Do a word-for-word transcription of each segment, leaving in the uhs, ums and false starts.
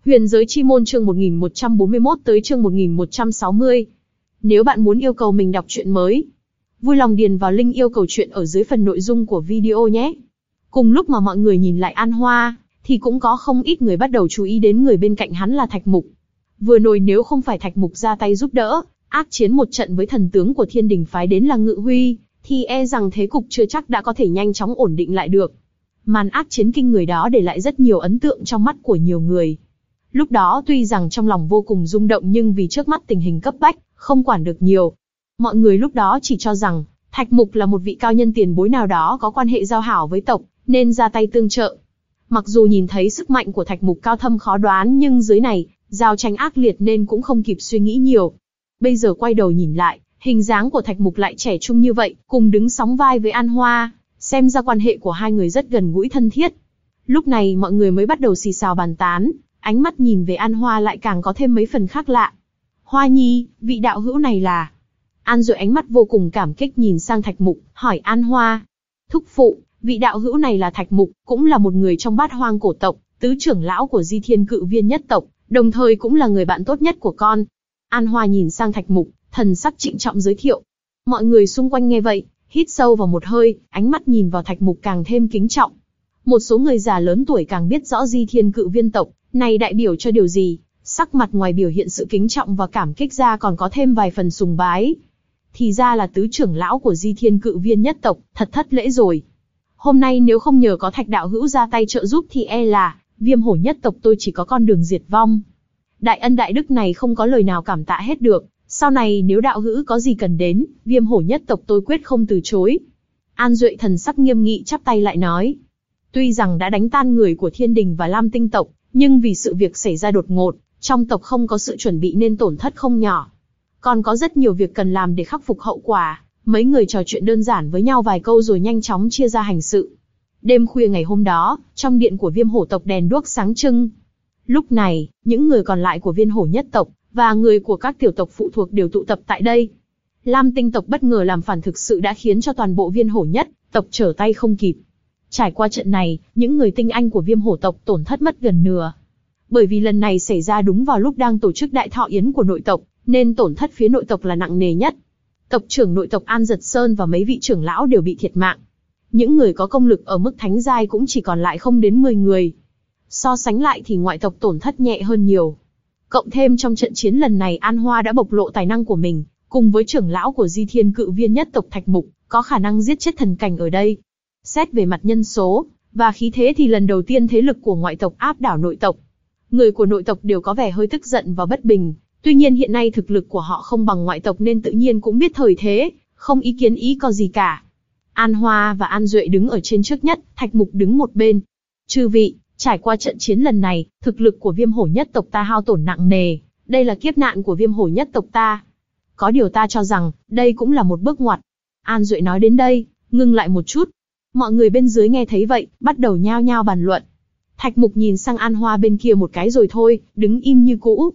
Huyền giới chi môn chương một nghìn một trăm bốn mươi mốt tới chương một nghìn một trăm sáu mươi. Nếu bạn muốn yêu cầu mình đọc truyện mới, vui lòng điền vào link yêu cầu truyện ở dưới phần nội dung của video nhé. Cùng lúc mà mọi người nhìn lại An Hoa, thì cũng có không ít người bắt đầu chú ý đến người bên cạnh hắn là Thạch Mục. Vừa rồi nếu không phải Thạch Mục ra tay giúp đỡ, ác chiến một trận với thần tướng của Thiên Đình phái đến là Ngự Huy, thì e rằng thế cục chưa chắc đã có thể nhanh chóng ổn định lại được. Màn ác chiến kinh người đó để lại rất nhiều ấn tượng trong mắt của nhiều người. Lúc đó tuy rằng trong lòng vô cùng rung động nhưng vì trước mắt tình hình cấp bách, không quản được nhiều. Mọi người lúc đó chỉ cho rằng, Thạch Mục là một vị cao nhân tiền bối nào đó có quan hệ giao hảo với tộc, nên ra tay tương trợ. Mặc dù nhìn thấy sức mạnh của Thạch Mục cao thâm khó đoán nhưng dưới này, giao tranh ác liệt nên cũng không kịp suy nghĩ nhiều. Bây giờ quay đầu nhìn lại, hình dáng của Thạch Mục lại trẻ trung như vậy, cùng đứng sóng vai với An Hoa, xem ra quan hệ của hai người rất gần gũi thân thiết. Lúc này mọi người mới bắt đầu xì xào bàn tán, ánh mắt nhìn về An Hoa lại càng có thêm mấy phần khác lạ. Hoa Nhi, vị đạo hữu này là... An Duệ ánh mắt vô cùng cảm kích nhìn sang Thạch Mục, hỏi An Hoa. Thúc phụ, vị đạo hữu này là Thạch Mục, cũng là một người trong bát hoang cổ tộc, tứ trưởng lão của Di Thiên Cự Viên nhất tộc, đồng thời cũng là người bạn tốt nhất của con. An Hoa nhìn sang Thạch Mục, thần sắc trịnh trọng giới thiệu. Mọi người xung quanh nghe vậy, hít sâu vào một hơi, ánh mắt nhìn vào Thạch Mục càng thêm kính trọng. Một số người già lớn tuổi càng biết rõ Di Thiên Cự Viên tộc này đại biểu cho điều gì, sắc mặt ngoài biểu hiện sự kính trọng và cảm kích ra còn có thêm vài phần sùng bái. Thì ra là tứ trưởng lão của Di Thiên Cự Viên nhất tộc, thật thất lễ rồi. Hôm nay nếu không nhờ có Thạch đạo hữu ra tay trợ giúp thì e là Viêm Hổ nhất tộc tôi chỉ có con đường diệt vong. Đại ân đại đức này không có lời nào cảm tạ hết được, sau này nếu đạo hữu có gì cần đến, Viêm Hổ nhất tộc tôi quyết không từ chối. An Duệ thần sắc nghiêm nghị chắp tay lại nói. Tuy rằng đã đánh tan người của Thiên Đình và Lam Tinh tộc, nhưng vì sự việc xảy ra đột ngột, trong tộc không có sự chuẩn bị nên tổn thất không nhỏ. Còn có rất nhiều việc cần làm để khắc phục hậu quả, mấy người trò chuyện đơn giản với nhau vài câu rồi nhanh chóng chia ra hành sự. Đêm khuya ngày hôm đó, trong điện của Viêm Hổ tộc đèn đuốc sáng trưng. Lúc này, những người còn lại của Viêm Hổ nhất tộc, và người của các tiểu tộc phụ thuộc đều tụ tập tại đây. Lam Tinh tộc bất ngờ làm phản thực sự đã khiến cho toàn bộ Viêm Hổ nhất tộc trở tay không kịp. Trải qua trận này, những người tinh anh của Viêm Hổ tộc tổn thất mất gần nửa. Bởi vì lần này xảy ra đúng vào lúc đang tổ chức đại thọ yến của nội tộc, nên tổn thất phía nội tộc là nặng nề nhất. Tộc trưởng nội tộc An Giật Sơn và mấy vị trưởng lão đều bị thiệt mạng. Những người có công lực ở mức thánh giai cũng chỉ còn lại không đến mười người. So sánh lại thì ngoại tộc tổn thất nhẹ hơn nhiều. Cộng thêm trong trận chiến lần này An Hoa đã bộc lộ tài năng của mình, cùng với trưởng lão của Di Thiên Cự Viên nhất tộc Thạch Mục, có khả năng giết chết thần cảnh ở đây. Xét về mặt nhân số và khí thế thì lần đầu tiên thế lực của ngoại tộc áp đảo nội tộc. Người của nội tộc đều có vẻ hơi tức giận và bất bình, tuy nhiên hiện nay thực lực của họ không bằng ngoại tộc nên tự nhiên cũng biết thời thế, không ý kiến ý có gì cả. An Hoa và An Duệ đứng ở trên trước nhất, Thạch Mục đứng một bên. Chư vị, trải qua trận chiến lần này, thực lực của Viêm Hổ nhất tộc ta hao tổn nặng nề, đây là kiếp nạn của Viêm Hổ nhất tộc ta. Có điều ta cho rằng, đây cũng là một bước ngoặt. An Duệ nói đến đây, ngưng lại một chút. Mọi người bên dưới nghe thấy vậy, bắt đầu nhao nhao bàn luận. Thạch Mục nhìn sang An Hoa bên kia một cái rồi thôi, đứng im như cũ.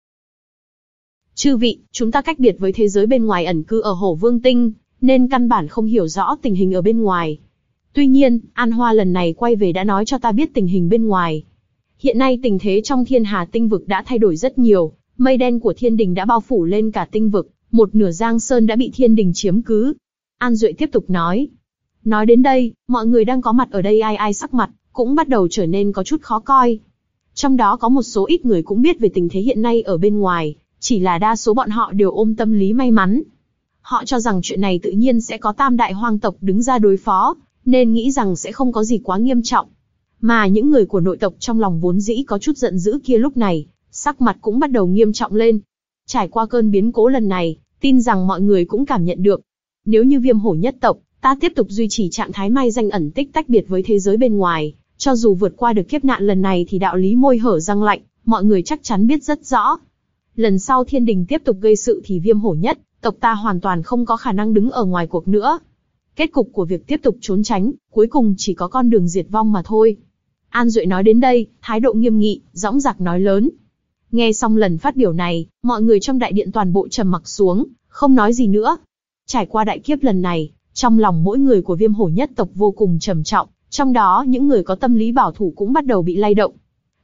Chư vị, chúng ta cách biệt với thế giới bên ngoài ẩn cư ở Hổ Vương Tinh, nên căn bản không hiểu rõ tình hình ở bên ngoài. Tuy nhiên, An Hoa lần này quay về đã nói cho ta biết tình hình bên ngoài. Hiện nay tình thế trong Thiên Hà tinh vực đã thay đổi rất nhiều, mây đen của Thiên Đình đã bao phủ lên cả tinh vực, một nửa Giang Sơn đã bị Thiên Đình chiếm cứ. An Duệ tiếp tục nói. Nói đến đây, mọi người đang có mặt ở đây ai ai sắc mặt, cũng bắt đầu trở nên có chút khó coi. Trong đó có một số ít người cũng biết về tình thế hiện nay ở bên ngoài, chỉ là đa số bọn họ đều ôm tâm lý may mắn. Họ cho rằng chuyện này tự nhiên sẽ có tam đại hoang tộc đứng ra đối phó, nên nghĩ rằng sẽ không có gì quá nghiêm trọng. Mà những người của nội tộc trong lòng vốn dĩ có chút giận dữ kia lúc này, sắc mặt cũng bắt đầu nghiêm trọng lên. Trải qua cơn biến cố lần này, tin rằng mọi người cũng cảm nhận được. Nếu như Viêm Hổ nhất tộc, ta tiếp tục duy trì trạng thái mai danh ẩn tích tách biệt với thế giới bên ngoài, cho dù vượt qua được kiếp nạn lần này thì đạo lý môi hở răng lạnh, mọi người chắc chắn biết rất rõ. Lần sau Thiên Đình tiếp tục gây sự thì Viêm Hổ nhất tộc ta hoàn toàn không có khả năng đứng ở ngoài cuộc nữa. Kết cục của việc tiếp tục trốn tránh, cuối cùng chỉ có con đường diệt vong mà thôi. An Duệ nói đến đây, thái độ nghiêm nghị, dõng dạc nói lớn. Nghe xong lần phát biểu này, mọi người trong đại điện toàn bộ trầm mặc xuống, không nói gì nữa. Trải qua đại kiếp lần này, trong lòng mỗi người của Viêm Hổ nhất tộc vô cùng trầm trọng, trong đó những người có tâm lý bảo thủ cũng bắt đầu bị lay động.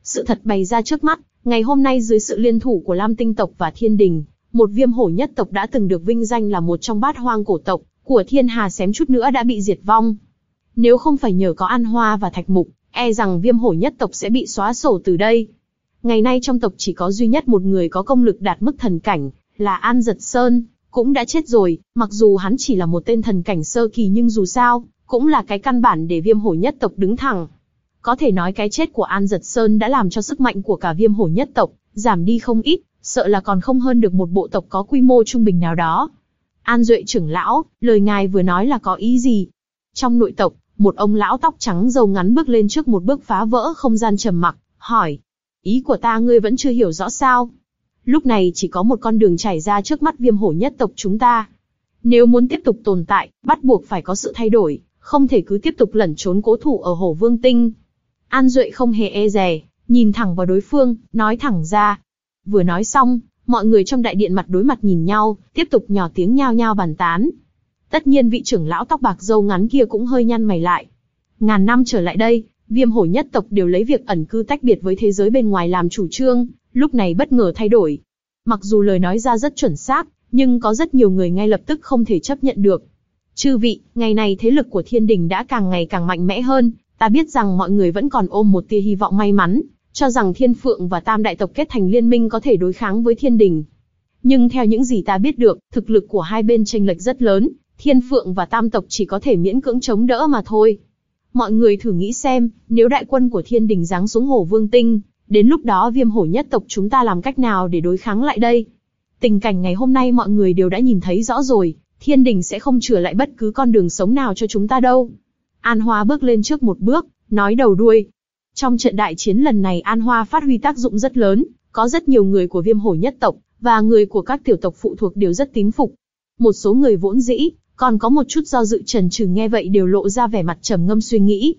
Sự thật bày ra trước mắt, ngày hôm nay dưới sự liên thủ của Lam Tinh tộc và Thiên Đình, một Viêm Hổ nhất tộc đã từng được vinh danh là một trong bát hoang cổ tộc của Thiên Hà xém chút nữa đã bị diệt vong. Nếu không phải nhờ có An Hoa và Thạch Mục, e rằng Viêm Hổ nhất tộc sẽ bị xóa sổ từ đây. Ngày nay trong tộc chỉ có duy nhất một người có công lực đạt mức thần cảnh, là An Giật Sơn, cũng đã chết rồi. Mặc dù hắn chỉ là một tên thần cảnh sơ kỳ nhưng dù sao, cũng là cái căn bản để Viêm Hổ nhất tộc đứng thẳng. Có thể nói cái chết của An Giật Sơn đã làm cho sức mạnh của cả Viêm Hổ nhất tộc giảm đi không ít, sợ là còn không hơn được một bộ tộc có quy mô trung bình nào đó. An Duệ trưởng lão, lời ngài vừa nói là có ý gì? Trong nội tộc, một ông lão tóc trắng râu ngắn bước lên trước một bước phá vỡ không gian trầm mặc, hỏi. Ý của ta ngươi vẫn chưa hiểu rõ sao? Lúc này chỉ có một con đường chảy ra trước mắt Viêm Hổ nhất tộc chúng ta. Nếu muốn tiếp tục tồn tại, bắt buộc phải có sự thay đổi, không thể cứ tiếp tục lẩn trốn cố thủ ở Hổ Vương Tinh. An Duệ không hề e dè, nhìn thẳng vào đối phương, nói thẳng ra. Vừa nói xong, mọi người trong đại điện mặt đối mặt nhìn nhau, tiếp tục nhỏ tiếng nhao nhao bàn tán. Tất nhiên vị trưởng lão tóc bạc râu ngắn kia cũng hơi nhăn mày lại. Ngàn năm trở lại đây, Viêm Hổ nhất tộc đều lấy việc ẩn cư tách biệt với thế giới bên ngoài làm chủ trương, lúc này bất ngờ thay đổi. Mặc dù lời nói ra rất chuẩn xác, nhưng có rất nhiều người ngay lập tức không thể chấp nhận được. Chư vị, ngày này thế lực của Thiên Đình đã càng ngày càng mạnh mẽ hơn, ta biết rằng mọi người vẫn còn ôm một tia hy vọng may mắn, cho rằng Thiên Phượng và Tam đại tộc kết thành liên minh có thể đối kháng với Thiên Đình. Nhưng theo những gì ta biết được, thực lực của hai bên chênh lệch rất lớn, Thiên Phượng và Tam tộc chỉ có thể miễn cưỡng chống đỡ mà thôi. Mọi người thử nghĩ xem, nếu đại quân của Thiên Đình giáng xuống Hổ Vương Tinh, đến lúc đó Viêm Hổ nhất tộc chúng ta làm cách nào để đối kháng lại đây? Tình cảnh ngày hôm nay mọi người đều đã nhìn thấy rõ rồi, Thiên Đình sẽ không chừa lại bất cứ con đường sống nào cho chúng ta đâu. An Hoa bước lên trước một bước, nói đầu đuôi. Trong trận đại chiến lần này An Hoa phát huy tác dụng rất lớn, có rất nhiều người của Viêm Hổ nhất tộc, và người của các tiểu tộc phụ thuộc đều rất tín phục. Một số người vốn dĩ, còn có một chút do dự chần chừ nghe vậy đều lộ ra vẻ mặt trầm ngâm suy nghĩ.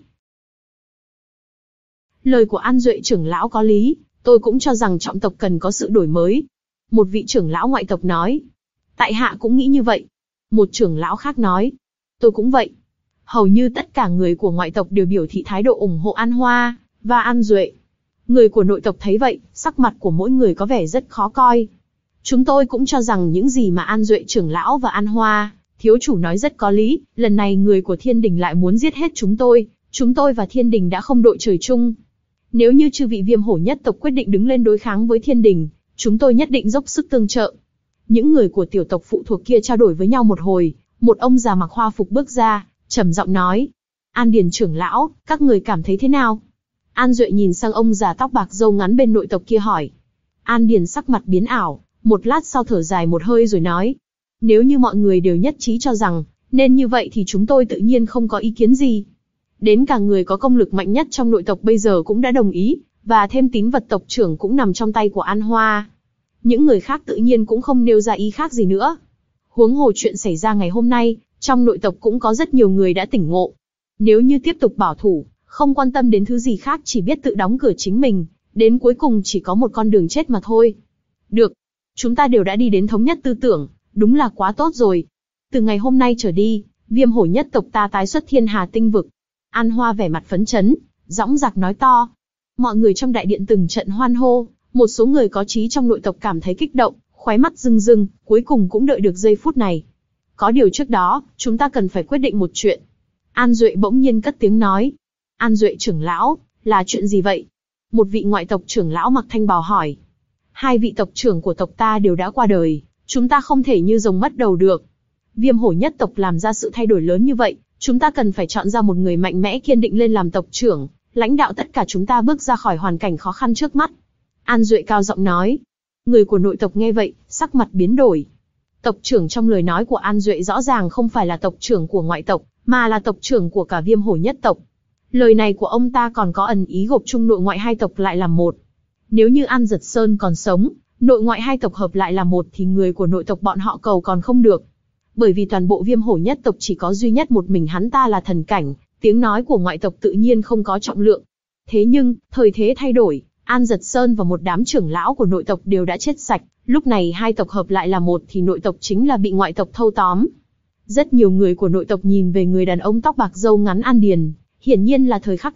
Lời của An Duệ trưởng lão có lý, tôi cũng cho rằng trọng tộc cần có sự đổi mới. Một vị trưởng lão ngoại tộc nói. Tại hạ cũng nghĩ như vậy. Một trưởng lão khác nói. Tôi cũng vậy. Hầu như tất cả người của ngoại tộc đều biểu thị thái độ ủng hộ An Hoa và An Duệ. Người của nội tộc thấy vậy, sắc mặt của mỗi người có vẻ rất khó coi. Chúng tôi cũng cho rằng những gì mà An Duệ trưởng lão và An Hoa thiếu chủ nói rất có lý, lần này người của Thiên Đình lại muốn giết hết chúng tôi, chúng tôi và Thiên Đình đã không đội trời chung. Nếu như chư vị Viêm Hổ nhất tộc quyết định đứng lên đối kháng với Thiên Đình, chúng tôi nhất định dốc sức tương trợ. Những người của tiểu tộc phụ thuộc kia trao đổi với nhau một hồi, một ông già mặc hoa phục bước ra, trầm giọng nói. An Điền trưởng lão, các người cảm thấy thế nào? An Duệ nhìn sang ông già tóc bạc râu ngắn bên nội tộc kia hỏi. An Điền sắc mặt biến ảo, một lát sau thở dài một hơi rồi nói. Nếu như mọi người đều nhất trí cho rằng, nên như vậy thì chúng tôi tự nhiên không có ý kiến gì. Đến cả người có công lực mạnh nhất trong nội tộc bây giờ cũng đã đồng ý, và thêm tín vật tộc trưởng cũng nằm trong tay của An Hoa. Những người khác tự nhiên cũng không nêu ra ý khác gì nữa. Huống hồ chuyện xảy ra ngày hôm nay, trong nội tộc cũng có rất nhiều người đã tỉnh ngộ. Nếu như tiếp tục bảo thủ, không quan tâm đến thứ gì khác chỉ biết tự đóng cửa chính mình, đến cuối cùng chỉ có một con đường chết mà thôi. Được, chúng ta đều đã đi đến thống nhất tư tưởng, đúng là quá tốt rồi. Từ ngày hôm nay trở đi, Viêm Hổ nhất tộc ta tái xuất Thiên Hà tinh vực. An Hoa vẻ mặt phấn chấn, dõng dạc nói to. Mọi người trong đại điện từng trận hoan hô, một số người có trí trong nội tộc cảm thấy kích động, khóe mắt rưng rưng, cuối cùng cũng đợi được giây phút này. Có điều trước đó, chúng ta cần phải quyết định một chuyện. An Duệ bỗng nhiên cất tiếng nói. An Duệ trưởng lão, là chuyện gì vậy? Một vị ngoại tộc trưởng lão mặc thanh bào hỏi. Hai vị tộc trưởng của tộc ta đều đã qua đời, chúng ta không thể như rồng mất đầu được. Viêm Hổ nhất tộc làm ra sự thay đổi lớn như vậy, chúng ta cần phải chọn ra một người mạnh mẽ kiên định lên làm tộc trưởng, lãnh đạo tất cả chúng ta bước ra khỏi hoàn cảnh khó khăn trước mắt. An Duệ cao giọng nói. Người của nội tộc nghe vậy, sắc mặt biến đổi. Tộc trưởng trong lời nói của An Duệ rõ ràng không phải là tộc trưởng của ngoại tộc, mà là tộc trưởng của cả Viêm Hổ nhất tộc. Lời này của ông ta còn có ẩn ý gộp chung nội ngoại hai tộc lại làm một. Nếu như An Giật Sơn còn sống, nội ngoại hai tộc hợp lại là một thì người của nội tộc bọn họ cầu còn không được. Bởi vì toàn bộ Viêm Hổ nhất tộc chỉ có duy nhất một mình hắn ta là thần cảnh, tiếng nói của ngoại tộc tự nhiên không có trọng lượng. Thế nhưng, thời thế thay đổi, An Giật Sơn và một đám trưởng lão của nội tộc đều đã chết sạch, lúc này hai tộc hợp lại là một thì nội tộc chính là bị ngoại tộc thâu tóm. Rất nhiều người của nội tộc nhìn về người đàn ông tóc bạc râu ngắn An Điền, hiển nhiên là thời khắc này,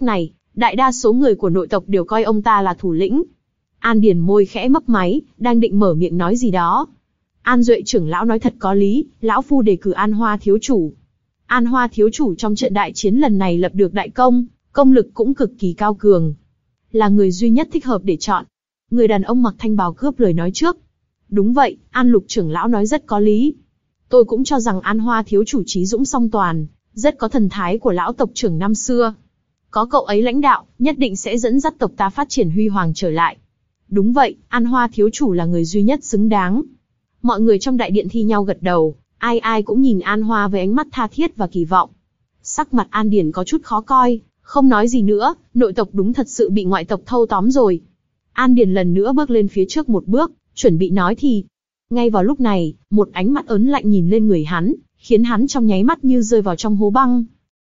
Đại đa số người của nội tộc đều coi ông ta là thủ lĩnh. An Điền môi khẽ mấp máy, đang định mở miệng nói gì đó. An Duệ trưởng lão nói thật có lý, lão phu đề cử An Hoa thiếu chủ. An Hoa thiếu chủ trong trận đại chiến lần này lập được đại công, công lực cũng cực kỳ cao cường. Là người duy nhất thích hợp để chọn. Người đàn ông mặc thanh bào cướp lời nói trước. Đúng vậy, An Lục trưởng lão nói rất có lý. Tôi cũng cho rằng An Hoa thiếu chủ trí dũng song toàn, rất có thần thái của lão tộc trưởng năm xưa. Có cậu ấy lãnh đạo, nhất định sẽ dẫn dắt tộc ta phát triển huy hoàng trở lại. Đúng vậy, An Hoa thiếu chủ là người duy nhất xứng đáng. Mọi người trong đại điện thi nhau gật đầu, ai ai cũng nhìn An Hoa với ánh mắt tha thiết và kỳ vọng. Sắc mặt An Điền có chút khó coi, không nói gì nữa, nội tộc đúng thật sự bị ngoại tộc thâu tóm rồi. An Điền lần nữa bước lên phía trước một bước, chuẩn bị nói thì. Ngay vào lúc này, một ánh mắt ớn lạnh nhìn lên người hắn, khiến hắn trong nháy mắt như rơi vào trong hố băng.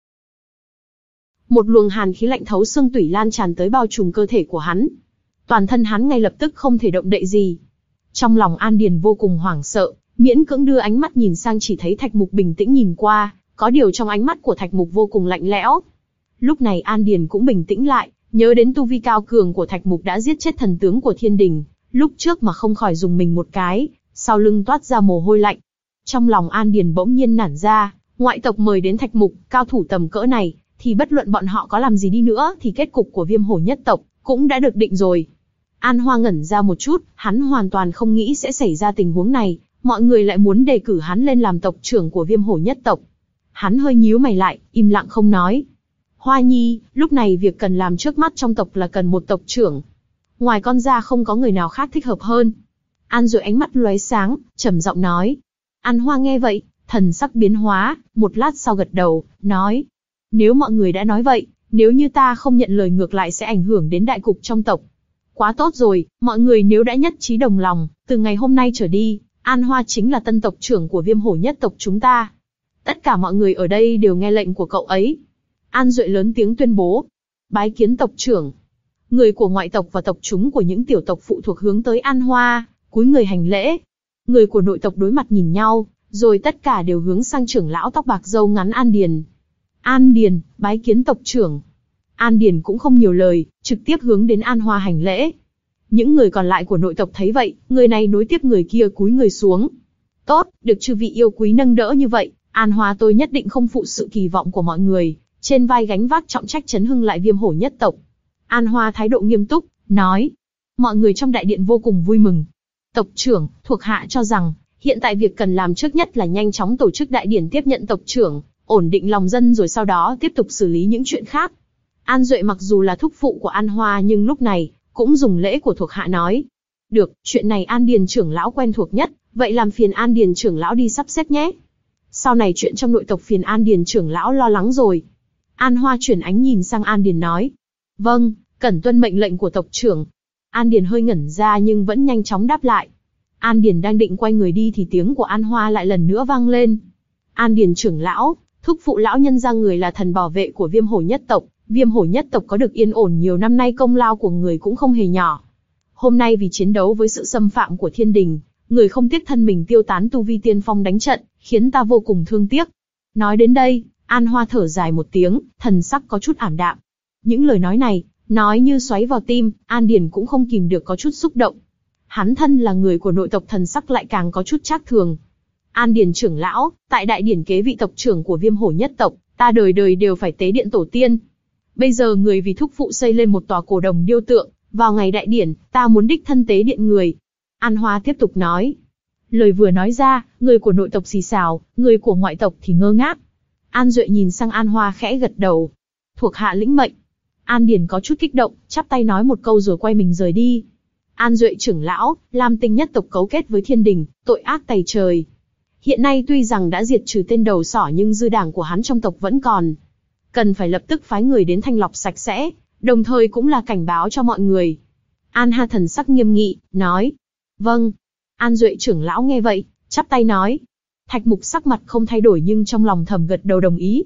Một luồng hàn khí lạnh thấu xương tủy lan tràn tới bao trùm cơ thể của hắn. Toàn thân hắn ngay lập tức không thể động đậy gì. Trong lòng An Điền vô cùng hoảng sợ, miễn cưỡng đưa ánh mắt nhìn sang chỉ thấy Thạch Mục bình tĩnh nhìn qua, có điều trong ánh mắt của Thạch Mục vô cùng lạnh lẽo. Lúc này An Điền cũng bình tĩnh lại, nhớ đến tu vi cao cường của Thạch Mục đã giết chết thần tướng của Thiên Đình, lúc trước mà không khỏi dùng mình một cái, sau lưng toát ra mồ hôi lạnh. Trong lòng An Điền bỗng nhiên nản ra, ngoại tộc mời đến Thạch Mục, cao thủ tầm cỡ này, thì bất luận bọn họ có làm gì đi nữa thì kết cục của Viêm Hổ nhất tộc cũng đã được định rồi. An Hoa ngẩn ra một chút, hắn hoàn toàn không nghĩ sẽ xảy ra tình huống này, mọi người lại muốn đề cử hắn lên làm tộc trưởng của Viêm Hổ nhất tộc. Hắn hơi nhíu mày lại, im lặng không nói. Hoa Nhi, lúc này việc cần làm trước mắt trong tộc là cần một tộc trưởng. Ngoài con ra không có người nào khác thích hợp hơn. An Duệ ánh mắt lóe sáng, trầm giọng nói. An Hoa nghe vậy, thần sắc biến hóa, một lát sau gật đầu, nói. Nếu mọi người đã nói vậy, nếu như ta không nhận lời ngược lại sẽ ảnh hưởng đến đại cục trong tộc. Quá tốt rồi, mọi người nếu đã nhất trí đồng lòng, từ ngày hôm nay trở đi, An Hoa chính là tân tộc trưởng của Viêm Hổ nhất tộc chúng ta. Tất cả mọi người ở đây đều nghe lệnh của cậu ấy. An Duệ lớn tiếng tuyên bố. Bái kiến tộc trưởng. Người của ngoại tộc và tộc chúng của những tiểu tộc phụ thuộc hướng tới An Hoa, cúi người hành lễ. Người của nội tộc đối mặt nhìn nhau, rồi tất cả đều hướng sang trưởng lão tóc bạc râu ngắn An Điền. An Điền, bái kiến tộc trưởng. An Điền cũng không nhiều lời, trực tiếp hướng đến An Hoa hành lễ. Những người còn lại của nội tộc thấy vậy, người này nối tiếp người kia cúi người xuống. Tốt, được chư vị yêu quý nâng đỡ như vậy, An Hoa tôi nhất định không phụ sự kỳ vọng của mọi người, trên vai gánh vác trọng trách chấn hưng lại Viêm Hổ nhất tộc. An Hoa thái độ nghiêm túc, nói. Mọi người trong đại điện vô cùng vui mừng. Tộc trưởng, thuộc hạ cho rằng, hiện tại việc cần làm trước nhất là nhanh chóng tổ chức đại điển tiếp nhận tộc trưởng, ổn định lòng dân rồi sau đó tiếp tục xử lý những chuyện khác. An Duệ mặc dù là thúc phụ của An Hoa nhưng lúc này, cũng dùng lễ của thuộc hạ nói. Được, chuyện này An Điền trưởng lão quen thuộc nhất, vậy làm phiền An Điền trưởng lão đi sắp xếp nhé. Sau này chuyện trong nội tộc phiền An Điền trưởng lão lo lắng rồi. An Hoa chuyển ánh nhìn sang An Điền nói. Vâng, cẩn tuân mệnh lệnh của tộc trưởng. An Điền hơi ngẩn ra nhưng vẫn nhanh chóng đáp lại. An Điền đang định quay người đi thì tiếng của An Hoa lại lần nữa vang lên. An Điền trưởng lão, thúc phụ lão nhân ra người là thần bảo vệ của Viêm Hổ nhất tộc. Viêm Hổ nhất tộc có được yên ổn nhiều năm nay công lao của người cũng không hề nhỏ. Hôm nay vì chiến đấu với sự xâm phạm của Thiên Đình, người không tiếc thân mình tiêu tán tu vi tiên phong đánh trận, khiến ta vô cùng thương tiếc. Nói đến đây, An Hoa thở dài một tiếng, thần sắc có chút ảm đạm. Những lời nói này, nói như xoáy vào tim, An Điền cũng không kìm được có chút xúc động. Hắn thân là người của nội tộc thần sắc lại càng có chút trác thường. An Điền trưởng lão, tại đại điển kế vị tộc trưởng của Viêm Hổ nhất tộc, ta đời đời đều phải tế điện tổ tiên. Bây giờ người vì thúc phụ xây lên một tòa cổ đồng điêu tượng, vào ngày đại điển, ta muốn đích thân tế điện người. An Hoa tiếp tục nói. Lời vừa nói ra, người của nội tộc xì xào, người của ngoại tộc thì ngơ ngác. An Duệ nhìn sang An Hoa khẽ gật đầu. Thuộc hạ lĩnh mệnh. An Điền có chút kích động, chắp tay nói một câu rồi quay mình rời đi. An Duệ trưởng lão, Lam Tinh nhất tộc cấu kết với Thiên Đình, tội ác tày trời. Hiện nay tuy rằng đã diệt trừ tên đầu sỏ nhưng dư đảng của hắn trong tộc vẫn còn. Cần phải lập tức phái người đến thanh lọc sạch sẽ, đồng thời cũng là cảnh báo cho mọi người. An Ha thần sắc nghiêm nghị, nói. Vâng. An Duệ trưởng lão nghe vậy, chắp tay nói. Thạch Mục sắc mặt không thay đổi nhưng trong lòng thầm gật đầu đồng ý.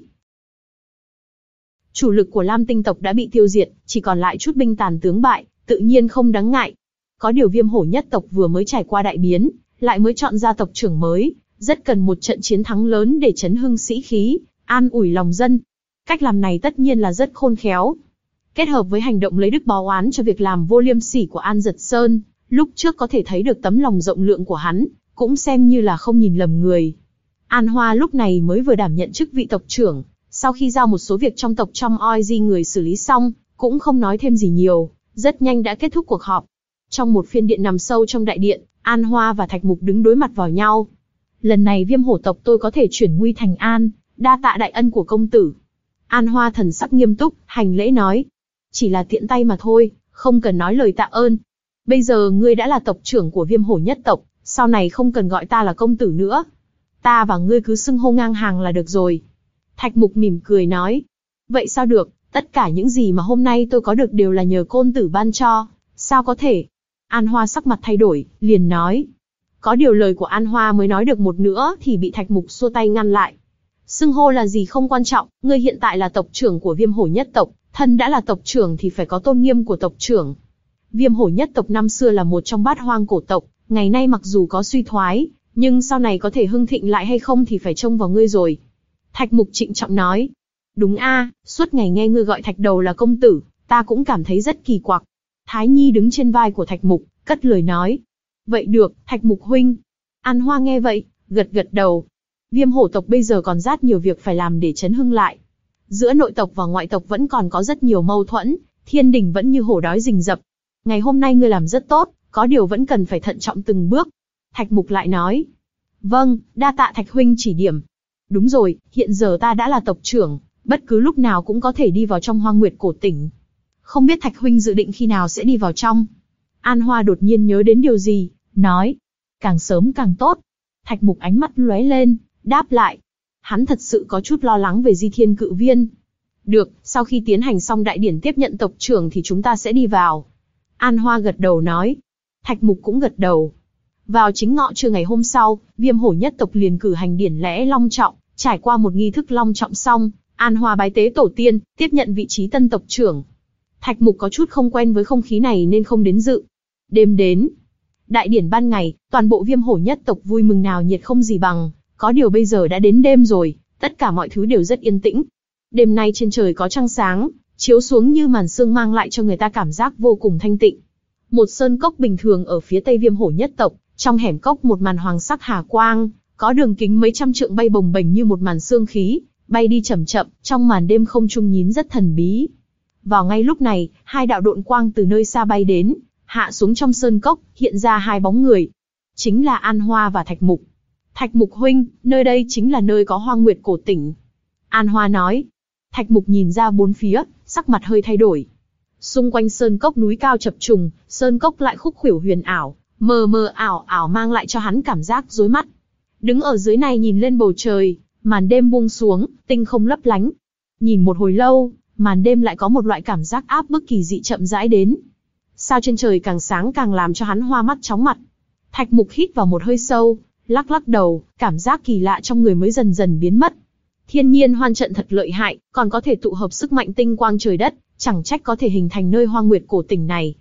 Chủ lực của Lam Tinh tộc đã bị tiêu diệt, chỉ còn lại chút binh tàn tướng bại, tự nhiên không đáng ngại. Có điều Viêm Hổ nhất tộc vừa mới trải qua đại biến, lại mới chọn ra tộc trưởng mới, rất cần một trận chiến thắng lớn để chấn hưng sĩ khí, an ủi lòng dân. Cách làm này tất nhiên là rất khôn khéo. kết hợp với hành động lấy đức báo oán cho việc làm vô liêm sỉ của An Dật Sơn, lúc trước có thể thấy được tấm lòng rộng lượng của hắn, cũng xem như là không nhìn lầm người. An Hoa lúc này mới vừa đảm nhận chức vị tộc trưởng, sau khi giao một số việc trong tộc trong oi di người xử lý xong, cũng không nói thêm gì nhiều, rất nhanh đã kết thúc cuộc họp. Trong một phiên điện nằm sâu trong đại điện, An Hoa và Thạch Mục đứng đối mặt vào nhau. Lần này Viêm Hổ tộc tôi có thể chuyển nguy thành an, đa tạ đại ân của công tử. An Hoa thần sắc nghiêm túc, hành lễ nói. Chỉ là tiện tay mà thôi, không cần nói lời tạ ơn. Bây giờ ngươi đã là tộc trưởng của Viêm Hổ nhất tộc, sau này không cần gọi ta là công tử nữa. Ta và ngươi cứ xưng hô ngang hàng là được rồi. Thạch Mục mỉm cười nói. Vậy sao được, tất cả những gì mà hôm nay tôi có được đều là nhờ côn tử ban cho, sao có thể? An Hoa sắc mặt thay đổi, liền nói. Có điều lời của An Hoa mới nói được một nữa thì bị Thạch Mục xua tay ngăn lại. Xưng hô là gì không quan trọng, ngươi hiện tại là tộc trưởng của Viêm Hổ nhất tộc, thân đã là tộc trưởng thì phải có tôn nghiêm của tộc trưởng. Viêm Hổ nhất tộc năm xưa là một trong bát hoang cổ tộc, ngày nay mặc dù có suy thoái, nhưng sau này có thể hưng thịnh lại hay không thì phải trông vào ngươi rồi. Thạch Mục trịnh trọng nói. Đúng a, suốt ngày nghe ngươi gọi Thạch Đầu là công tử, ta cũng cảm thấy rất kỳ quặc. Thái Nhi đứng trên vai của Thạch Mục, cất lời nói. Vậy được, Thạch Mục huynh. An Hoa nghe vậy, gật gật đầu. Viêm Hổ tộc bây giờ còn rất nhiều việc phải làm để chấn hưng lại. Giữa nội tộc và ngoại tộc vẫn còn có rất nhiều mâu thuẫn, thiên đình vẫn như hổ đói rình rập. Ngày hôm nay ngươi làm rất tốt, có điều vẫn cần phải thận trọng từng bước. Thạch Mục lại nói. Vâng, đa tạ Thạch huynh chỉ điểm. Đúng rồi, hiện giờ ta đã là tộc trưởng, bất cứ lúc nào cũng có thể đi vào trong Hoang Nguyệt cổ tỉnh. Không biết Thạch huynh dự định khi nào sẽ đi vào trong? An Hoa đột nhiên nhớ đến điều gì, nói. Càng sớm càng tốt. Thạch Mục ánh mắt lóe lên, đáp lại. Hắn thật sự có chút lo lắng về Di Thiên Cự Viên. Được, sau khi tiến hành xong đại điển tiếp nhận tộc trưởng thì chúng ta sẽ đi vào. An Hoa gật đầu nói. Thạch Mục cũng gật đầu. Vào chính ngọ trưa ngày hôm sau, Viêm Hổ nhất tộc liền cử hành điển lễ long trọng, trải qua một nghi thức long trọng xong, An Hoa bái tế tổ tiên, tiếp nhận vị trí tân tộc trưởng. Thạch Mục có chút không quen với không khí này nên không đến dự. Đêm đến, đại điển ban ngày, toàn bộ Viêm Hổ nhất tộc vui mừng nào nhiệt không gì bằng, có điều bây giờ đã đến đêm rồi, tất cả mọi thứ đều rất yên tĩnh. Đêm nay trên trời có trăng sáng, chiếu xuống như màn sương mang lại cho người ta cảm giác vô cùng thanh tịnh. Một sơn cốc bình thường ở phía tây Viêm Hổ nhất tộc, trong hẻm cốc một màn hoàng sắc hà quang, có đường kính mấy trăm trượng bay bồng bềnh như một màn sương khí, bay đi chậm chậm, trong màn đêm không trung nhín rất thần bí. Vào ngay lúc này, hai đạo độn quang từ nơi xa bay đến, hạ xuống trong sơn cốc, hiện ra hai bóng người. Chính là An Hoa và Thạch Mục. Thạch Mục huynh, nơi đây chính là nơi có Hoang Nguyệt cổ tỉnh. An Hoa nói. Thạch Mục nhìn ra bốn phía, sắc mặt hơi thay đổi. Xung quanh sơn cốc núi cao chập trùng, sơn cốc lại khúc khuỷu huyền ảo, mờ mờ ảo ảo mang lại cho hắn cảm giác rối mắt. Đứng ở dưới này nhìn lên bầu trời, màn đêm buông xuống, tinh không lấp lánh. Nhìn một hồi lâu, màn đêm lại có một loại cảm giác áp bức kỳ dị chậm rãi đến. Sao trên trời càng sáng càng làm cho hắn hoa mắt chóng mặt. Thạch Mục hít vào một hơi sâu, lắc lắc đầu, cảm giác kỳ lạ trong người mới dần dần biến mất. Thiên nhiên hoan trận thật lợi hại, còn có thể tụ hợp sức mạnh tinh quang trời đất, chẳng trách có thể hình thành nơi Hoang Nguyệt cổ tỉnh này.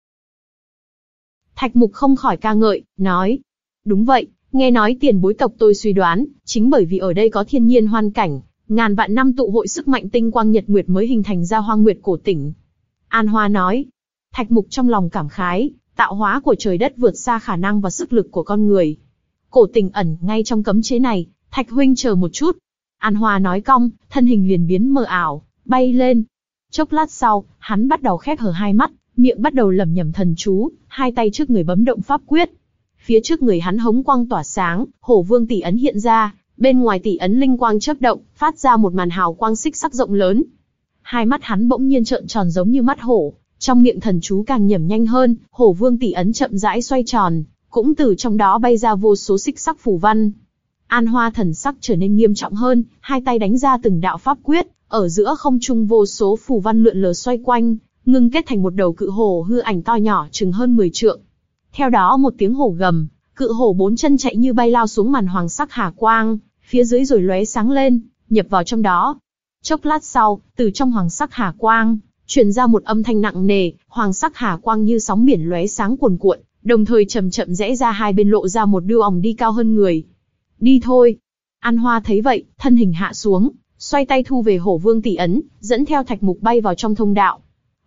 Thạch Mục không khỏi ca ngợi, nói. Đúng vậy, nghe nói tiền bối tộc tôi suy đoán, chính bởi vì ở đây có thiên nhiên hoan cảnh, ngàn vạn năm tụ hội sức mạnh tinh quang nhật nguyệt mới hình thành ra Hoang Nguyệt cổ tỉnh. An Hoa nói. Thạch Mục trong lòng cảm khái, tạo hóa của trời đất vượt xa khả năng và sức lực của con người. Cổ tỉnh ẩn ngay trong cấm chế này, Thạch huynh chờ một chút. An Hoa nói cong, thân hình liền biến mờ ảo, bay lên. Chốc lát sau, hắn bắt đầu khép hờ hai mắt, miệng bắt đầu lẩm nhẩm thần chú, hai tay trước người bấm động pháp quyết. Phía trước người hắn hống quang tỏa sáng, Hổ Vương tỷ ấn hiện ra, bên ngoài tỷ ấn linh quang chớp động, phát ra một màn hào quang xích sắc rộng lớn. Hai mắt hắn bỗng nhiên trợn tròn giống như mắt hổ, trong miệng thần chú càng nhẩm nhanh hơn, Hổ Vương tỷ ấn chậm rãi xoay tròn, cũng từ trong đó bay ra vô số xích sắc phù văn. An Hoa thần sắc trở nên nghiêm trọng hơn, hai tay đánh ra từng đạo pháp quyết, ở giữa không trung vô số phù văn lượn lờ xoay quanh, ngưng kết thành một đầu cự hổ hư ảnh to nhỏ chừng hơn mười trượng. Theo đó một tiếng hổ gầm, cự hổ bốn chân chạy như bay lao xuống màn hoàng sắc hà quang, phía dưới rồi lóe sáng lên, nhập vào trong đó. Chốc lát sau, từ trong hoàng sắc hà quang, truyền ra một âm thanh nặng nề, hoàng sắc hà quang như sóng biển lóe sáng cuồn cuộn, đồng thời chậm chậm rẽ ra hai bên lộ ra một điêu òng đi cao hơn người. Đi thôi. An Hoa thấy vậy, thân hình hạ xuống, xoay tay thu về Hổ Vương tỷ ấn, dẫn theo Thạch Mục bay vào trong thông đạo.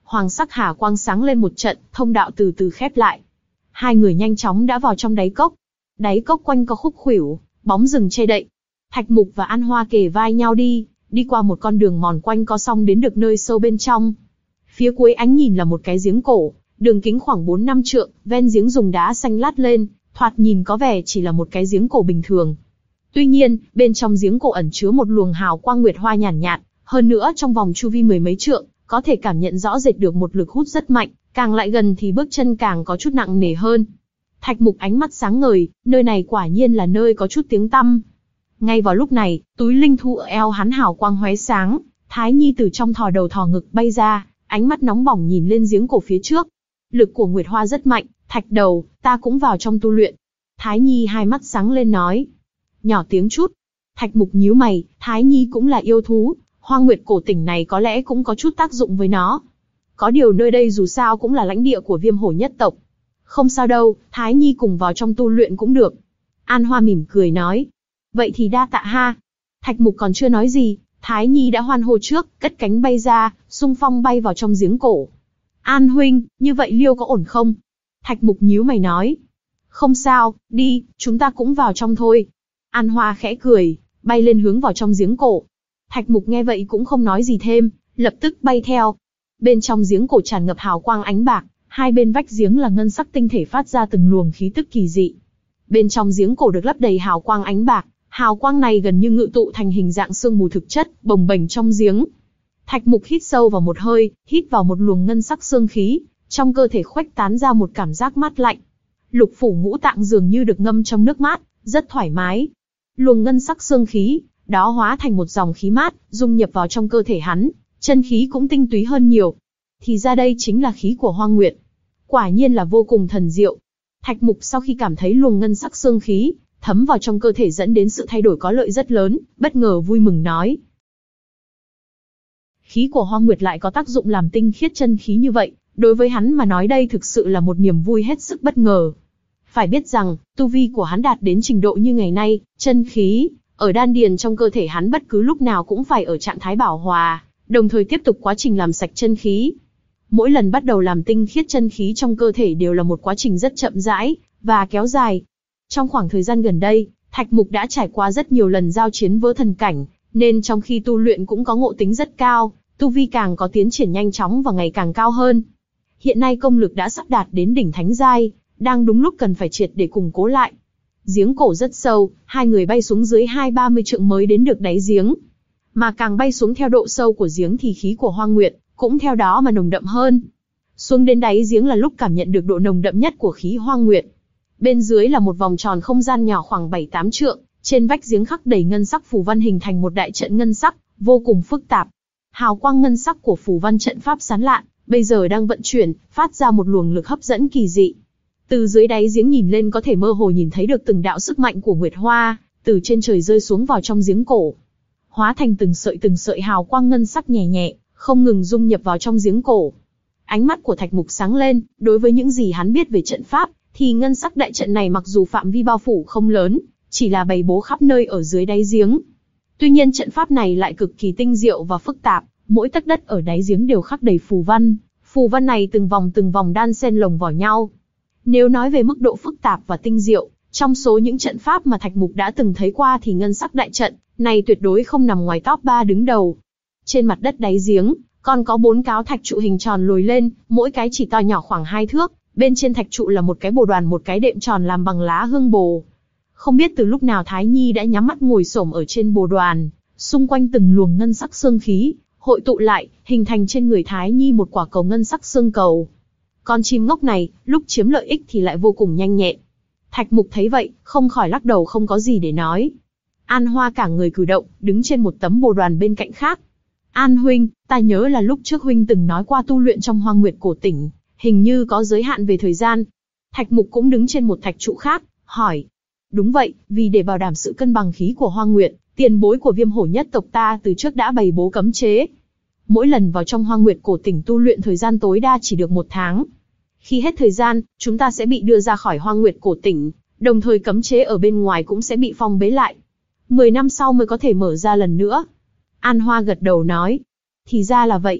Hoàng sắc hà quang sáng lên một trận, thông đạo từ từ khép lại. Hai người nhanh chóng đã vào trong đáy cốc. Đáy cốc quanh có khúc khuỷu, bóng rừng che đậy. Thạch Mục và An Hoa kề vai nhau đi, đi qua một con đường mòn quanh co xong đến được nơi sâu bên trong. Phía cuối ánh nhìn là một cái giếng cổ, đường kính khoảng bốn năm trượng, ven giếng dùng đá xanh lát lên, thoạt nhìn có vẻ chỉ là một cái giếng cổ bình thường. Tuy nhiên, bên trong giếng cổ ẩn chứa một luồng hào quang nguyệt hoa nhàn nhạt, nhạt, hơn nữa trong vòng chu vi mười mấy trượng, có thể cảm nhận rõ rệt được một lực hút rất mạnh, càng lại gần thì bước chân càng có chút nặng nề hơn. Thạch Mục ánh mắt sáng ngời, nơi này quả nhiên là nơi có chút tiếng tăm. Ngay vào lúc này, túi linh thu ở eo hắn hào quang lóe sáng, Thái Nhi từ trong thò đầu thò ngực bay ra, ánh mắt nóng bỏng nhìn lên giếng cổ phía trước. Lực của Nguyệt Hoa rất mạnh, Thạch Đầu, ta cũng vào trong tu luyện. Thái Nhi hai mắt sáng lên nói. Nhỏ tiếng chút. Thạch Mục nhíu mày, Thái Nhi cũng là yêu thú, Hoang Nguyệt cổ tỉnh này có lẽ cũng có chút tác dụng với nó. Có điều nơi đây dù sao cũng là lãnh địa của Viêm Hổ nhất tộc. Không sao đâu, Thái Nhi cùng vào trong tu luyện cũng được. An Hoa mỉm cười nói. Vậy thì đa tạ ha. Thạch Mục còn chưa nói gì, Thái Nhi đã hoan hô trước, cất cánh bay ra, xung phong bay vào trong giếng cổ. An huynh, như vậy Liêu có ổn không? Thạch Mục nhíu mày nói. Không sao, đi, chúng ta cũng vào trong thôi. An Hoa khẽ cười, bay lên hướng vào trong giếng cổ. Thạch Mục nghe vậy cũng không nói gì thêm, lập tức bay theo. Bên trong giếng cổ tràn ngập hào quang ánh bạc, hai bên vách giếng là ngân sắc tinh thể phát ra từng luồng khí tức kỳ dị. Bên trong giếng cổ được lấp đầy hào quang ánh bạc, hào quang này gần như ngự tụ thành hình dạng sương mù thực chất, bồng bềnh trong giếng. Thạch Mục hít sâu vào một hơi, hít vào một luồng ngân sắc sương khí, trong cơ thể khuếch tán ra một cảm giác mát lạnh. Lục phủ ngũ tạng dường như được ngâm trong nước mát, rất thoải mái. Luồng ngân sắc sương khí đó hóa thành một dòng khí mát, dung nhập vào trong cơ thể hắn, chân khí cũng tinh túy hơn nhiều. Thì ra đây chính là khí của Hoang Nguyệt. Quả nhiên là vô cùng thần diệu. Thạch Mục sau khi cảm thấy luồng ngân sắc sương khí thấm vào trong cơ thể dẫn đến sự thay đổi có lợi rất lớn, bất ngờ vui mừng nói. Khí của Hoang Nguyệt lại có tác dụng làm tinh khiết chân khí như vậy, đối với hắn mà nói đây thực sự là một niềm vui hết sức bất ngờ. Phải biết rằng, tu vi của hắn đạt đến trình độ như ngày nay, chân khí ở đan điền trong cơ thể hắn bất cứ lúc nào cũng phải ở trạng thái bảo hòa, đồng thời tiếp tục quá trình làm sạch chân khí. Mỗi lần bắt đầu làm tinh khiết chân khí trong cơ thể đều là một quá trình rất chậm rãi và kéo dài. Trong khoảng thời gian gần đây, Thạch Mục đã trải qua rất nhiều lần giao chiến với thần cảnh, nên trong khi tu luyện cũng có ngộ tính rất cao, tu vi càng có tiến triển nhanh chóng và ngày càng cao hơn. Hiện nay công lực đã sắp đạt đến đỉnh thánh giai, đang đúng lúc cần phải triệt để củng cố lại. Giếng cổ rất sâu, hai người bay xuống dưới hai ba mươi trượng mới đến được đáy giếng. Mà càng bay xuống theo độ sâu của giếng thì khí của Hoang Nguyệt cũng theo đó mà nồng đậm hơn. Xuống đến đáy giếng là lúc cảm nhận được độ nồng đậm nhất của khí Hoang Nguyệt. Bên dưới là một vòng tròn không gian nhỏ khoảng bảy tám trượng, trên vách giếng khắc đầy ngân sắc phù văn hình thành một đại trận ngân sắc, vô cùng phức tạp. Hào quang ngân sắc của phù văn trận pháp sáng lạn, bây giờ đang vận chuyển, phát ra một luồng lực hấp dẫn kỳ dị. Từ dưới đáy giếng nhìn lên có thể mơ hồ nhìn thấy được từng đạo sức mạnh của Nguyệt Hoa, từ trên trời rơi xuống vào trong giếng cổ. Hóa thành từng sợi từng sợi hào quang ngân sắc nhẹ nhẹ, không ngừng dung nhập vào trong giếng cổ. Ánh mắt của Thạch Mục sáng lên, đối với những gì hắn biết về trận pháp, thì ngân sắc đại trận này mặc dù phạm vi bao phủ không lớn, chỉ là bày bố khắp nơi ở dưới đáy giếng. Tuy nhiên trận pháp này lại cực kỳ tinh diệu và phức tạp, mỗi tấc đất ở đáy giếng đều khắc đầy phù văn, phù văn này từng vòng từng vòng đan xen lồng vào nhau. Nếu nói về mức độ phức tạp và tinh diệu, trong số những trận pháp mà Thạch Mục đã từng thấy qua thì ngân sắc đại trận này tuyệt đối không nằm ngoài top ba đứng đầu. Trên mặt đất đáy giếng, còn có bốn cáo thạch trụ hình tròn lồi lên, mỗi cái chỉ to nhỏ khoảng hai thước, bên trên thạch trụ là một cái bồ đoàn một cái đệm tròn làm bằng lá hương bồ. Không biết từ lúc nào Thái Nhi đã nhắm mắt ngồi xổm ở trên bồ đoàn, xung quanh từng luồng ngân sắc sương khí hội tụ lại, hình thành trên người Thái Nhi một quả cầu ngân sắc sương cầu. Con chim ngốc này, lúc chiếm lợi ích thì lại vô cùng nhanh nhẹn. Thạch Mục thấy vậy, không khỏi lắc đầu không có gì để nói. An Hoa cả người cử động, đứng trên một tấm bồ đoàn bên cạnh khác. An huynh, ta nhớ là lúc trước huynh từng nói qua tu luyện trong Hoang Nguyệt cổ tỉnh, hình như có giới hạn về thời gian. Thạch Mục cũng đứng trên một thạch trụ khác, hỏi. Đúng vậy, vì để bảo đảm sự cân bằng khí của Hoang Nguyệt, tiền bối của Viêm Hổ nhất tộc ta từ trước đã bày bố cấm chế. Mỗi lần vào trong Hoang Nguyệt cổ tỉnh tu luyện thời gian tối đa chỉ được một tháng. Khi hết thời gian, chúng ta sẽ bị đưa ra khỏi Hoang Nguyệt cổ tỉnh, đồng thời cấm chế ở bên ngoài cũng sẽ bị phong bế lại. Mười năm sau mới có thể mở ra lần nữa. An Hoa gật đầu nói. Thì ra là vậy.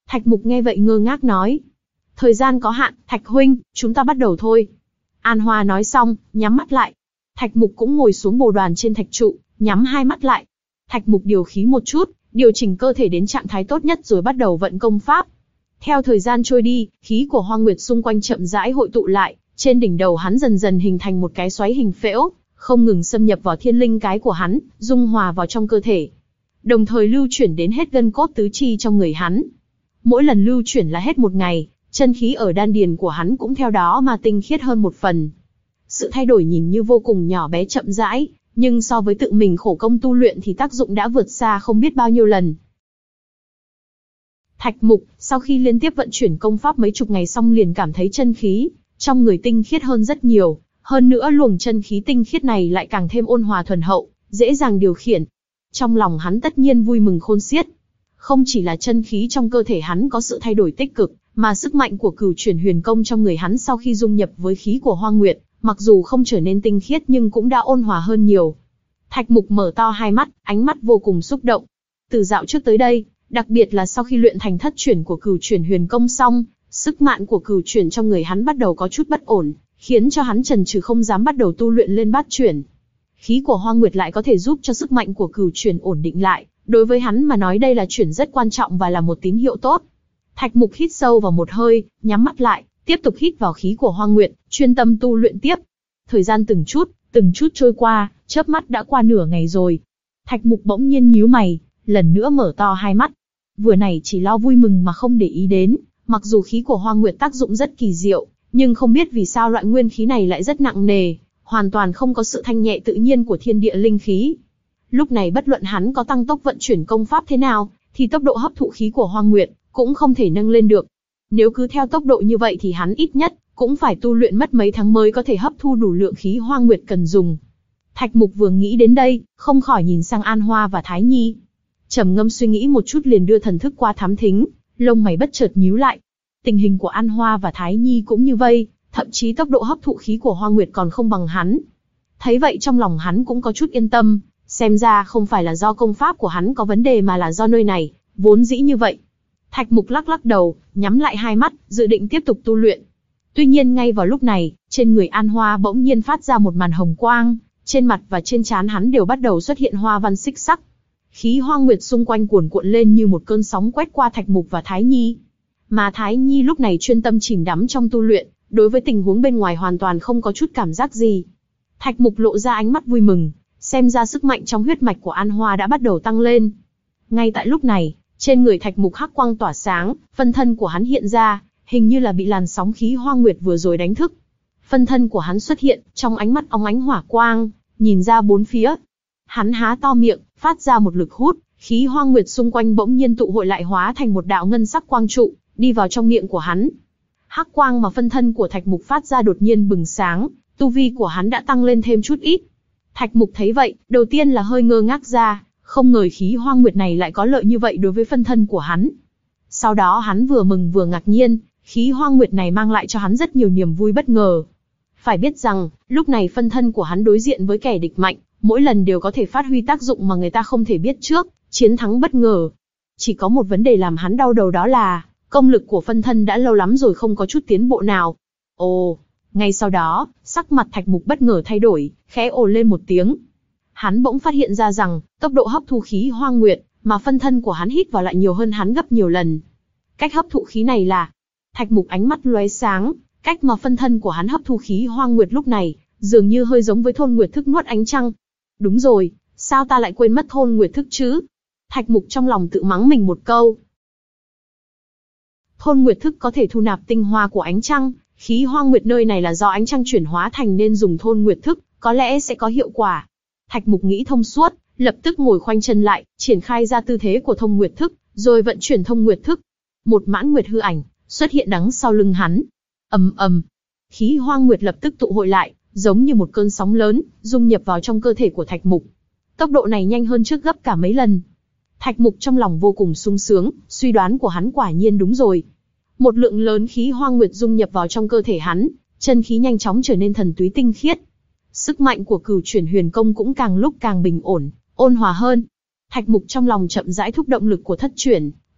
Thạch Mục nghe vậy ngơ ngác nói. Thời gian có hạn, Thạch huynh, chúng ta bắt đầu thôi. An Hoa nói xong, nhắm mắt lại. Thạch Mục cũng ngồi xuống bồ đoàn trên thạch trụ, nhắm hai mắt lại. Thạch Mục điều khí một chút, điều chỉnh cơ thể đến trạng thái tốt nhất rồi bắt đầu vận công pháp. Theo thời gian trôi đi, khí của Hoang Nguyệt xung quanh chậm rãi hội tụ lại, trên đỉnh đầu hắn dần dần hình thành một cái xoáy hình phễu, không ngừng xâm nhập vào thiên linh cái của hắn, dung hòa vào trong cơ thể. Đồng thời lưu chuyển đến hết gân cốt tứ chi trong người hắn. Mỗi lần lưu chuyển là hết một ngày, chân khí ở đan điền của hắn cũng theo đó mà tinh khiết hơn một phần. Sự thay đổi nhìn như vô cùng nhỏ bé chậm rãi, nhưng so với tự mình khổ công tu luyện thì tác dụng đã vượt xa không biết bao nhiêu lần. Thạch Mục, sau khi liên tiếp vận chuyển công pháp mấy chục ngày xong liền cảm thấy chân khí trong người tinh khiết hơn rất nhiều, hơn nữa luồng chân khí tinh khiết này lại càng thêm ôn hòa thuần hậu, dễ dàng điều khiển. Trong lòng hắn tất nhiên vui mừng khôn xiết. Không chỉ là chân khí trong cơ thể hắn có sự thay đổi tích cực, mà sức mạnh của cửu chuyển huyền công trong người hắn sau khi dung nhập với khí của Hoang Nguyệt, mặc dù không trở nên tinh khiết nhưng cũng đã ôn hòa hơn nhiều. Thạch Mục mở to hai mắt, ánh mắt vô cùng xúc động. Từ dạo trước tới đây, đặc biệt là sau khi luyện thành thất chuyển của cửu chuyển huyền công xong, sức mạnh của cửu chuyển trong người hắn bắt đầu có chút bất ổn, khiến cho hắn chần chừ không dám bắt đầu tu luyện lên bát chuyển. Khí của Hoang Nguyệt lại có thể giúp cho sức mạnh của cửu chuyển ổn định lại, đối với hắn mà nói đây là chuyển rất quan trọng và là một tín hiệu tốt. Thạch Mục hít sâu vào một hơi, nhắm mắt lại, tiếp tục hít vào khí của Hoang Nguyệt, chuyên tâm tu luyện tiếp. Thời gian từng chút, từng chút trôi qua, chớp mắt đã qua nửa ngày rồi. Thạch Mục bỗng nhiên nhíu mày, lần nữa mở to hai mắt. Vừa này chỉ lo vui mừng mà không để ý đến, mặc dù khí của Hoang Nguyệt tác dụng rất kỳ diệu, nhưng không biết vì sao loại nguyên khí này lại rất nặng nề, hoàn toàn không có sự thanh nhẹ tự nhiên của thiên địa linh khí. Lúc này bất luận hắn có tăng tốc vận chuyển công pháp thế nào, thì tốc độ hấp thụ khí của Hoang Nguyệt cũng không thể nâng lên được. Nếu cứ theo tốc độ như vậy thì hắn ít nhất cũng phải tu luyện mất mấy tháng mới có thể hấp thu đủ lượng khí Hoang Nguyệt cần dùng. Thạch Mục vừa nghĩ đến đây, không khỏi nhìn sang An Hoa và Thái Nhi. Trầm ngâm suy nghĩ một chút liền đưa thần thức qua thám thính, lông mày bất chợt nhíu lại. Tình hình của An Hoa và Thái Nhi cũng như vây, thậm chí tốc độ hấp thụ khí của Hoang Nguyệt còn không bằng hắn. Thấy vậy trong lòng hắn cũng có chút yên tâm, xem ra không phải là do công pháp của hắn có vấn đề mà là do nơi này vốn dĩ như vậy. Thạch Mục lắc lắc đầu, nhắm lại hai mắt, dự định tiếp tục tu luyện. Tuy nhiên ngay vào lúc này, trên người An Hoa bỗng nhiên phát ra một màn hồng quang, trên mặt và trên trán hắn đều bắt đầu xuất hiện hoa văn xích sắc. Khí Hoang Nguyệt xung quanh cuồn cuộn lên như một cơn sóng quét qua Thạch Mục và Thái Nhi. Mà Thái Nhi lúc này chuyên tâm chìm đắm trong tu luyện, đối với tình huống bên ngoài hoàn toàn không có chút cảm giác gì. Thạch Mục lộ ra ánh mắt vui mừng, xem ra sức mạnh trong huyết mạch của An Hoa đã bắt đầu tăng lên. Ngay tại lúc này, trên người Thạch Mục hắc quang tỏa sáng, phân thân của hắn hiện ra, hình như là bị làn sóng khí Hoang Nguyệt vừa rồi đánh thức. Phân thân của hắn xuất hiện, trong ánh mắt óng ánh hỏa quang, nhìn ra bốn phía. Hắn há to miệng, phát ra một lực hút, khí Hoang Nguyệt xung quanh bỗng nhiên tụ hội lại hóa thành một đạo ngân sắc quang trụ, đi vào trong miệng của hắn. Hắc quang mà phân thân của Thạch Mục phát ra đột nhiên bừng sáng, tu vi của hắn đã tăng lên thêm chút ít. Thạch Mục thấy vậy, đầu tiên là hơi ngơ ngác ra, không ngờ khí Hoang Nguyệt này lại có lợi như vậy đối với phân thân của hắn. Sau đó hắn vừa mừng vừa ngạc nhiên, khí Hoang Nguyệt này mang lại cho hắn rất nhiều niềm vui bất ngờ. Phải biết rằng, lúc này phân thân của hắn đối diện với kẻ địch mạnh, mỗi lần đều có thể phát huy tác dụng mà người ta không thể biết trước, chiến thắng bất ngờ. Chỉ có một vấn đề làm hắn đau đầu đó là, công lực của phân thân đã lâu lắm rồi không có chút tiến bộ nào. Ồ, ngay sau đó, sắc mặt Thạch Mục bất ngờ thay đổi, khẽ ồ lên một tiếng. Hắn bỗng phát hiện ra rằng, tốc độ hấp thu khí Hoang Nguyệt, mà phân thân của hắn hít vào lại nhiều hơn hắn gấp nhiều lần. Cách hấp thụ khí này là, Thạch Mục ánh mắt lóe sáng, cách mà phân thân của hắn hấp thu khí Hoang Nguyệt lúc này, dường như hơi giống với thôn nguyệt thức nuốt ánh trăng. Đúng rồi, sao ta lại quên mất thôn nguyệt thức chứ? Thạch Mục trong lòng tự mắng mình một câu. Thôn nguyệt thức có thể thu nạp tinh hoa của ánh trăng, khí Hoang Nguyệt nơi này là do ánh trăng chuyển hóa thành nên dùng thôn nguyệt thức, có lẽ sẽ có hiệu quả. Thạch Mục nghĩ thông suốt, lập tức ngồi khoanh chân lại, triển khai ra tư thế của thông nguyệt thức, rồi vận chuyển thông nguyệt thức. Một mãn nguyệt hư ảnh xuất hiện đằng sau lưng hắn. Ầm ầm, khí Hoang Nguyệt lập tức tụ hội lại, giống như một cơn sóng lớn, dung nhập vào trong cơ thể của Thạch Mục. Tốc độ này nhanh hơn trước gấp cả mấy lần. Thạch Mục trong lòng vô cùng sung sướng, suy đoán của hắn quả nhiên đúng rồi. Một lượng lớn khí Hoang Nguyệt dung nhập vào trong cơ thể hắn, chân khí nhanh chóng trở nên thần túy tinh khiết. Sức mạnh của cửu chuyển huyền công cũng càng lúc càng bình ổn, ôn hòa hơn. Thạch Mục trong lòng chậm rãi thúc động lực của thất chuyển,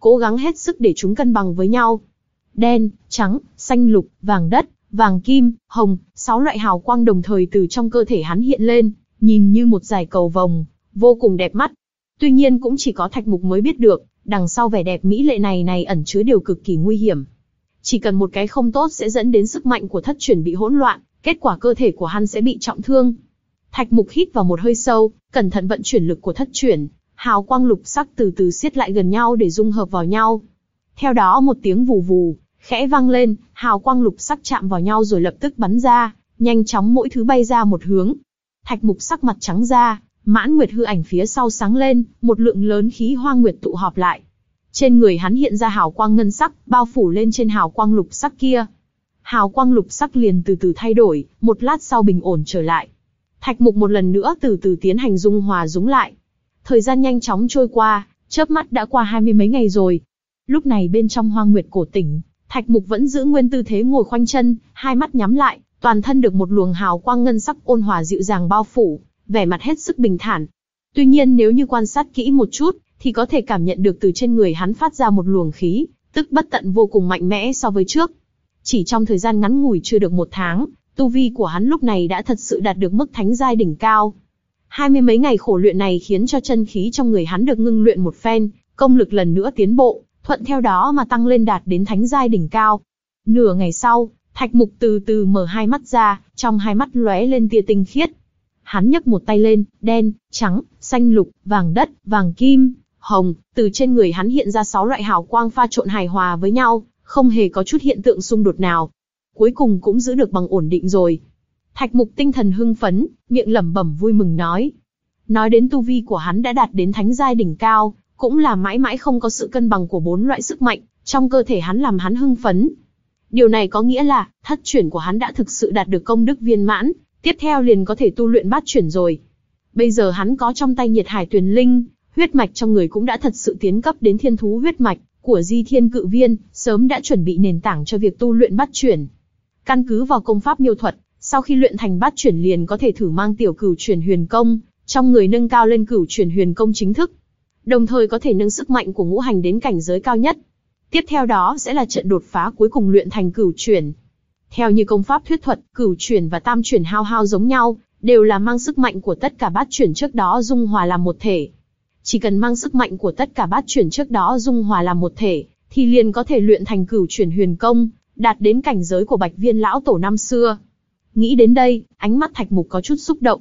cố gắng hết sức để chúng cân bằng với nhau. Đen, trắng, xanh lục, vàng đất, vàng kim, hồng, sáu loại hào quang đồng thời từ trong cơ thể hắn hiện lên, nhìn như một dải cầu vồng, vô cùng đẹp mắt. Tuy nhiên cũng chỉ có Thạch Mục mới biết được, đằng sau vẻ đẹp mỹ lệ này này ẩn chứa điều cực kỳ nguy hiểm. Chỉ cần một cái không tốt sẽ dẫn đến sức mạnh của thất chuyển bị hỗn loạn, kết quả cơ thể của hắn sẽ bị trọng thương. Thạch Mục hít vào một hơi sâu, cẩn thận vận chuyển lực của thất chuyển, hào quang lục sắc từ từ siết lại gần nhau để dung hợp vào nhau. Theo đó một tiếng vù vù, khẽ vang lên, hào quang lục sắc chạm vào nhau rồi lập tức bắn ra, nhanh chóng mỗi thứ bay ra một hướng. Thạch Mục sắc mặt trắng ra, Mãn Nguyệt hư ảnh phía sau sáng lên, một lượng lớn khí hoa nguyệt tụ họp lại. Trên người hắn hiện ra hào quang ngân sắc, bao phủ lên trên hào quang lục sắc kia. Hào quang lục sắc liền từ từ thay đổi, một lát sau bình ổn trở lại. Thạch Mục một lần nữa từ từ tiến hành dung hòa dúng lại. Thời gian nhanh chóng trôi qua, chớp mắt đã qua hai mươi mấy ngày rồi. Lúc này bên trong Hoang Nguyệt cổ tỉnh, Thạch Mục vẫn giữ nguyên tư thế ngồi khoanh chân, hai mắt nhắm lại, toàn thân được một luồng hào quang ngân sắc ôn hòa dịu dàng bao phủ, vẻ mặt hết sức bình thản. Tuy nhiên nếu như quan sát kỹ một chút, thì có thể cảm nhận được từ trên người hắn phát ra một luồng khí, tức bất tận vô cùng mạnh mẽ so với trước. Chỉ trong thời gian ngắn ngủi chưa được một tháng, tu vi của hắn lúc này đã thật sự đạt được mức thánh giai đỉnh cao. Hai mươi mấy ngày khổ luyện này khiến cho chân khí trong người hắn được ngưng luyện một phen, công lực lần nữa tiến bộ, thuận theo đó mà tăng lên đạt đến thánh giai đỉnh cao. Nửa ngày sau, Thạch Mục từ từ mở hai mắt ra, trong hai mắt lóe lên tia tinh khiết. Hắn nhấc một tay lên, đen, trắng, xanh lục, vàng đất, vàng kim, hồng, từ trên người hắn hiện ra sáu loại hào quang pha trộn hài hòa với nhau, không hề có chút hiện tượng xung đột nào. Cuối cùng cũng giữ được bằng ổn định rồi. Thạch Mục tinh thần hưng phấn, miệng lẩm bẩm vui mừng nói. Nói đến tu vi của hắn đã đạt đến thánh giai đỉnh cao, cũng là mãi mãi không có sự cân bằng của bốn loại sức mạnh, trong cơ thể hắn làm hắn hưng phấn. Điều này có nghĩa là, thất chuyển của hắn đã thực sự đạt được công đức viên mãn, tiếp theo liền có thể tu luyện bát chuyển rồi. Bây giờ hắn có trong tay nhiệt hải tuyền linh, huyết mạch trong người cũng đã thật sự tiến cấp đến thiên thú huyết mạch của Di Thiên Cự Viên, sớm đã chuẩn bị nền tảng cho việc tu luyện bát chuyển. Căn cứ vào công pháp miêu thuật, sau khi luyện thành bát chuyển liền có thể thử mang tiểu cửu chuyển huyền công, trong người nâng cao lên cửu chuyển huyền công chính thức. Đồng thời có thể nâng sức mạnh của ngũ hành đến cảnh giới cao nhất. Tiếp theo đó sẽ là trận đột phá cuối cùng luyện thành cửu chuyển. Theo như công pháp thuyết thuật, cửu chuyển và tam chuyển hao hao giống nhau, đều là mang sức mạnh của tất cả bát chuyển trước đó dung hòa làm một thể. Chỉ cần mang sức mạnh của tất cả bát chuyển trước đó dung hòa làm một thể, thì liền có thể luyện thành cửu chuyển huyền công, đạt đến cảnh giới của Bạch Viên lão tổ năm xưa. Nghĩ đến đây, ánh mắt Thạch Mục có chút xúc động.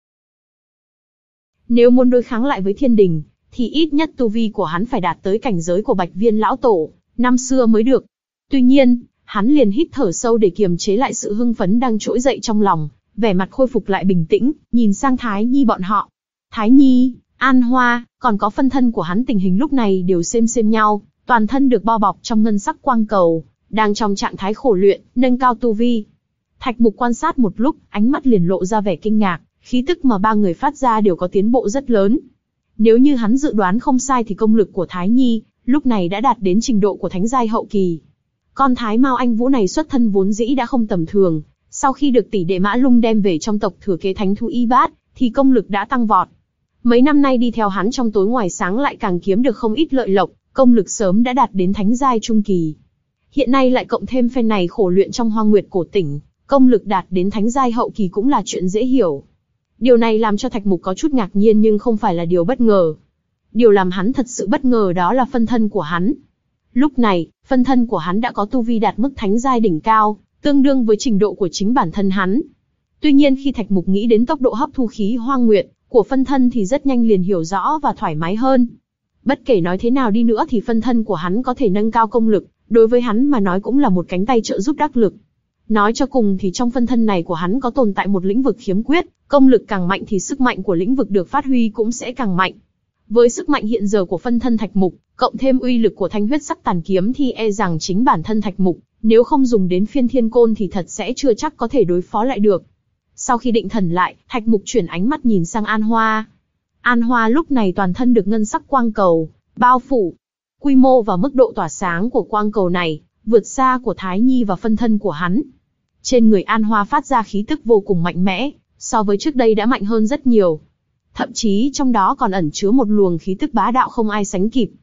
Nếu muốn đối kháng lại với thiên đình, thì ít nhất tu vi của hắn phải đạt tới cảnh giới của Bạch Viên lão tổ năm xưa mới được. Tuy nhiên, hắn liền hít thở sâu để kiềm chế lại sự hưng phấn đang trỗi dậy trong lòng, vẻ mặt khôi phục lại bình tĩnh, nhìn sang Thái Nhi bọn họ. Thái Nhi, An Hoa, còn có phân thân của hắn tình hình lúc này đều xem xem nhau, toàn thân được bao bọc trong ngân sắc quang cầu, đang trong trạng thái khổ luyện, nâng cao tu vi. Thạch Mục quan sát một lúc, ánh mắt liền lộ ra vẻ kinh ngạc, khí tức mà ba người phát ra đều có tiến bộ rất lớn. Nếu như hắn dự đoán không sai thì công lực của Thái Nhi, lúc này đã đạt đến trình độ của thánh giai hậu kỳ. Con Thái Mao Anh Vũ này xuất thân vốn dĩ đã không tầm thường, sau khi được tỷ đệ Mã Lung đem về trong tộc thừa kế thánh thú y bát, thì công lực đã tăng vọt. Mấy năm nay đi theo hắn trong tối ngoài sáng lại càng kiếm được không ít lợi lộc, công lực sớm đã đạt đến thánh giai trung kỳ. Hiện nay lại cộng thêm phen này khổ luyện trong Hoang Nguyệt cổ tỉnh, công lực đạt đến thánh giai hậu kỳ cũng là chuyện dễ hiểu. Điều này làm cho Thạch Mục có chút ngạc nhiên nhưng không phải là điều bất ngờ. Điều làm hắn thật sự bất ngờ đó là phân thân của hắn. Lúc này, phân thân của hắn đã có tu vi đạt mức thánh giai đỉnh cao, tương đương với trình độ của chính bản thân hắn. Tuy nhiên khi Thạch Mục nghĩ đến tốc độ hấp thu khí Hoang Nguyệt của phân thân thì rất nhanh liền hiểu rõ và thoải mái hơn. Bất kể nói thế nào đi nữa thì phân thân của hắn có thể nâng cao công lực, đối với hắn mà nói cũng là một cánh tay trợ giúp đắc lực. Nói cho cùng thì trong phân thân này của hắn có tồn tại một lĩnh vực khiếm khuyết, công lực càng mạnh thì sức mạnh của lĩnh vực được phát huy cũng sẽ càng mạnh. Với sức mạnh hiện giờ của phân thân Thạch Mục, cộng thêm uy lực của thanh huyết sắc tàn kiếm thì e rằng chính bản thân Thạch Mục, nếu không dùng đến phiên thiên côn thì thật sẽ chưa chắc có thể đối phó lại được. Sau khi định thần lại, Thạch Mục chuyển ánh mắt nhìn sang An Hoa. An Hoa lúc này toàn thân được ngân sắc quang cầu bao phủ. Quy mô và mức độ tỏa sáng của quang cầu này vượt xa của Thái Nhi và phân thân của hắn. Trên người An Hoa phát ra khí tức vô cùng mạnh mẽ, so với trước đây đã mạnh hơn rất nhiều. Thậm chí trong đó còn ẩn chứa một luồng khí tức bá đạo không ai sánh kịp.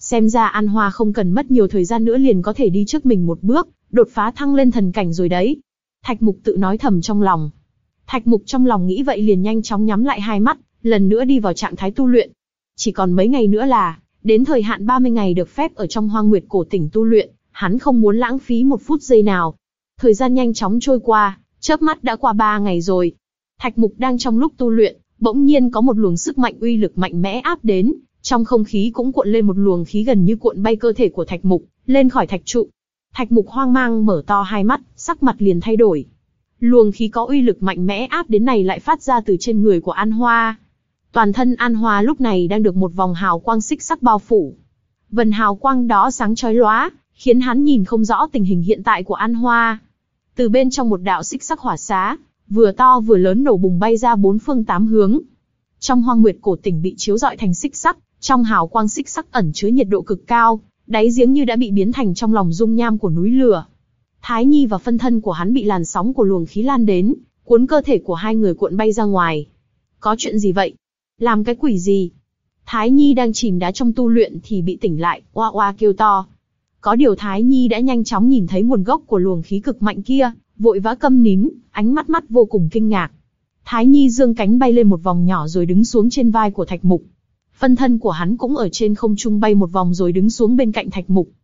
Xem ra An Hoa không cần mất nhiều thời gian nữa liền có thể đi trước mình một bước, đột phá thăng lên thần cảnh rồi đấy. Thạch Mục tự nói thầm trong lòng. Thạch Mục trong lòng nghĩ vậy liền nhanh chóng nhắm lại hai mắt, lần nữa đi vào trạng thái tu luyện. Chỉ còn mấy ngày nữa là đến thời hạn ba mươi ngày được phép ở trong Hoang Nguyệt Cổ Tỉnh tu luyện, hắn không muốn lãng phí một phút giây nào. Thời gian nhanh chóng trôi qua, chớp mắt đã qua ba ngày rồi. Thạch Mục đang trong lúc tu luyện, bỗng nhiên có một luồng sức mạnh uy lực mạnh mẽ áp đến, trong không khí cũng cuộn lên một luồng khí gần như cuộn bay cơ thể của Thạch Mục lên khỏi thạch trụ. Thạch Mục hoang mang mở to hai mắt, sắc mặt liền thay đổi. Luồng khí có uy lực mạnh mẽ áp đến này lại phát ra từ trên người của An Hoa. Toàn thân An Hoa lúc này đang được một vòng hào quang xích sắc bao phủ. Vần hào quang đó sáng chói lóa, khiến hắn nhìn không rõ tình hình hiện tại của An Hoa. Từ bên trong một đạo xích sắc hỏa xá, vừa to vừa lớn nổ bùng bay ra bốn phương tám hướng. Trong Hoang Nguyệt Cổ Tỉnh bị chiếu rọi thành xích sắc, trong hào quang xích sắc ẩn chứa nhiệt độ cực cao, đáy giếng như đã bị biến thành trong lòng dung nham của núi lửa. Thái Nhi và phân thân của hắn bị làn sóng của luồng khí lan đến, cuốn cơ thể của hai người cuộn bay ra ngoài. Có chuyện gì vậy? Làm cái quỷ gì? Thái Nhi đang chìm đá trong tu luyện thì bị tỉnh lại, oa oa kêu to. Có điều Thái Nhi đã nhanh chóng nhìn thấy nguồn gốc của luồng khí cực mạnh kia, vội vã câm nín, ánh mắt mắt vô cùng kinh ngạc. Thái Nhi giương cánh bay lên một vòng nhỏ rồi đứng xuống trên vai của Thạch Mục. Phân thân của hắn cũng ở trên không trung bay một vòng rồi đứng xuống bên cạnh Thạch Mục.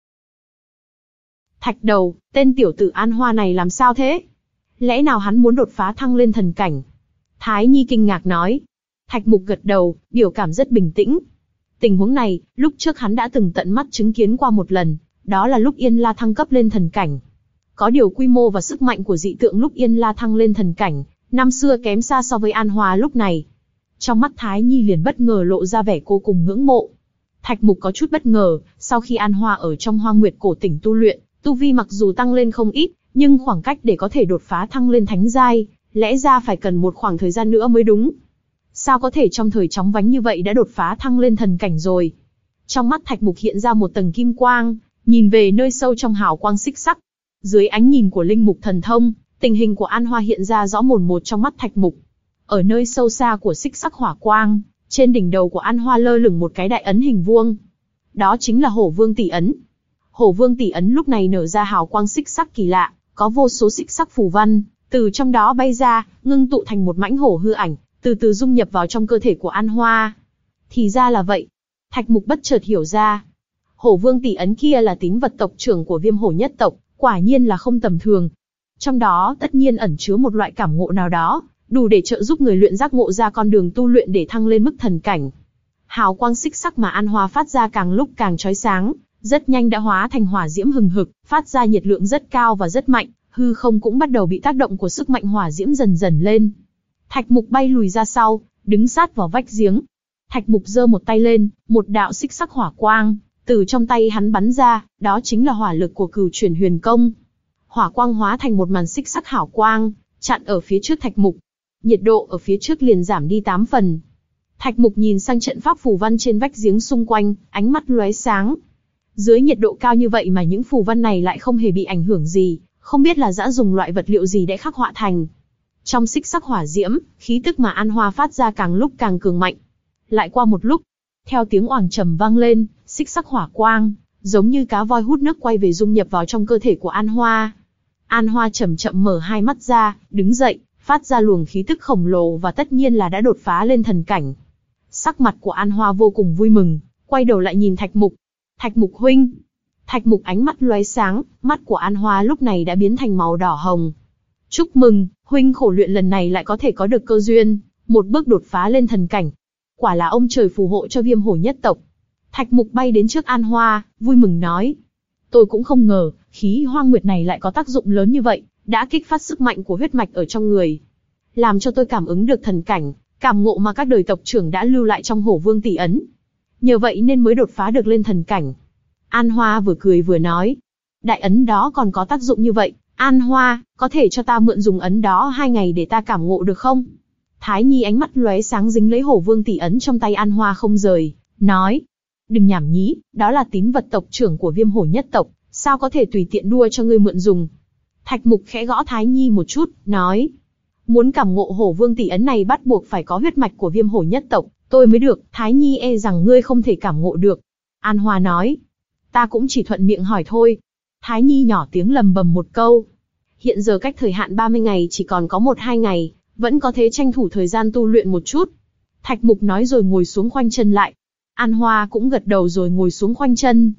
Thạch Đầu, tên tiểu tử An Hoa này làm sao thế? Lẽ nào hắn muốn đột phá thăng lên thần cảnh? Thái Nhi kinh ngạc nói. Thạch Mục gật đầu, biểu cảm rất bình tĩnh. Tình huống này, lúc trước hắn đã từng tận mắt chứng kiến qua một lần, đó là lúc Yên La thăng cấp lên thần cảnh. Có điều quy mô và sức mạnh của dị tượng lúc Yên La thăng lên thần cảnh, năm xưa kém xa so với An Hoa lúc này. Trong mắt Thái Nhi liền bất ngờ lộ ra vẻ vô cùng ngưỡng mộ. Thạch Mục có chút bất ngờ, sau khi An Hoa ở trong Hoang Nguyệt Cổ Tỉnh tu luyện, tu vi mặc dù tăng lên không ít, nhưng khoảng cách để có thể đột phá thăng lên thánh giai, lẽ ra phải cần một khoảng thời gian nữa mới đúng. Sao có thể trong thời chóng vánh như vậy đã đột phá thăng lên thần cảnh rồi? Trong mắt Thạch Mục hiện ra một tầng kim quang, nhìn về nơi sâu trong hào quang xích sắc. Dưới ánh nhìn của linh mục thần thông, tình hình của An Hoa hiện ra rõ mồn một trong mắt Thạch Mục. Ở nơi sâu xa của xích sắc hỏa quang, trên đỉnh đầu của An Hoa lơ lửng một cái đại ấn hình vuông. Đó chính là Hổ Vương Tỷ Ấn. Hổ Vương Tỷ Ấn lúc này nở ra hào quang xích sắc kỳ lạ, có vô số xích sắc phù văn, từ trong đó bay ra, ngưng tụ thành một mãnh hổ hư ảnh, từ từ dung nhập vào trong cơ thể của An Hoa. Thì ra là vậy. Thạch Mục bất chợt hiểu ra. Hổ Vương Tỷ Ấn kia là tín vật tộc trưởng của Viêm Hổ nhất tộc, quả nhiên là không tầm thường. Trong đó tất nhiên ẩn chứa một loại cảm ngộ nào đó, đủ để trợ giúp người luyện giác ngộ ra con đường tu luyện để thăng lên mức thần cảnh. Hào quang xích sắc mà An Hoa phát ra càng lúc càng chói sáng, rất nhanh đã hóa thành hỏa diễm hừng hực, phát ra nhiệt lượng rất cao và rất mạnh, hư không cũng bắt đầu bị tác động của sức mạnh hỏa diễm dần dần lên. Thạch Mục bay lùi ra sau, đứng sát vào vách giếng. Thạch Mục giơ một tay lên, một đạo xích sắc hỏa quang từ trong tay hắn bắn ra, đó chính là hỏa lực của Cửu Chuyển Huyền Công. Hỏa quang hóa thành một màn xích sắc hảo quang, chặn ở phía trước Thạch Mục. Nhiệt độ ở phía trước liền giảm đi tám phần. Thạch Mục nhìn sang trận pháp phù văn trên vách giếng xung quanh, ánh mắt lóe sáng. Dưới nhiệt độ cao như vậy mà những phù văn này lại không hề bị ảnh hưởng gì, không biết là dã dùng loại vật liệu gì để khắc họa thành. Trong xích sắc hỏa diễm, khí tức mà An Hoa phát ra càng lúc càng cường mạnh. Lại qua một lúc, theo tiếng oảng trầm vang lên, xích sắc hỏa quang giống như cá voi hút nước quay về dung nhập vào trong cơ thể của An Hoa. An Hoa chậm chậm mở hai mắt ra, đứng dậy, phát ra luồng khí tức khổng lồ và tất nhiên là đã đột phá lên thần cảnh. Sắc mặt của An Hoa vô cùng vui mừng, quay đầu lại nhìn Thạch Mục. Thạch Mục huynh. Thạch Mục ánh mắt lóe sáng, mắt của An Hoa lúc này đã biến thành màu đỏ hồng. Chúc mừng, huynh khổ luyện lần này lại có thể có được cơ duyên, một bước đột phá lên thần cảnh. Quả là ông trời phù hộ cho Viêm Hổ nhất tộc. Thạch Mục bay đến trước An Hoa, vui mừng nói. Tôi cũng không ngờ, khí hoang nguyệt này lại có tác dụng lớn như vậy, đã kích phát sức mạnh của huyết mạch ở trong người. Làm cho tôi cảm ứng được thần cảnh, cảm ngộ mà các đời tộc trưởng đã lưu lại trong Hổ Vương Tỷ Ấn. Nhờ vậy nên mới đột phá được lên thần cảnh. An Hoa vừa cười vừa nói. Đại ấn đó còn có tác dụng như vậy, An Hoa, có thể cho ta mượn dùng ấn đó hai ngày để ta cảm ngộ được không? Thái Nhi ánh mắt lóe sáng dính lấy Hổ Vương Tỷ Ấn trong tay An Hoa không rời, nói. Đừng nhảm nhí, đó là tín vật tộc trưởng của Viêm Hổ nhất tộc, sao có thể tùy tiện đua cho ngươi mượn dùng. Thạch Mục khẽ gõ Thái Nhi một chút, nói. Muốn cảm ngộ Hổ Vương Tỷ Ấn này bắt buộc phải có huyết mạch của Viêm Hổ nhất tộc, tôi mới được, Thái Nhi e rằng ngươi không thể cảm ngộ được. An Hoa nói. Ta cũng chỉ thuận miệng hỏi thôi. Thái Nhi nhỏ tiếng lầm bầm một câu. Hiện giờ cách thời hạn ba mươi ngày chỉ còn có một hai ngày, vẫn có thể tranh thủ thời gian tu luyện một chút. Thạch Mục nói rồi ngồi xuống khoanh chân lại. An Hoa cũng gật đầu rồi ngồi xuống khoanh chân.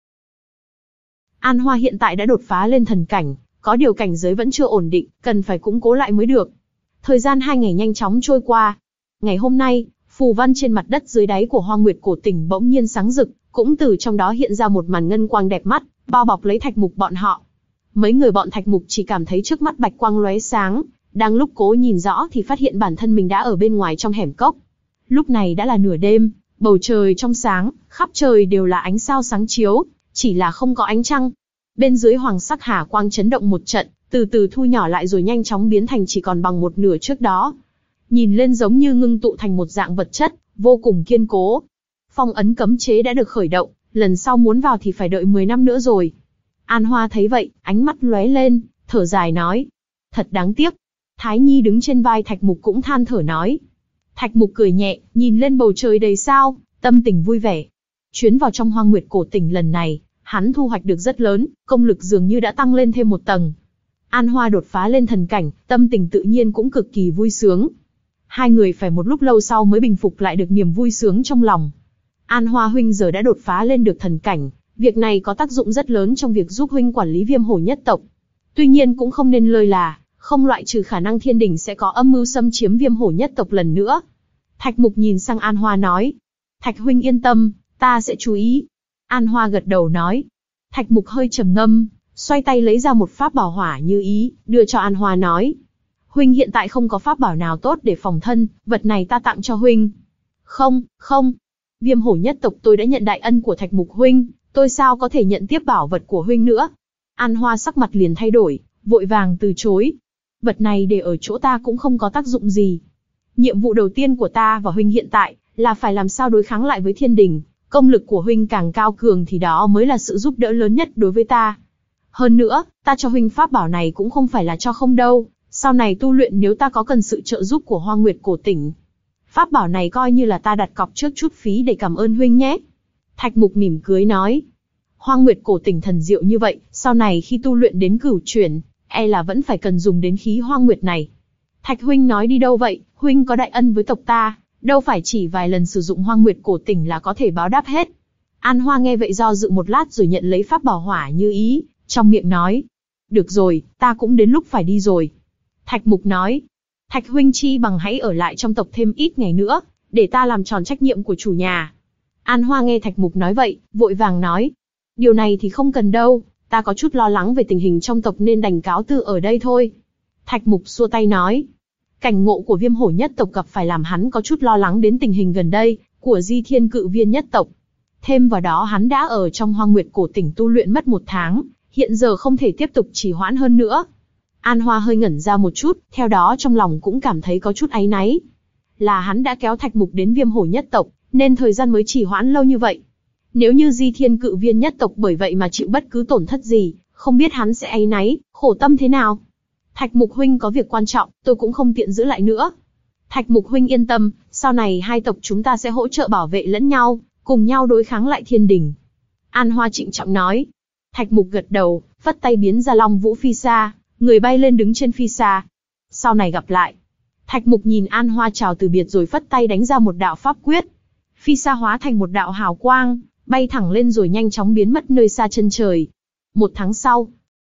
An Hoa hiện tại đã đột phá lên thần cảnh, có điều cảnh giới vẫn chưa ổn định, cần phải củng cố lại mới được. Thời gian hai ngày nhanh chóng trôi qua. Ngày hôm nay, phù văn trên mặt đất dưới đáy của Hoang Nguyệt Cổ Tỉnh bỗng nhiên sáng rực, cũng từ trong đó hiện ra một màn ngân quang đẹp mắt, bao bọc lấy Thạch Mục bọn họ. Mấy người bọn Thạch Mục chỉ cảm thấy trước mắt bạch quang lóe sáng, đang lúc cố nhìn rõ thì phát hiện bản thân mình đã ở bên ngoài trong hẻm cốc. Lúc này đã là nửa đêm, bầu trời trong sáng, khắp trời đều là ánh sao sáng chiếu, chỉ là không có ánh trăng. Bên dưới hoàng sắc hà quang chấn động một trận, từ từ thu nhỏ lại rồi nhanh chóng biến thành chỉ còn bằng một nửa trước đó. Nhìn lên giống như ngưng tụ thành một dạng vật chất, vô cùng kiên cố. Phong ấn cấm chế đã được khởi động, lần sau muốn vào thì phải đợi mười năm nữa rồi. An Hoa thấy vậy, ánh mắt lóe lên, thở dài nói. Thật đáng tiếc. Thái Nhi đứng trên vai Thạch Mục cũng than thở nói. Thạch Mục cười nhẹ, nhìn lên bầu trời đầy sao, tâm tình vui vẻ. Chuyến vào trong Hoang Nguyệt Cổ Tỉnh lần này, hắn thu hoạch được rất lớn, công lực dường như đã tăng lên thêm một tầng. An Hoa đột phá lên thần cảnh, tâm tình tự nhiên cũng cực kỳ vui sướng. Hai người phải một lúc lâu sau mới bình phục lại được niềm vui sướng trong lòng. An Hoa huynh giờ đã đột phá lên được thần cảnh, việc này có tác dụng rất lớn trong việc giúp huynh quản lý Viêm Hổ nhất tộc. Tuy nhiên cũng không nên lơi là, không loại trừ khả năng thiên đình sẽ có âm mưu xâm chiếm Viêm Hổ nhất tộc lần nữa. Thạch Mục nhìn sang An Hoa nói. Thạch huynh yên tâm, ta sẽ chú ý. An Hoa gật đầu nói. Thạch Mục hơi trầm ngâm, xoay tay lấy ra một pháp bảo hỏa như ý, đưa cho An Hoa nói. Huynh hiện tại không có pháp bảo nào tốt để phòng thân, vật này ta tặng cho huynh. Không, không. Viêm Hổ nhất tộc tôi đã nhận đại ân của Thạch Mục huynh, tôi sao có thể nhận tiếp bảo vật của huynh nữa. An Hoa sắc mặt liền thay đổi, vội vàng từ chối. Vật này để ở chỗ ta cũng không có tác dụng gì. Nhiệm vụ đầu tiên của ta và huynh hiện tại là phải làm sao đối kháng lại với thiên đình. Công lực của huynh càng cao cường thì đó mới là sự giúp đỡ lớn nhất đối với ta. Hơn nữa, ta cho huynh pháp bảo này cũng không phải là cho không đâu. Sau này tu luyện nếu ta có cần sự trợ giúp của Hoang Nguyệt Cổ Tỉnh, pháp bảo này coi như là ta đặt cọc trước chút phí để cảm ơn huynh nhé. Thạch Mục mỉm cười nói. Hoang Nguyệt Cổ Tỉnh thần diệu như vậy, sau này khi tu luyện đến cửu chuyển, e là vẫn phải cần dùng đến khí Hoang Nguyệt này. Thạch huynh nói đi đâu vậy, huynh có đại ân với tộc ta, đâu phải chỉ vài lần sử dụng Hoang Nguyệt Cổ Tỉnh là có thể báo đáp hết. An Hoa nghe vậy do dự một lát rồi nhận lấy pháp bảo hỏa như ý, trong miệng nói. Được rồi, ta cũng đến lúc phải đi rồi. Thạch Mục nói. Thạch huynh chi bằng hãy ở lại trong tộc thêm ít ngày nữa, để ta làm tròn trách nhiệm của chủ nhà. An Hoa nghe Thạch Mục nói vậy, vội vàng nói. Điều này thì không cần đâu, ta có chút lo lắng về tình hình trong tộc nên đành cáo từ ở đây thôi. Thạch Mục xua tay nói. Cảnh ngộ của Viêm Hổ nhất tộc gặp phải làm hắn có chút lo lắng đến tình hình gần đây của Di Thiên Cự Viên nhất tộc. Thêm vào đó hắn đã ở trong Hoang Nguyệt Cổ Tỉnh tu luyện mất một tháng, hiện giờ không thể tiếp tục trì hoãn hơn nữa. An Hoa hơi ngẩn ra một chút, theo đó trong lòng cũng cảm thấy có chút áy náy. Là hắn đã kéo Thạch Mục đến Viêm Hổ nhất tộc, nên thời gian mới trì hoãn lâu như vậy. Nếu như Di Thiên Cự Viên nhất tộc bởi vậy mà chịu bất cứ tổn thất gì, không biết hắn sẽ áy náy, khổ tâm thế nào. Thạch Mục huynh có việc quan trọng, tôi cũng không tiện giữ lại nữa. Thạch Mục huynh yên tâm, sau này hai tộc chúng ta sẽ hỗ trợ bảo vệ lẫn nhau, cùng nhau đối kháng lại thiên đình. An Hoa trịnh trọng nói. Thạch Mục gật đầu, phất tay biến ra Long Vũ phi xa, người bay lên đứng trên phi xa. Sau này gặp lại. Thạch Mục nhìn An Hoa chào từ biệt rồi phất tay đánh ra một đạo pháp quyết. Phi xa hóa thành một đạo hào quang, bay thẳng lên rồi nhanh chóng biến mất nơi xa chân trời. Một tháng sau,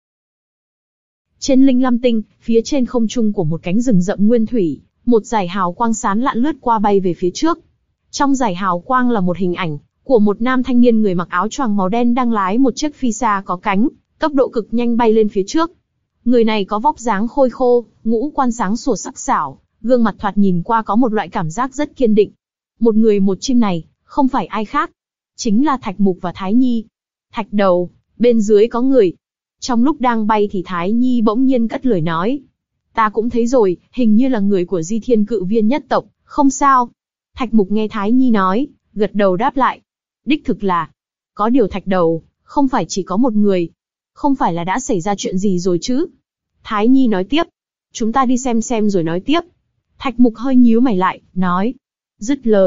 trên Linh Lam Tinh, phía trên không trung của một cánh rừng rậm nguyên thủy, một dải hào quang sáng lạn lướt qua bay về phía trước. Trong dải hào quang là một hình ảnh của một nam thanh niên người mặc áo choàng màu đen đang lái một chiếc phi xa có cánh, tốc độ cực nhanh bay lên phía trước. Người này có vóc dáng khôi khô, ngũ quan sáng sủa sắc sảo, gương mặt thoạt nhìn qua có một loại cảm giác rất kiên định. Một người một chim này, không phải ai khác, chính là Thạch Mục và Thái Nhi. Thạch đầu, bên dưới có người. Trong lúc đang bay thì Thái Nhi bỗng nhiên cất lời nói. Ta cũng thấy rồi, hình như là người của Di Thiên Cự Viên nhất tộc, không sao. Thạch Mục nghe Thái Nhi nói, gật đầu đáp lại. Đích thực là, có điều Thạch đầu, không phải chỉ có một người. Không phải là đã xảy ra chuyện gì rồi chứ? Thái Nhi nói tiếp. Chúng ta đi xem xem rồi nói tiếp. Thạch Mục hơi nhíu mày lại, nói. Dứt lời,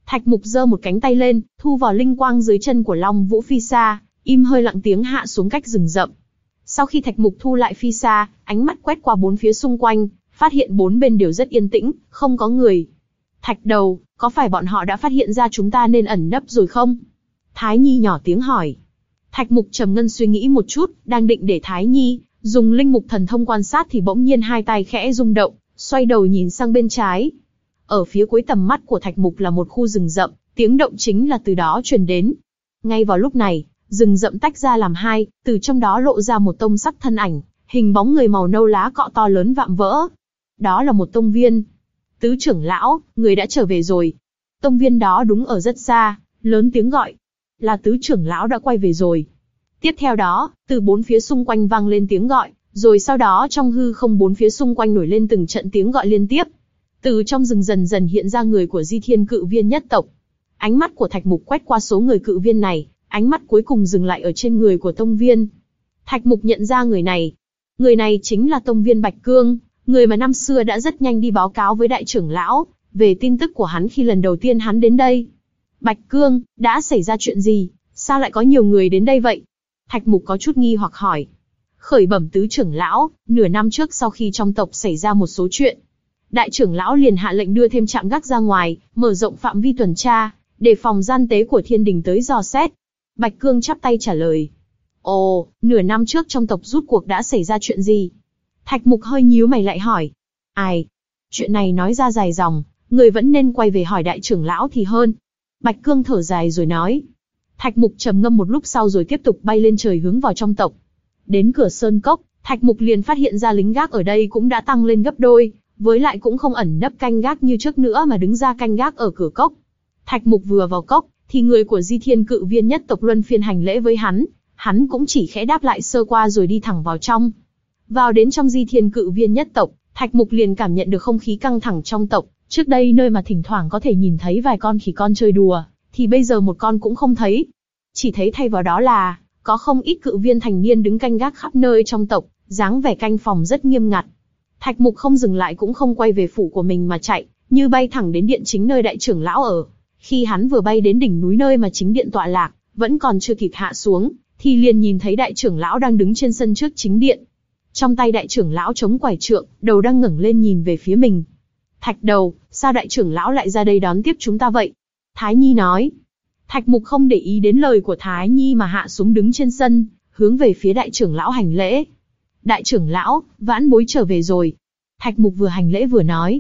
Thạch Mục giơ một cánh tay lên, thu vào linh quang dưới chân của Long Vũ Phi Sa, im hơi lặng tiếng hạ xuống cách rừng rậm. Sau khi Thạch Mục thu lại Phi Sa, ánh mắt quét qua bốn phía xung quanh, phát hiện bốn bên đều rất yên tĩnh, không có người. Thạch Đầu, có phải bọn họ đã phát hiện ra chúng ta nên ẩn nấp rồi không? Thái Nhi nhỏ tiếng hỏi. Thạch Mục trầm ngâm suy nghĩ một chút, đang định để Thái Nhi dùng linh mục thần thông quan sát thì bỗng nhiên hai tay khẽ rung động, xoay đầu nhìn sang bên trái. Ở phía cuối tầm mắt của Thạch Mục là một khu rừng rậm, tiếng động chính là từ đó truyền đến. Ngay vào lúc này, rừng rậm tách ra làm hai, từ trong đó lộ ra một tông sắc thân ảnh, hình bóng người màu nâu lá cọ to lớn vạm vỡ. Đó là một tông viên. Tứ trưởng lão, người đã trở về rồi. Tông viên đó đúng ở rất xa, lớn tiếng gọi. Là tứ trưởng lão đã quay về rồi. Tiếp theo đó, từ bốn phía xung quanh vang lên tiếng gọi, rồi sau đó trong hư không bốn phía xung quanh nổi lên từng trận tiếng gọi liên tiếp. Từ trong rừng dần dần hiện ra người của Di Thiên Cự Viên nhất tộc. Ánh mắt của Thạch Mục quét qua số người cự viên này, ánh mắt cuối cùng dừng lại ở trên người của tông viên. Thạch Mục nhận ra người này. Người này chính là tông viên Bạch Cương, người mà năm xưa đã rất nhanh đi báo cáo với đại trưởng lão về tin tức của hắn khi lần đầu tiên hắn đến đây. Bạch Cương, đã xảy ra chuyện gì? Sao lại có nhiều người đến đây vậy? Thạch Mục có chút nghi hoặc hỏi. Khởi bẩm tứ trưởng lão, nửa năm trước sau khi trong tộc xảy ra một số chuyện, đại trưởng lão liền hạ lệnh đưa thêm trạm gác ra ngoài, mở rộng phạm vi tuần tra, để phòng gian tế của thiên đình tới dò xét. Bạch Cương chắp tay trả lời. Ồ, nửa năm trước trong tộc rút cuộc đã xảy ra chuyện gì? Thạch Mục hơi nhíu mày lại hỏi. Ai? Chuyện này nói ra dài dòng, người vẫn nên quay về hỏi đại trưởng lão thì hơn. Bạch Cương thở dài rồi nói. Thạch Mục trầm ngâm một lúc sau rồi tiếp tục bay lên trời hướng vào trong tộc. Đến cửa sơn cốc, Thạch Mục liền phát hiện ra lính gác ở đây cũng đã tăng lên gấp đôi, với lại cũng không ẩn nấp canh gác như trước nữa mà đứng ra canh gác ở cửa cốc. Thạch Mục vừa vào cốc, thì người của Di Thiên Cự Viên nhất tộc luân phiên hành lễ với hắn, hắn cũng chỉ khẽ đáp lại sơ qua rồi đi thẳng vào trong. Vào đến trong Di Thiên Cự Viên nhất tộc, Thạch Mục liền cảm nhận được không khí căng thẳng trong tộc. Trước đây nơi mà thỉnh thoảng có thể nhìn thấy vài con khỉ con chơi đùa, thì bây giờ một con cũng không thấy. Chỉ thấy thay vào đó là, có không ít cự viên thành niên đứng canh gác khắp nơi trong tộc, dáng vẻ canh phòng rất nghiêm ngặt. Thạch Mục không dừng lại cũng không quay về phủ của mình mà chạy, như bay thẳng đến điện chính nơi đại trưởng lão ở. Khi hắn vừa bay đến đỉnh núi nơi mà chính điện tọa lạc, vẫn còn chưa kịp hạ xuống, thì liền nhìn thấy đại trưởng lão đang đứng trên sân trước chính điện. Trong tay đại trưởng lão chống quải trượng, đầu đang ngẩng lên nhìn về phía mình. Thạch Đầu, sao đại trưởng lão lại ra đây đón tiếp chúng ta vậy? Thái Nhi nói. Thạch Mục không để ý đến lời của Thái Nhi mà hạ xuống đứng trên sân, hướng về phía đại trưởng lão hành lễ. Đại trưởng lão, vãn bối trở về rồi. Thạch Mục vừa hành lễ vừa nói.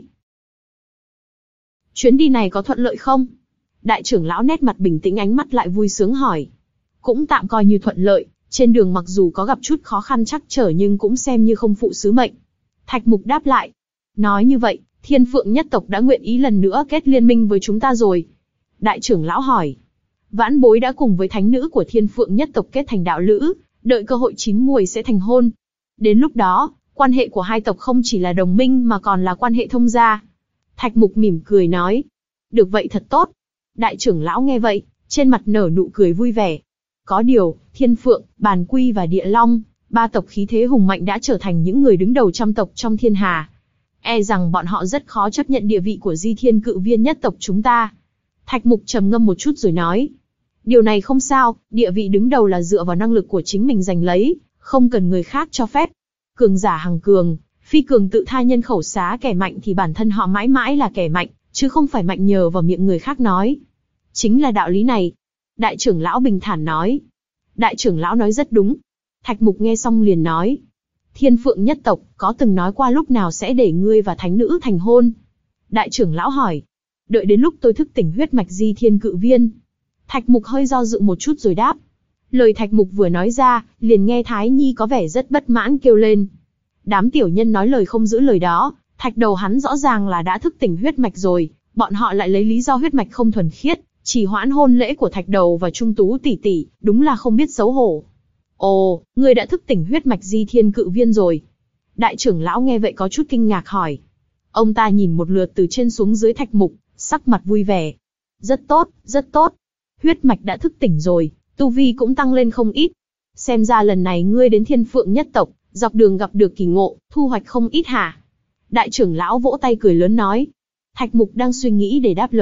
Chuyến đi này có thuận lợi không? Đại trưởng lão nét mặt bình tĩnh ánh mắt lại vui sướng hỏi. Cũng tạm coi như thuận lợi, trên đường mặc dù có gặp chút khó khăn trắc trở nhưng cũng xem như không phụ sứ mệnh. Thạch Mục đáp lại. Nói như vậy, Thiên Phượng nhất tộc đã nguyện ý lần nữa kết liên minh với chúng ta rồi. Đại trưởng lão hỏi. Vãn bối đã cùng với thánh nữ của Thiên Phượng nhất tộc kết thành đạo lữ, đợi cơ hội chín muồi sẽ thành hôn. Đến lúc đó, quan hệ của hai tộc không chỉ là đồng minh mà còn là quan hệ thông gia. Thạch Mục mỉm cười nói. Được vậy thật tốt. Đại trưởng lão nghe vậy, trên mặt nở nụ cười vui vẻ. Có điều, Thiên Phượng, Bàn Quy và Địa Long, ba tộc khí thế hùng mạnh đã trở thành những người đứng đầu trăm tộc trong thiên hà. E rằng bọn họ rất khó chấp nhận địa vị của Di Thiên Cự Viên nhất tộc chúng ta. Thạch Mục trầm ngâm một chút rồi nói. Điều này không sao, địa vị đứng đầu là dựa vào năng lực của chính mình giành lấy, không cần người khác cho phép. Cường giả hằng cường, phi cường tự tha nhân khẩu xá kẻ mạnh thì bản thân họ mãi mãi là kẻ mạnh, chứ không phải mạnh nhờ vào miệng người khác nói. Chính là đạo lý này. Đại trưởng lão bình thản nói. Đại trưởng lão nói rất đúng. Thạch Mục nghe xong liền nói. Thiên Phượng nhất tộc có từng nói qua lúc nào sẽ để ngươi và thánh nữ thành hôn? Đại trưởng lão hỏi. Đợi đến lúc tôi thức tỉnh huyết mạch Di Thiên Cự Viên. Thạch Mục hơi do dự một chút rồi đáp. Lời Thạch Mục vừa nói ra, liền nghe Thái Nhi có vẻ rất bất mãn kêu lên. Đám tiểu nhân nói lời không giữ lời đó, Thạch Đầu hắn rõ ràng là đã thức tỉnh huyết mạch rồi, bọn họ lại lấy lý do huyết mạch không thuần khiết, chỉ hoãn hôn lễ của Thạch Đầu và Trung Tú tỷ tỷ, đúng là không biết xấu hổ. Ồ, ngươi đã thức tỉnh huyết mạch Di Thiên Cự Viên rồi. Đại trưởng lão nghe vậy có chút kinh ngạc hỏi. Ông ta nhìn một lượt từ trên xuống dưới Thạch Mục, sắc mặt vui vẻ. Rất tốt, rất tốt. Huyết mạch đã thức tỉnh rồi, tu vi cũng tăng lên không ít. Xem ra lần này ngươi đến Thiên Phượng nhất tộc, dọc đường gặp được kỳ ngộ, thu hoạch không ít hả? Đại trưởng lão vỗ tay cười lớn nói. Thạch Mục đang suy nghĩ để đáp lời,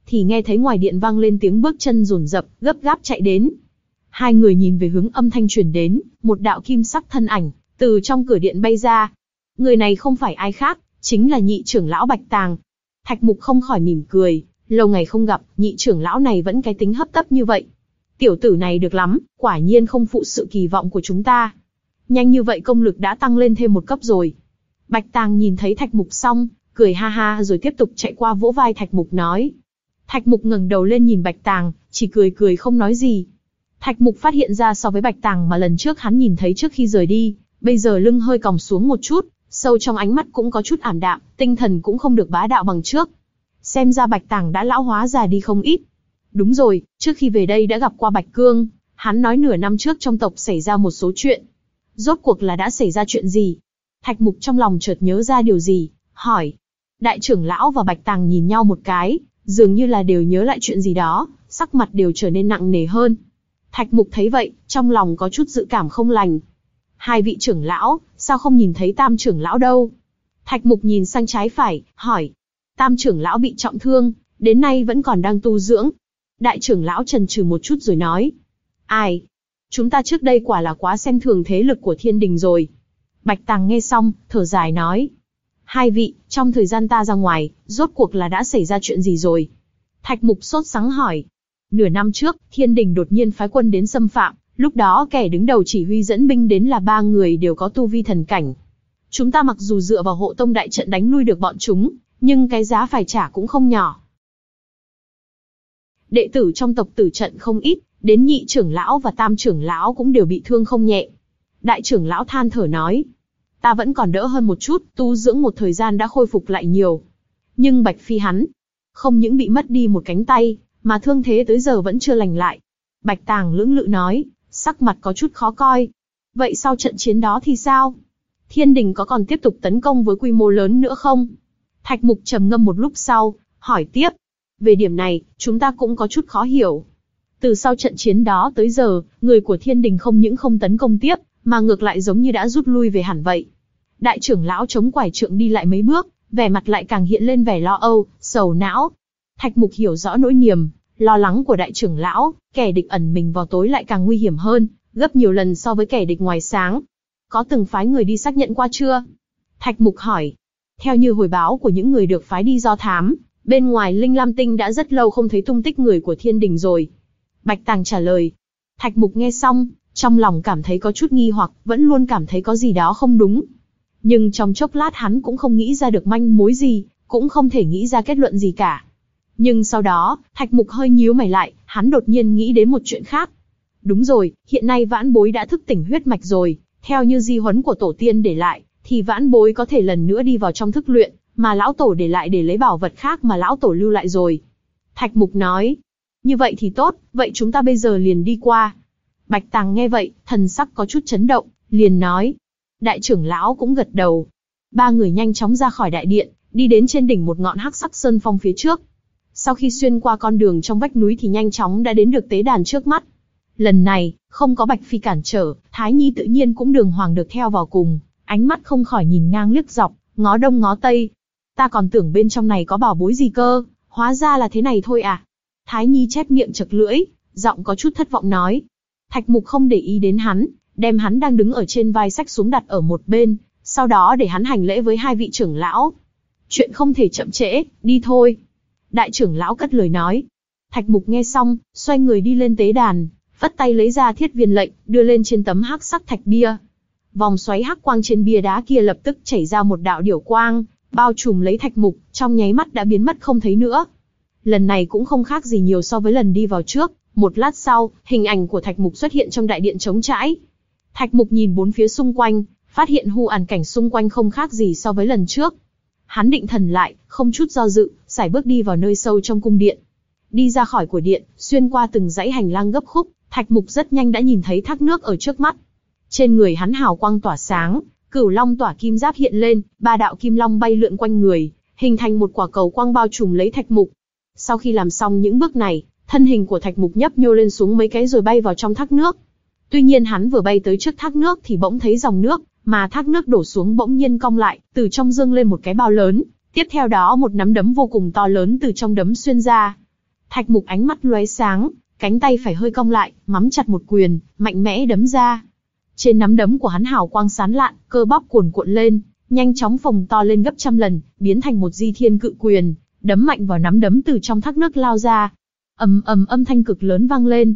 thì nghe thấy ngoài điện vang lên tiếng bước chân dồn dập, gấp gáp chạy đến. Hai người nhìn về hướng âm thanh truyền đến, một đạo kim sắc thân ảnh từ trong cửa điện bay ra. Người này không phải ai khác, chính là nhị trưởng lão Bạch Tàng. Thạch Mục không khỏi mỉm cười, lâu ngày không gặp, nhị trưởng lão này vẫn cái tính hấp tấp như vậy. Tiểu tử này được lắm, quả nhiên không phụ sự kỳ vọng của chúng ta. Nhanh như vậy công lực đã tăng lên thêm một cấp rồi. Bạch Tàng nhìn thấy Thạch Mục xong, cười ha ha rồi tiếp tục chạy qua vỗ vai Thạch Mục nói. Thạch Mục ngẩng đầu lên nhìn Bạch Tàng, chỉ cười cười không nói gì. Thạch Mục phát hiện ra so với Bạch Tàng mà lần trước hắn nhìn thấy trước khi rời đi, bây giờ lưng hơi còng xuống một chút, sâu trong ánh mắt cũng có chút ảm đạm, tinh thần cũng không được bá đạo bằng trước. Xem ra Bạch Tàng đã lão hóa già đi không ít. Đúng rồi, trước khi về đây đã gặp qua Bạch Cương, hắn nói nửa năm trước trong tộc xảy ra một số chuyện. Rốt cuộc là đã xảy ra chuyện gì? Thạch Mục trong lòng chợt nhớ ra điều gì, hỏi. Đại trưởng lão và Bạch Tàng nhìn nhau một cái, dường như là đều nhớ lại chuyện gì đó, sắc mặt đều trở nên nặng nề hơn. Thạch Mục thấy vậy, trong lòng có chút dự cảm không lành. Hai vị trưởng lão, sao không nhìn thấy Tam trưởng lão đâu? Thạch Mục nhìn sang trái phải, hỏi. Tam trưởng lão bị trọng thương, đến nay vẫn còn đang tu dưỡng. Đại trưởng lão chần chừ một chút rồi nói. Ai? Chúng ta trước đây quả là quá xem thường thế lực của thiên đình rồi. Bạch Tàng nghe xong, thở dài nói. Hai vị, trong thời gian ta ra ngoài, rốt cuộc là đã xảy ra chuyện gì rồi? Thạch Mục sốt sắng hỏi. Nửa năm trước, thiên đình đột nhiên phái quân đến xâm phạm, lúc đó kẻ đứng đầu chỉ huy dẫn binh đến là ba người đều có tu vi thần cảnh. Chúng ta mặc dù dựa vào hộ tông đại trận đánh lui được bọn chúng, nhưng cái giá phải trả cũng không nhỏ. Đệ tử trong tộc tử trận không ít, đến nhị trưởng lão và tam trưởng lão cũng đều bị thương không nhẹ. Đại trưởng lão than thở nói. Ta vẫn còn đỡ hơn một chút, tu dưỡng một thời gian đã khôi phục lại nhiều. Nhưng Bạch Phi hắn, không những bị mất đi một cánh tay, mà thương thế tới giờ vẫn chưa lành lại. Bạch Tàng lưỡng lự nói, sắc mặt có chút khó coi. Vậy sau trận chiến đó thì sao? Thiên đình có còn tiếp tục tấn công với quy mô lớn nữa không? Thạch Mục trầm ngâm một lúc sau, hỏi tiếp. Về điểm này, chúng ta cũng có chút khó hiểu. Từ sau trận chiến đó tới giờ, người của thiên đình không những không tấn công tiếp, mà ngược lại giống như đã rút lui về hẳn vậy. Đại trưởng lão chống quải trượng đi lại mấy bước, vẻ mặt lại càng hiện lên vẻ lo âu, sầu não. Thạch Mục hiểu rõ nỗi niềm, lo lắng của đại trưởng lão, kẻ địch ẩn mình vào tối lại càng nguy hiểm hơn, gấp nhiều lần so với kẻ địch ngoài sáng. Có từng phái người đi xác nhận qua chưa? Thạch Mục hỏi. Theo như hồi báo của những người được phái đi do thám, bên ngoài Linh Lam Tinh đã rất lâu không thấy tung tích người của thiên đình rồi. Bạch Tàng trả lời. Thạch Mục nghe xong, trong lòng cảm thấy có chút nghi hoặc, vẫn luôn cảm thấy có gì đó không đúng. Nhưng trong chốc lát hắn cũng không nghĩ ra được manh mối gì, cũng không thể nghĩ ra kết luận gì cả. Nhưng sau đó, Thạch Mục hơi nhíu mày lại, hắn đột nhiên nghĩ đến một chuyện khác. Đúng rồi, hiện nay vãn bối đã thức tỉnh huyết mạch rồi, theo như di huấn của tổ tiên để lại, thì vãn bối có thể lần nữa đi vào trong thức luyện, mà lão tổ để lại để lấy bảo vật khác mà lão tổ lưu lại rồi. Thạch Mục nói, như vậy thì tốt, vậy chúng ta bây giờ liền đi qua. Bạch Tàng nghe vậy, thần sắc có chút chấn động, liền nói. Đại trưởng lão cũng gật đầu. Ba người nhanh chóng ra khỏi đại điện, đi đến trên đỉnh một ngọn hắc sắc sơn phong phía trước. Sau khi xuyên qua con đường trong vách núi thì nhanh chóng đã đến được tế đàn trước mắt. Lần này, không có Bạch Phi cản trở, Thái Nhi tự nhiên cũng đường hoàng được theo vào cùng, ánh mắt không khỏi nhìn ngang liếc dọc, ngó đông ngó tây. Ta còn tưởng bên trong này có bảo bối gì cơ, hóa ra là thế này thôi à. Thái Nhi chép miệng chật lưỡi, giọng có chút thất vọng nói. Thạch Mục không để ý đến hắn, đem hắn đang đứng ở trên vai xách xuống đặt ở một bên, sau đó để hắn hành lễ với hai vị trưởng lão. Chuyện không thể chậm trễ, đi thôi. Đại trưởng lão cất lời nói. Thạch Mục nghe xong, xoay người đi lên tế đàn, vất tay lấy ra thiết viên lệnh, đưa lên trên tấm hắc sắc thạch bia. Vòng xoáy hắc quang trên bia đá kia lập tức chảy ra một đạo điểu quang, bao trùm lấy Thạch Mục, trong nháy mắt đã biến mất không thấy nữa. Lần này cũng không khác gì nhiều so với lần đi vào trước. Một lát sau, hình ảnh của Thạch Mục xuất hiện trong đại điện trống trãi. Thạch Mục nhìn bốn phía xung quanh, phát hiện hu àn cảnh xung quanh không khác gì so với lần trước. Hắn định thần lại, không chút do dự, sải bước đi vào nơi sâu trong cung điện. Đi ra khỏi của điện, xuyên qua từng dãy hành lang gấp khúc, Thạch Mục rất nhanh đã nhìn thấy thác nước ở trước mắt. Trên người hắn hào quang tỏa sáng, cửu long tỏa kim giáp hiện lên, ba đạo kim long bay lượn quanh người, hình thành một quả cầu quang bao trùm lấy Thạch Mục. Sau khi làm xong những bước này, thân hình của Thạch Mục nhấp nhô lên xuống mấy cái rồi bay vào trong thác nước. Tuy nhiên hắn vừa bay tới trước thác nước thì bỗng thấy dòng nước, mà thác nước đổ xuống bỗng nhiên cong lại, từ trong dâng lên một cái bao lớn, tiếp theo đó một nắm đấm vô cùng to lớn từ trong đấm xuyên ra. Thạch Mục ánh mắt lóe sáng, cánh tay phải hơi cong lại, mắm chặt một quyền, mạnh mẽ đấm ra. Trên nắm đấm của hắn hào quang sáng lạn, cơ bắp cuồn cuộn lên, nhanh chóng phồng to lên gấp trăm lần, biến thành một di thiên cự quyền, đấm mạnh vào nắm đấm từ trong thác nước lao ra. Ầm ầm âm thanh cực lớn vang lên.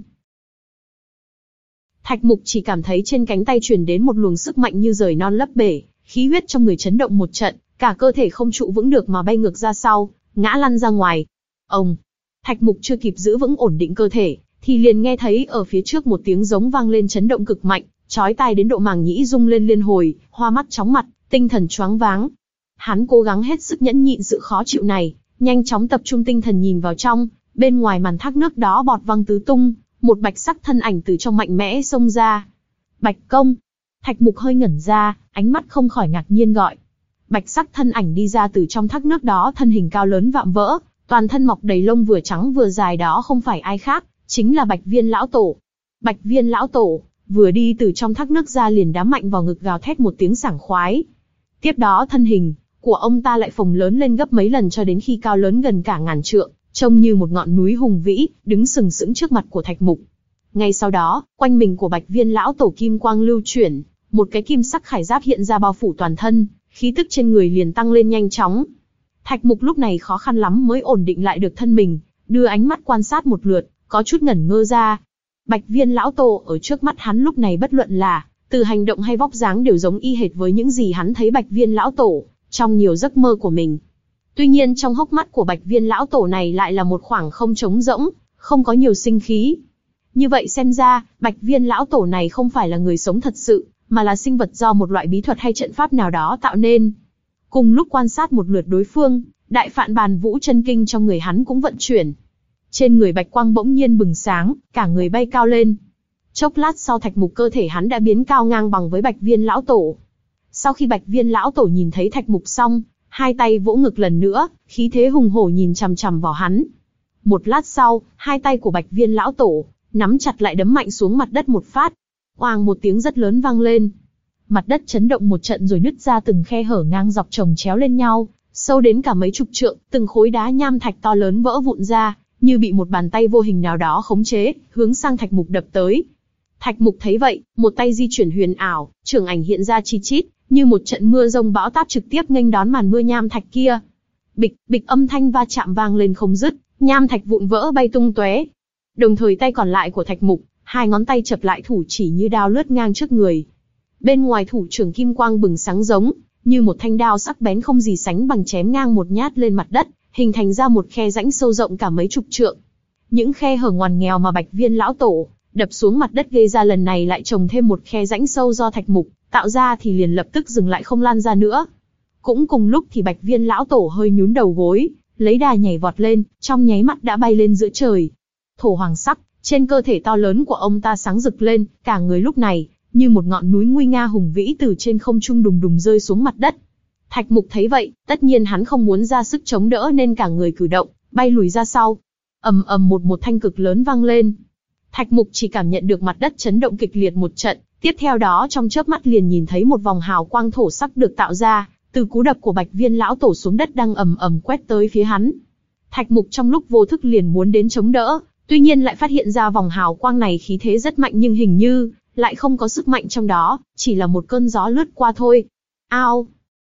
Thạch Mục chỉ cảm thấy trên cánh tay truyền đến một luồng sức mạnh như rời non lấp bể, khí huyết trong người chấn động một trận, cả cơ thể không trụ vững được mà bay ngược ra sau, ngã lăn ra ngoài. Ông, Thạch Mục chưa kịp giữ vững ổn định cơ thể, thì liền nghe thấy ở phía trước một tiếng giống vang lên chấn động cực mạnh, chói tai đến độ màng nhĩ rung lên liên hồi, hoa mắt chóng mặt, tinh thần choáng váng. Hắn cố gắng hết sức nhẫn nhịn sự khó chịu này, nhanh chóng tập trung tinh thần nhìn vào trong, bên ngoài màn thác nước đó bọt văng tứ tung, một bạch sắc thân ảnh từ trong mạnh mẽ xông ra. Bạch công! Thạch Mục hơi ngẩn ra, ánh mắt không khỏi ngạc nhiên gọi. Bạch sắc thân ảnh đi ra từ trong thác nước đó, thân hình cao lớn vạm vỡ, toàn thân mọc đầy lông vừa trắng vừa dài, đó không phải ai khác, chính là Bạch Viên lão tổ. Bạch Viên lão tổ vừa đi từ trong thác nước ra liền đá mạnh vào ngực, gào thét một tiếng sảng khoái. Tiếp đó thân hình của ông ta lại phồng lớn lên gấp mấy lần cho đến khi cao lớn gần cả ngàn trượng, trông như một ngọn núi hùng vĩ, đứng sừng sững trước mặt của Thạch Mục. Ngay sau đó, quanh mình của Bạch Viên lão tổ kim quang lưu chuyển, một cái kim sắc khải giáp hiện ra bao phủ toàn thân, khí tức trên người liền tăng lên nhanh chóng. Thạch Mục lúc này khó khăn lắm mới ổn định lại được thân mình, đưa ánh mắt quan sát một lượt, có chút ngẩn ngơ ra. Bạch Viên lão tổ ở trước mắt hắn lúc này bất luận là từ hành động hay vóc dáng đều giống y hệt với những gì hắn thấy Bạch Viên lão tổ trong nhiều giấc mơ của mình. Tuy nhiên trong hốc mắt của Bạch Viên lão tổ này lại là một khoảng không trống rỗng, không có nhiều sinh khí. Như vậy xem ra, Bạch Viên lão tổ này không phải là người sống thật sự, mà là sinh vật do một loại bí thuật hay trận pháp nào đó tạo nên. Cùng lúc quan sát một lượt đối phương, Đại Phạn Bàn Vũ chân kinh trong người hắn cũng vận chuyển. Trên người bạch quang bỗng nhiên bừng sáng, cả người bay cao lên. Chốc lát sau, Thạch Mục cơ thể hắn đã biến cao ngang bằng với Bạch Viên lão tổ. Sau khi Bạch Viên lão tổ nhìn thấy Thạch Mục xong, hai tay vỗ ngực lần nữa, khí thế hùng hổ nhìn chằm chằm vào hắn. Một lát sau, hai tay của Bạch Viên lão tổ nắm chặt lại đấm mạnh xuống mặt đất một phát. Oang, một tiếng rất lớn vang lên. Mặt đất chấn động một trận rồi nứt ra từng khe hở ngang dọc chồng chéo lên nhau, sâu đến cả mấy chục trượng, từng khối đá nham thạch to lớn vỡ vụn ra, như bị một bàn tay vô hình nào đó khống chế, hướng sang Thạch Mục đập tới. Thạch Mục thấy vậy, một tay di chuyển huyền ảo, trường ảnh hiện ra chi chít, như một trận mưa rông bão táp trực tiếp nghênh đón màn mưa nham thạch kia. Bịch, bịch âm thanh va chạm vang lên không dứt, nham thạch vụn vỡ bay tung tóe. Đồng thời tay còn lại của Thạch Mục, hai ngón tay chập lại thủ chỉ như đao lướt ngang trước người. Bên ngoài thủ trưởng kim quang bừng sáng giống như một thanh đao sắc bén không gì sánh bằng, chém ngang một nhát lên mặt đất, hình thành ra một khe rãnh sâu rộng cả mấy chục trượng. Những khe hở ngoằn nghèo mà Bạch Viên lão tổ đập xuống mặt đất gây ra lần này lại trồng thêm một khe rãnh sâu do Thạch Mục tạo ra thì liền lập tức dừng lại không lan ra nữa. Cũng cùng lúc thì Bạch Viên lão tổ hơi nhún đầu gối, lấy đà nhảy vọt lên, trong nháy mắt đã bay lên giữa trời. Thổ hoàng sắc trên cơ thể to lớn của ông ta sáng rực lên, cả người lúc này như một ngọn núi nguy nga hùng vĩ từ trên không trung đùng đùng rơi xuống mặt đất. Thạch Mục thấy vậy, tất nhiên hắn không muốn ra sức chống đỡ nên cả người cử động, bay lùi ra sau. Ầm ầm một một thanh cực lớn vang lên. Thạch Mục chỉ cảm nhận được mặt đất chấn động kịch liệt một trận, tiếp theo đó trong chớp mắt liền nhìn thấy một vòng hào quang thổ sắc được tạo ra từ cú đập của Bạch Viên lão tổ xuống đất đang ầm ầm quét tới phía hắn. Thạch Mục trong lúc vô thức liền muốn đến chống đỡ, tuy nhiên lại phát hiện ra vòng hào quang này khí thế rất mạnh nhưng hình như lại không có sức mạnh trong đó, chỉ là một cơn gió lướt qua thôi. Ao!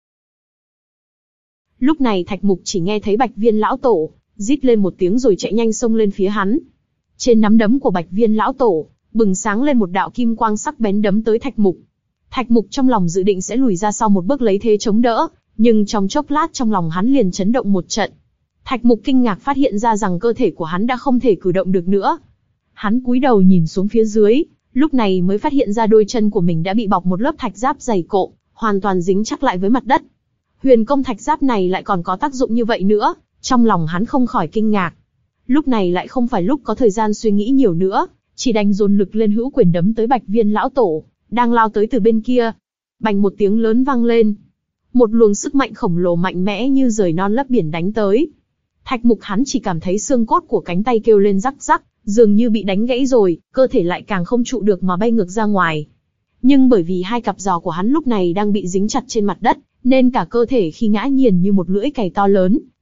Lúc này Thạch Mục chỉ nghe thấy Bạch Viên lão tổ rít lên một tiếng rồi chạy nhanh xông lên phía hắn. Trên nắm đấm của Bạch Viên lão tổ bừng sáng lên một đạo kim quang sắc bén đấm tới Thạch Mục. Thạch Mục trong lòng dự định sẽ lùi ra sau một bước lấy thế chống đỡ, nhưng trong chốc lát trong lòng hắn liền chấn động một trận. Thạch Mục kinh ngạc phát hiện ra rằng cơ thể của hắn đã không thể cử động được nữa. Hắn cúi đầu nhìn xuống phía dưới, lúc này mới phát hiện ra đôi chân của mình đã bị bọc một lớp thạch giáp dày cộm, hoàn toàn dính chắc lại với mặt đất. Huyền công thạch giáp này lại còn có tác dụng như vậy nữa, trong lòng hắn không khỏi kinh ngạc. Lúc này lại không phải lúc có thời gian suy nghĩ nhiều nữa, chỉ đành dồn lực lên hữu quyền đấm tới Bạch Viên lão tổ, đang lao tới từ bên kia. Bành một tiếng lớn vang lên. Một luồng sức mạnh khổng lồ mạnh mẽ như rời non lấp biển đánh tới. Thạch Mục hắn chỉ cảm thấy xương cốt của cánh tay kêu lên rắc rắc, dường như bị đánh gãy rồi, cơ thể lại càng không trụ được mà bay ngược ra ngoài. Nhưng bởi vì hai cặp giò của hắn lúc này đang bị dính chặt trên mặt đất, nên cả cơ thể khi ngã nghiền như một lưỡi cày to lớn,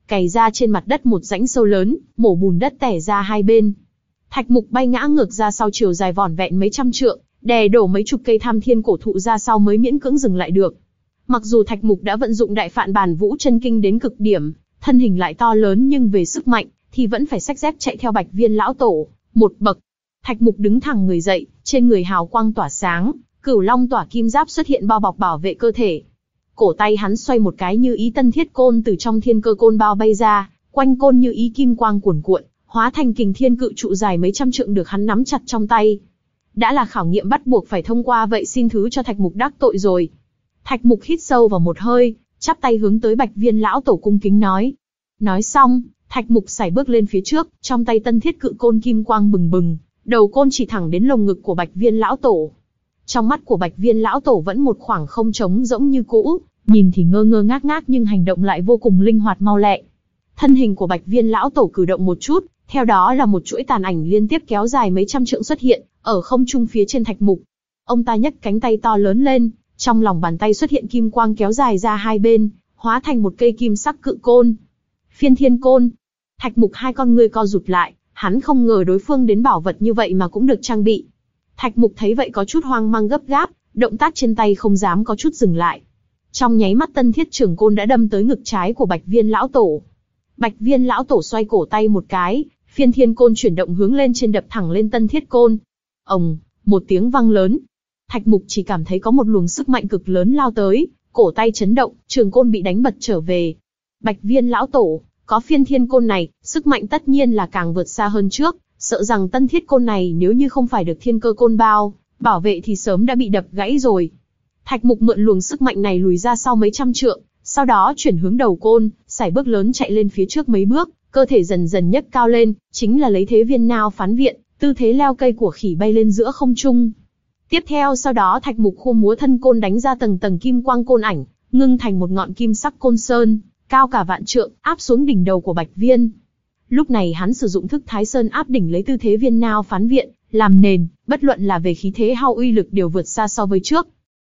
cày ra trên mặt đất một rãnh sâu lớn, mổ bùn đất tẻ ra hai bên. Thạch Mục bay ngã ngược ra sau, chiều dài vỏn vẹn mấy trăm trượng, đè đổ mấy chục cây Tham Thiên cổ thụ ra sau mới miễn cưỡng dừng lại được. Mặc dù Thạch Mục đã vận dụng Đại Phạn Bản Vũ Chân Kinh đến cực điểm, thân hình lại to lớn, nhưng về sức mạnh thì vẫn phải xách dép chạy theo Bạch Viên lão tổ một bậc. Thạch Mục đứng thẳng người dậy, trên người hào quang tỏa sáng, Cửu Long tỏa kim giáp xuất hiện bao bọc bảo vệ cơ thể. Cổ tay hắn xoay một cái, như ý tân thiết côn từ trong thiên cơ côn bao bay ra, quanh côn như ý kim quang cuồn cuộn, hóa thành kình thiên cự trụ dài mấy trăm trượng được hắn nắm chặt trong tay. Đã là khảo nghiệm bắt buộc phải thông qua, vậy xin thứ cho Thạch Mục đắc tội rồi. Thạch Mục hít sâu vào một hơi, chắp tay hướng tới Bạch Viên lão tổ cung kính nói. Nói xong, Thạch Mục sải bước lên phía trước, trong tay tân thiết cự côn kim quang bừng bừng, đầu côn chỉ thẳng đến lồng ngực của Bạch Viên lão tổ. Trong mắt của Bạch Viên lão tổ vẫn một khoảng không trống rỗng như cũ, nhìn thì ngơ ngơ ngác ngác nhưng hành động lại vô cùng linh hoạt mau lẹ. Thân hình của Bạch Viên lão tổ cử động một chút, theo đó là một chuỗi tàn ảnh liên tiếp kéo dài mấy trăm trượng xuất hiện ở không trung phía trên Thạch Mục. Ông ta nhấc cánh tay to lớn lên, trong lòng bàn tay xuất hiện kim quang kéo dài ra hai bên, hóa thành một cây kim sắc cự côn. Phiên Thiên Côn. Thạch Mục hai con ngươi co rụt lại, hắn không ngờ đối phương đến bảo vật như vậy mà cũng được trang bị. Thạch Mục thấy vậy có chút hoang mang gấp gáp, động tác trên tay không dám có chút dừng lại. Trong nháy mắt tân thiết trường côn đã đâm tới ngực trái của Bạch Viên lão tổ. Bạch Viên lão tổ xoay cổ tay một cái, Phiên Thiên Côn chuyển động hướng lên trên đập thẳng lên tân thiết côn. Ồng, một tiếng vang lớn. Thạch Mục chỉ cảm thấy có một luồng sức mạnh cực lớn lao tới, cổ tay chấn động, trường côn bị đánh bật trở về. Bạch Viên lão tổ, có Phiên Thiên Côn này, sức mạnh tất nhiên là càng vượt xa hơn trước, sợ rằng tân thiết côn này nếu như không phải được thiên cơ côn bao bảo vệ thì sớm đã bị đập gãy rồi. Thạch Mục mượn luồng sức mạnh này lùi ra sau mấy trăm trượng, sau đó chuyển hướng đầu côn, sải bước lớn chạy lên phía trước mấy bước, cơ thể dần dần nhấc cao lên, chính là lấy thế viên nao phán viện, tư thế leo cây của khỉ bay lên giữa không trung. Tiếp theo sau đó Thạch Mục khua múa thân côn đánh ra tầng tầng kim quang côn ảnh, ngưng thành một ngọn kim sắc côn sơn, cao cả vạn trượng, áp xuống đỉnh đầu của Bạch Viên. Lúc này hắn sử dụng thức Thái Sơn áp đỉnh lấy tư thế viên nao phán viện làm nền, bất luận là về khí thế hay uy lực đều vượt xa so với trước.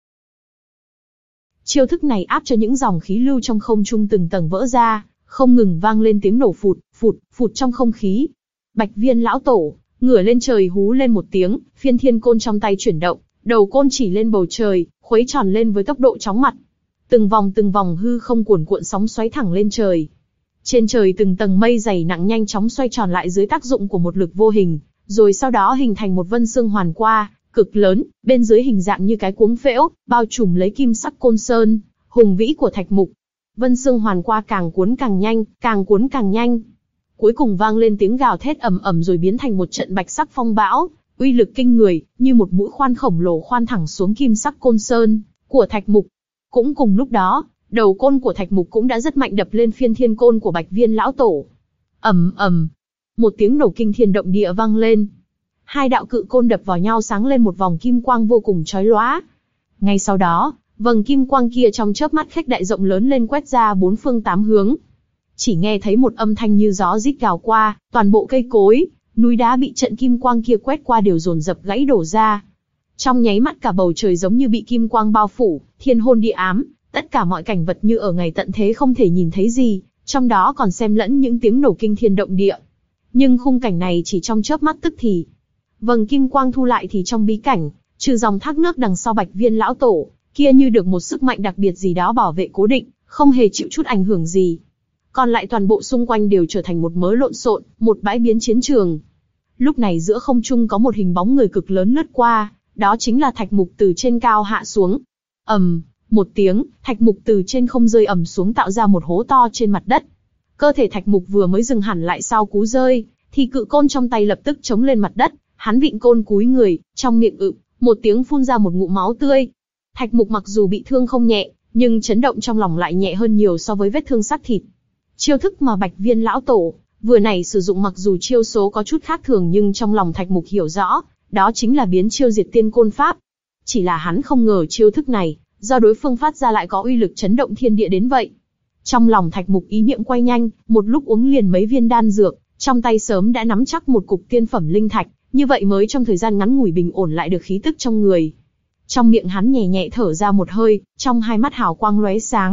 Chiêu thức này áp cho những dòng khí lưu trong không trung từng tầng vỡ ra, không ngừng vang lên tiếng nổ phụt, phụt, phụt trong không khí. Bạch Viên lão tổ ngửa lên trời hú lên một tiếng, Phiên Thiên Côn trong tay chuyển động, đầu côn chỉ lên bầu trời, khuấy tròn lên với tốc độ chóng mặt. Từng vòng từng vòng hư không cuồn cuộn sóng xoáy thẳng lên trời. Trên trời từng tầng mây dày nặng nhanh chóng xoay tròn lại dưới tác dụng của một lực vô hình, rồi sau đó hình thành một vân xương hoàn qua, cực lớn, bên dưới hình dạng như cái cuống phễu, bao trùm lấy kim sắc côn sơn, hùng vĩ của Thạch Mục. Vân xương hoàn qua càng cuốn càng nhanh, càng cuốn càng nhanh. Cuối cùng vang lên tiếng gào thét ầm ầm rồi biến thành một trận bạch sắc phong bão, uy lực kinh người, như một mũi khoan khổng lồ khoan thẳng xuống kim sắc côn sơn của Thạch Mục. Cũng cùng lúc đó, đầu côn của Thạch Mục cũng đã rất mạnh đập lên Phiên Thiên Côn của Bạch Viên lão tổ. Ầm ầm, một tiếng nổ kinh thiên động địa vang lên. Hai đạo cự côn đập vào nhau sáng lên một vòng kim quang vô cùng chói lóa. Ngay sau đó, vầng kim quang kia trong chớp mắt khuếch đại rộng lớn lên quét ra bốn phương tám hướng. Chỉ nghe thấy một âm thanh như gió rít gào qua, toàn bộ cây cối, núi đá bị trận kim quang kia quét qua đều dồn dập gãy đổ ra. Trong nháy mắt cả bầu trời giống như bị kim quang bao phủ, thiên hôn địa ám, tất cả mọi cảnh vật như ở ngày tận thế không thể nhìn thấy gì, trong đó còn xen lẫn những tiếng nổ kinh thiên động địa. Nhưng khung cảnh này chỉ trong chớp mắt tức thì. Vầng kim quang thu lại thì trong bí cảnh, trừ dòng thác nước đằng sau Bạch Viên lão tổ, kia như được một sức mạnh đặc biệt gì đó bảo vệ cố định, không hề chịu chút ảnh hưởng gì. Còn lại toàn bộ xung quanh đều trở thành một mớ lộn xộn, một bãi biến chiến trường. Lúc này giữa không trung có một hình bóng người cực lớn lướt qua, đó chính là Thạch Mục từ trên cao hạ xuống. Ầm, một tiếng, Thạch Mục từ trên không rơi ầm xuống tạo ra một hố to trên mặt đất. Cơ thể Thạch Mục vừa mới dừng hẳn lại sau cú rơi, thì cự côn trong tay lập tức chống lên mặt đất, hắn vịn côn cúi người, trong miệng ự, một tiếng phun ra một ngụm máu tươi. Thạch Mục mặc dù bị thương không nhẹ, nhưng chấn động trong lòng lại nhẹ hơn nhiều so với vết thương xác thịt. Chiêu thức mà Bạch Viên lão tổ vừa nãy sử dụng mặc dù chiêu số có chút khác thường nhưng trong lòng Thạch Mục hiểu rõ, đó chính là biến chiêu diệt tiên côn pháp. Chỉ là hắn không ngờ chiêu thức này, do đối phương phát ra lại có uy lực chấn động thiên địa đến vậy. Trong lòng Thạch Mục ý niệm quay nhanh, một lúc uống liền mấy viên đan dược, trong tay sớm đã nắm chắc một cục tiên phẩm linh thạch, như vậy mới trong thời gian ngắn ngủi bình ổn lại được khí tức trong người. Trong miệng hắn nhẹ nhẹ thở ra một hơi, trong hai mắt hào quang lóe sáng,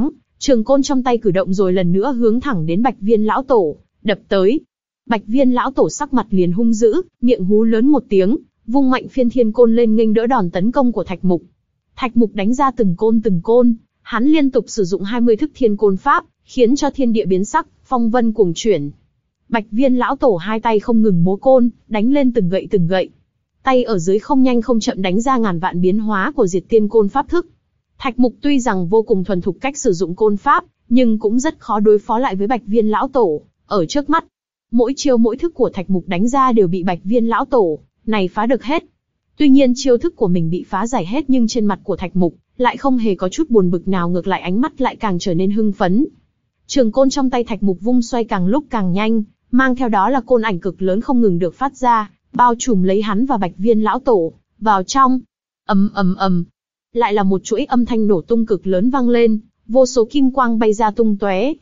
Trường côn trong tay cử động rồi lần nữa hướng thẳng đến Bạch Viên lão tổ, đập tới. Bạch Viên lão tổ sắc mặt liền hung dữ, miệng hú lớn một tiếng, vung mạnh phiên thiên côn lên nghênh đỡ đòn tấn công của Thạch Mục. Thạch Mục đánh ra từng côn từng côn, hắn liên tục sử dụng hai mươi thức thiên côn pháp, khiến cho thiên địa biến sắc, phong vân cuồng chuyển. Bạch Viên lão tổ hai tay không ngừng múa côn, đánh lên từng gậy từng gậy. Tay ở dưới không nhanh không chậm đánh ra ngàn vạn biến hóa của diệt tiên côn pháp thức. Thạch Mục tuy rằng vô cùng thuần thục cách sử dụng côn pháp, nhưng cũng rất khó đối phó lại với Bạch Viên lão tổ. Ở trước mắt, mỗi chiêu mỗi thức của Thạch Mục đánh ra đều bị Bạch Viên lão tổ này phá được hết. Tuy nhiên chiêu thức của mình bị phá giải hết, nhưng trên mặt của Thạch Mục lại không hề có chút buồn bực nào, ngược lại ánh mắt lại càng trở nên hưng phấn. Trường côn trong tay Thạch Mục vung xoay càng lúc càng nhanh, mang theo đó là côn ảnh cực lớn không ngừng được phát ra, bao trùm lấy hắn và Bạch Viên lão tổ vào trong. Ầm ầm ầm, lại là một chuỗi âm thanh nổ tung cực lớn vang lên, vô số kim quang bay ra tung tóe.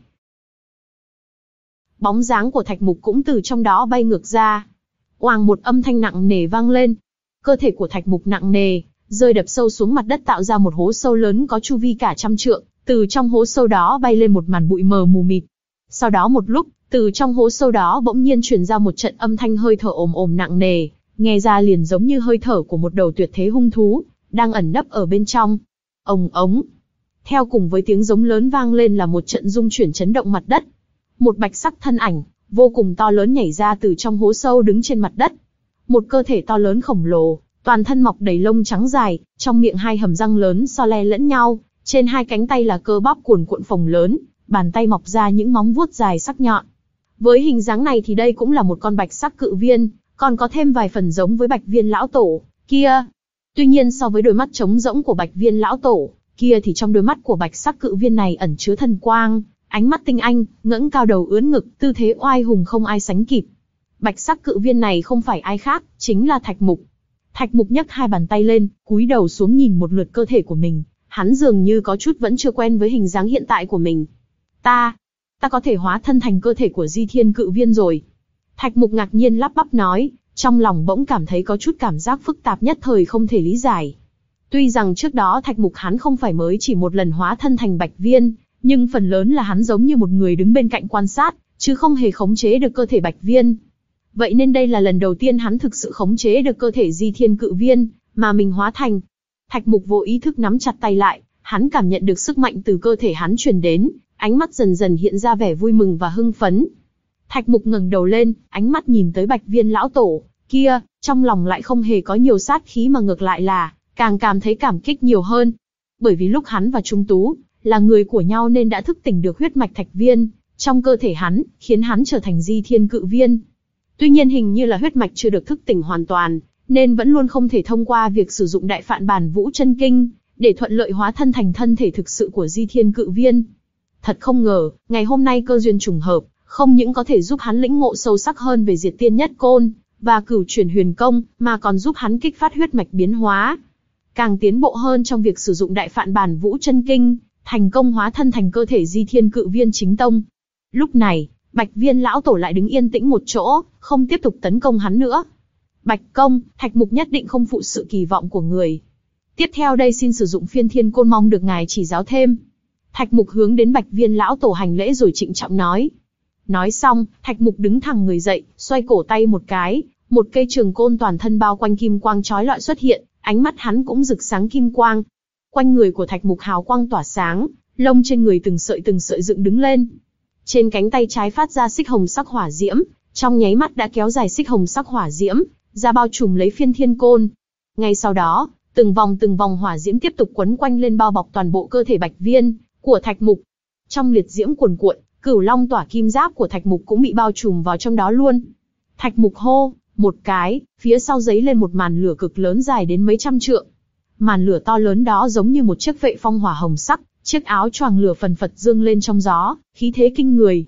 Bóng dáng của Thạch Mục cũng từ trong đó bay ngược ra. Oàng, một âm thanh nặng nề vang lên. Cơ thể của Thạch Mục nặng nề, rơi đập sâu xuống mặt đất, tạo ra một hố sâu lớn có chu vi cả trăm trượng. Từ trong hố sâu đó bay lên một màn bụi mờ mù mịt. Sau đó một lúc, từ trong hố sâu đó bỗng nhiên truyền ra một trận âm thanh hơi thở ồm ồm nặng nề, nghe ra liền giống như hơi thở của một đầu tuyệt thế hung thú đang ẩn nấp ở bên trong. Ồng ống. Theo cùng với tiếng giống lớn vang lên là một trận rung chuyển chấn động mặt đất. Một bạch sắc thân ảnh vô cùng to lớn nhảy ra từ trong hố sâu, đứng trên mặt đất. Một cơ thể to lớn khổng lồ, toàn thân mọc đầy lông trắng dài, trong miệng hai hầm răng lớn so le lẫn nhau, trên hai cánh tay là cơ bắp cuồn cuộn phồng lớn, bàn tay mọc ra những móng vuốt dài sắc nhọn. Với hình dáng này thì đây cũng là một con bạch sắc cự viên, còn có thêm vài phần giống với Bạch Viên lão tổ kia. Tuy nhiên so với đôi mắt trống rỗng của Bạch Viên lão tổ kia thì trong đôi mắt của bạch sắc cự viên này ẩn chứa thần quang, ánh mắt tinh anh, ngẩng cao đầu ưỡn ngực, tư thế oai hùng không ai sánh kịp. Bạch sắc cự viên này không phải ai khác, chính là Thạch Mục. Thạch Mục nhấc hai bàn tay lên, cúi đầu xuống nhìn một lượt cơ thể của mình, hắn dường như có chút vẫn chưa quen với hình dáng hiện tại của mình. Ta, ta có thể hóa thân thành cơ thể của Di Thiên cự viên rồi. Thạch Mục ngạc nhiên lắp bắp nói, trong lòng bỗng cảm thấy có chút cảm giác phức tạp nhất thời không thể lý giải. Tuy rằng trước đó Thạch Mục hắn không phải mới chỉ một lần hóa thân thành Bạch Viên, nhưng phần lớn là hắn giống như một người đứng bên cạnh quan sát, chứ không hề khống chế được cơ thể Bạch Viên. Vậy nên đây là lần đầu tiên hắn thực sự khống chế được cơ thể Di Thiên cự viên mà mình hóa thành. Thạch Mục vô ý thức nắm chặt tay lại, hắn cảm nhận được sức mạnh từ cơ thể hắn truyền đến, ánh mắt dần dần hiện ra vẻ vui mừng và hưng phấn. Thạch Mục ngẩng đầu lên, ánh mắt nhìn tới Bạch Viên lão tổ kia, trong lòng lại không hề có nhiều sát khí mà ngược lại là càng cảm thấy cảm kích nhiều hơn. Bởi vì lúc hắn và Trung Tú là người của nhau nên đã thức tỉnh được huyết mạch Thạch Viên trong cơ thể hắn, khiến hắn trở thành Di Thiên cự viên. Tuy nhiên hình như là huyết mạch chưa được thức tỉnh hoàn toàn, nên vẫn luôn không thể thông qua việc sử dụng Đại Phạn Bản Vũ Chân Kinh để thuận lợi hóa thân thành thân thể thực sự của Di Thiên cự viên. Thật không ngờ, ngày hôm nay cơ duyên trùng hợp, không những có thể giúp hắn lĩnh ngộ sâu sắc hơn về Diệt Tiên Nhất Côn và Cửu Chuyển Huyền Công, mà còn giúp hắn kích phát huyết mạch biến hóa, càng tiến bộ hơn trong việc sử dụng Đại Phạn Bản Vũ Chân Kinh, thành công hóa thân thành cơ thể Di Thiên cự viên chính tông. Lúc này, Bạch Viên lão tổ lại đứng yên tĩnh một chỗ, không tiếp tục tấn công hắn nữa. Bạch công, Thạch Mục nhất định không phụ sự kỳ vọng của người. Tiếp theo đây xin sử dụng phiên thiên côn, mong được ngài chỉ giáo thêm. Thạch Mục hướng đến Bạch Viên lão tổ hành lễ rồi trịnh trọng nói. Nói xong, Thạch Mục đứng thẳng người dậy, xoay cổ tay một cái, một cây trường côn toàn thân bao quanh kim quang chói lọi xuất hiện, ánh mắt hắn cũng rực sáng kim quang. Quanh người của Thạch Mục hào quang tỏa sáng, lông trên người từng sợi từng sợi dựng đứng lên. Trên cánh tay trái phát ra xích hồng sắc hỏa diễm, trong nháy mắt đã kéo dài xích hồng sắc hỏa diễm ra bao trùm lấy phiên thiên côn. Ngay sau đó, từng vòng từng vòng hỏa diễm tiếp tục quấn quanh lên bao bọc toàn bộ cơ thể Bạch Viên của Thạch Mục. Trong liệt diễm cuồn cuộn, Cửu Long tỏa kim giáp của Thạch Mục cũng bị bao trùm vào trong đó luôn. Thạch Mục hô một cái, phía sau giấy lên một màn lửa cực lớn dài đến mấy trăm trượng. Màn lửa to lớn đó giống như một chiếc vệ phong hỏa hồng sắc, chiếc áo choàng lửa phần phật dương lên trong gió, khí thế kinh người.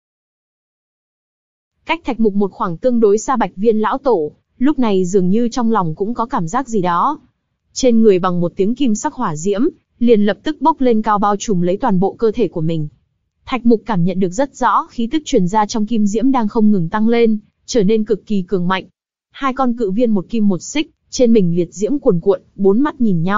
Cách Thạch Mục một khoảng tương đối xa, Bạch Viên lão tổ lúc này dường như trong lòng cũng có cảm giác gì đó. Trên người bằng một tiếng kim sắc hỏa diễm, liền lập tức bốc lên cao bao trùm lấy toàn bộ cơ thể của mình. Thạch Mục cảm nhận được rất rõ khí tức truyền ra trong kim diễm đang không ngừng tăng lên, trở nên cực kỳ cường mạnh. Hai con cự viên một kim một xích, trên mình liệt diễm cuồn cuộn, bốn mắt nhìn nhau,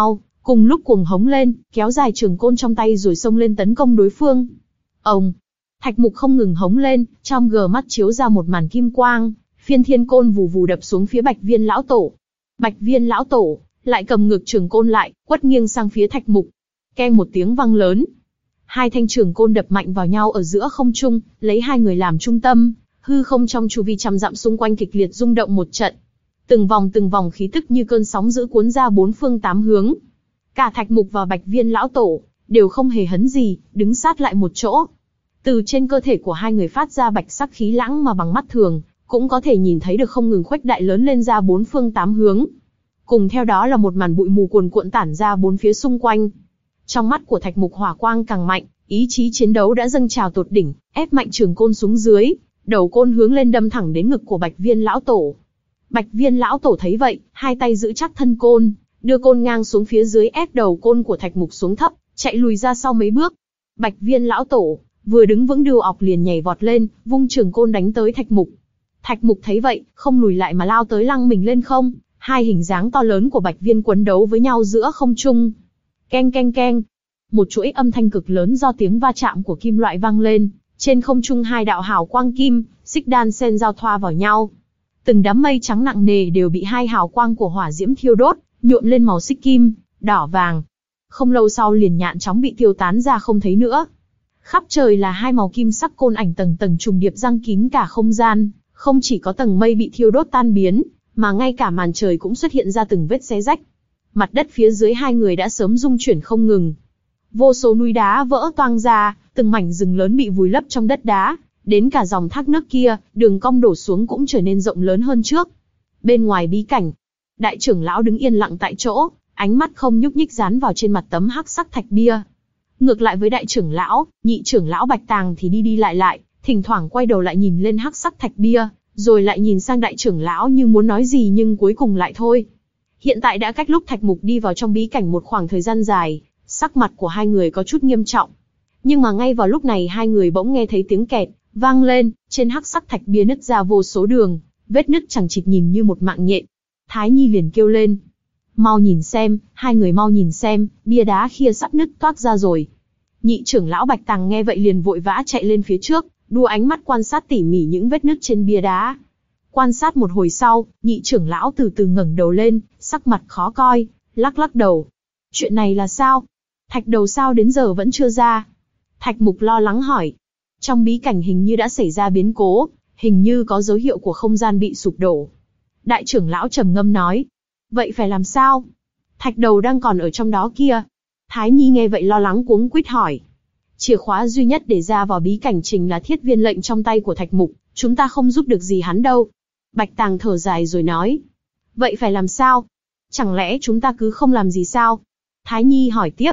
cùng lúc cuồng hống lên, kéo dài trường côn trong tay rồi xông lên tấn công đối phương. Ông, Thạch Mục không ngừng hống lên, trong gờ mắt chiếu ra một màn kim quang, phiên thiên côn vù vù đập xuống phía Bạch Viên lão tổ. Bạch Viên lão tổ lại cầm ngược trường côn lại, quất nghiêng sang phía Thạch Mục. Keng một tiếng vang lớn, hai thanh trường côn đập mạnh vào nhau ở giữa không trung, lấy hai người làm trung tâm, hư không trong chu vi trăm dặm xung quanh kịch liệt rung động một trận. Từng vòng từng vòng khí tức như cơn sóng dữ cuốn ra bốn phương tám hướng. Cả Thạch Mục và Bạch Viên lão tổ đều không hề hấn gì, đứng sát lại một chỗ. Từ trên cơ thể của hai người phát ra bạch sắc khí lãng mà bằng mắt thường cũng có thể nhìn thấy được không ngừng khuếch đại lớn lên ra bốn phương tám hướng. Cùng theo đó là một màn bụi mù cuồn cuộn tản ra bốn phía xung quanh. Trong mắt của Thạch Mục hỏa quang càng mạnh, ý chí chiến đấu đã dâng trào tột đỉnh, ép mạnh trường côn xuống dưới, đầu côn hướng lên đâm thẳng đến ngực của Bạch Viên lão tổ. Bạch Viên lão tổ thấy vậy, hai tay giữ chắc thân côn, đưa côn ngang xuống phía dưới ép đầu côn của Thạch Mục xuống thấp, chạy lùi ra sau mấy bước. Bạch Viên lão tổ vừa đứng vững đưu ọc liền nhảy vọt lên, vung trường côn đánh tới Thạch Mục. Thạch Mục thấy vậy, không lùi lại mà lao tới lăng mình lên không, hai hình dáng to lớn của Bạch Viên quấn đấu với nhau giữa không trung. Keng keng keng, một chuỗi âm thanh cực lớn do tiếng va chạm của kim loại vang lên, trên không trung hai đạo hào quang kim, xích đan sen giao thoa vào nhau. Từng đám mây trắng nặng nề đều bị hai hào quang của hỏa diễm thiêu đốt, nhuộm lên màu xích kim, đỏ vàng. Không lâu sau liền nhạn chóng bị tiêu tán ra không thấy nữa. Khắp trời là hai màu kim sắc côn ảnh tầng tầng trùng điệp giăng kín cả không gian, không chỉ có tầng mây bị thiêu đốt tan biến, mà ngay cả màn trời cũng xuất hiện ra từng vết xé rách. Mặt đất phía dưới hai người đã sớm rung chuyển không ngừng. Vô số núi đá vỡ toang ra, từng mảnh rừng lớn bị vùi lấp trong đất đá, đến cả dòng thác nước kia, đường cong đổ xuống cũng trở nên rộng lớn hơn trước. Bên ngoài bí cảnh, đại trưởng lão đứng yên lặng tại chỗ, ánh mắt không nhúc nhích dán vào trên mặt tấm hắc sắc thạch bia. Ngược lại với đại trưởng lão, nhị trưởng lão Bạch Tàng thì đi đi lại lại, thỉnh thoảng quay đầu lại nhìn lên hắc sắc thạch bia, rồi lại nhìn sang đại trưởng lão như muốn nói gì nhưng cuối cùng lại thôi. Hiện tại đã cách lúc Thạch Mục đi vào trong bí cảnh một khoảng thời gian dài, sắc mặt của hai người có chút nghiêm trọng. Nhưng mà ngay vào lúc này hai người bỗng nghe thấy tiếng kẹt vang lên, trên hắc sắc thạch bia nứt ra vô số đường, vết nứt chằng chịt nhìn như một mạng nhện. Thái Nhi liền kêu lên, mau nhìn xem, hai người mau nhìn xem, bia đá kia sắp nứt toác ra rồi. Nhị trưởng lão Bạch Tàng nghe vậy liền vội vã chạy lên phía trước, đua ánh mắt quan sát tỉ mỉ những vết nứt trên bia đá. Quan sát một hồi sau, nhị trưởng lão từ từ ngẩng đầu lên, sắc mặt khó coi, lắc lắc đầu. Chuyện này là sao? Thạch đầu sao đến giờ vẫn chưa ra? Thạch Mục lo lắng hỏi. Trong bí cảnh hình như đã xảy ra biến cố, hình như có dấu hiệu của không gian bị sụp đổ. Đại trưởng lão trầm ngâm nói. Vậy phải làm sao? Thạch đầu đang còn ở trong đó kia. Thái Nhi nghe vậy lo lắng cuống quýt hỏi. Chìa khóa duy nhất để ra vào bí cảnh chính là thiết viên lệnh trong tay của Thạch Mục, chúng ta không giúp được gì hắn đâu. Bạch Tàng thở dài rồi nói. Vậy phải làm sao? Chẳng lẽ chúng ta cứ không làm gì sao? Thái Nhi hỏi tiếp.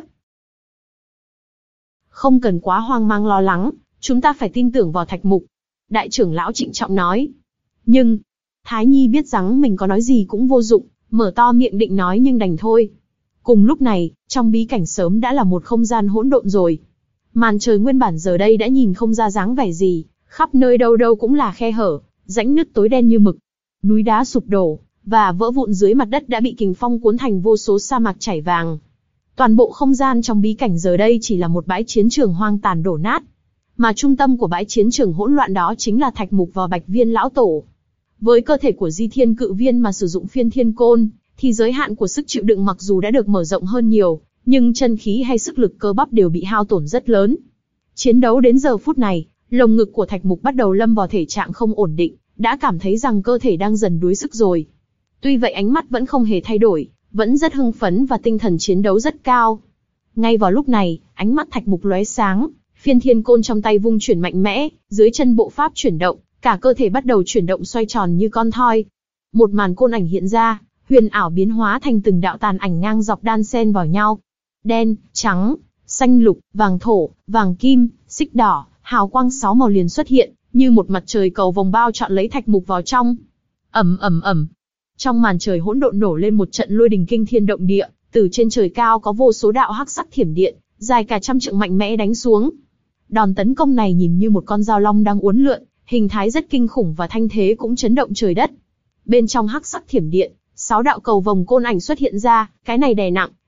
Không cần quá hoang mang lo lắng, chúng ta phải tin tưởng vào Thạch Mục. Đại trưởng lão trịnh trọng nói. Nhưng, Thái Nhi biết rằng mình có nói gì cũng vô dụng, mở to miệng định nói nhưng đành thôi. Cùng lúc này, trong bí cảnh sớm đã là một không gian hỗn độn rồi. Màn trời nguyên bản giờ đây đã nhìn không ra dáng vẻ gì, khắp nơi đâu đâu cũng là khe hở, rãnh nứt tối đen như mực. Núi đá sụp đổ, và vỡ vụn dưới mặt đất đã bị kình phong cuốn thành vô số sa mạc chảy vàng. Toàn bộ không gian trong bí cảnh giờ đây chỉ là một bãi chiến trường hoang tàn đổ nát. Mà trung tâm của bãi chiến trường hỗn loạn đó chính là Thạch Mục và Bạch Viên lão tổ. Với cơ thể của Di Thiên Cự Viên mà sử dụng phiên thiên côn, thì giới hạn của sức chịu đựng mặc dù đã được mở rộng hơn nhiều, nhưng chân khí hay sức lực cơ bắp đều bị hao tổn rất lớn. Chiến đấu đến giờ phút này, lồng ngực của Thạch Mục bắt đầu lâm vào thể trạng không ổn định, đã cảm thấy rằng cơ thể đang dần đuối sức rồi. Tuy vậy ánh mắt vẫn không hề thay đổi, vẫn rất hưng phấn và tinh thần chiến đấu rất cao. Ngay vào lúc này, ánh mắt Thạch Mục lóe sáng, phiên thiên côn trong tay vung chuyển mạnh mẽ, dưới chân bộ pháp chuyển động, cả cơ thể bắt đầu chuyển động xoay tròn như con thoi. Một màn côn ảnh hiện ra, huyền ảo biến hóa thành từng đạo tàn ảnh ngang dọc đan xen vào nhau. Đen, trắng, xanh lục, vàng thổ, vàng kim, xích đỏ, hào quang sáu màu liền xuất hiện, như một mặt trời cầu vồng bao trọn lấy Thạch Mục vào trong. Ầm ầm ầm. Trong màn trời hỗn độn nổ lên một trận lôi đình kinh thiên động địa, từ trên trời cao có vô số đạo hắc sắc thiểm điện, dài cả trăm trượng mạnh mẽ đánh xuống. Đòn tấn công này nhìn như một con dao long đang uốn lượn, hình thái rất kinh khủng và thanh thế cũng chấn động trời đất. Bên trong hắc sắc thiểm điện, sáu đạo cầu vồng côn ảnh xuất hiện ra, cái này đè nặng,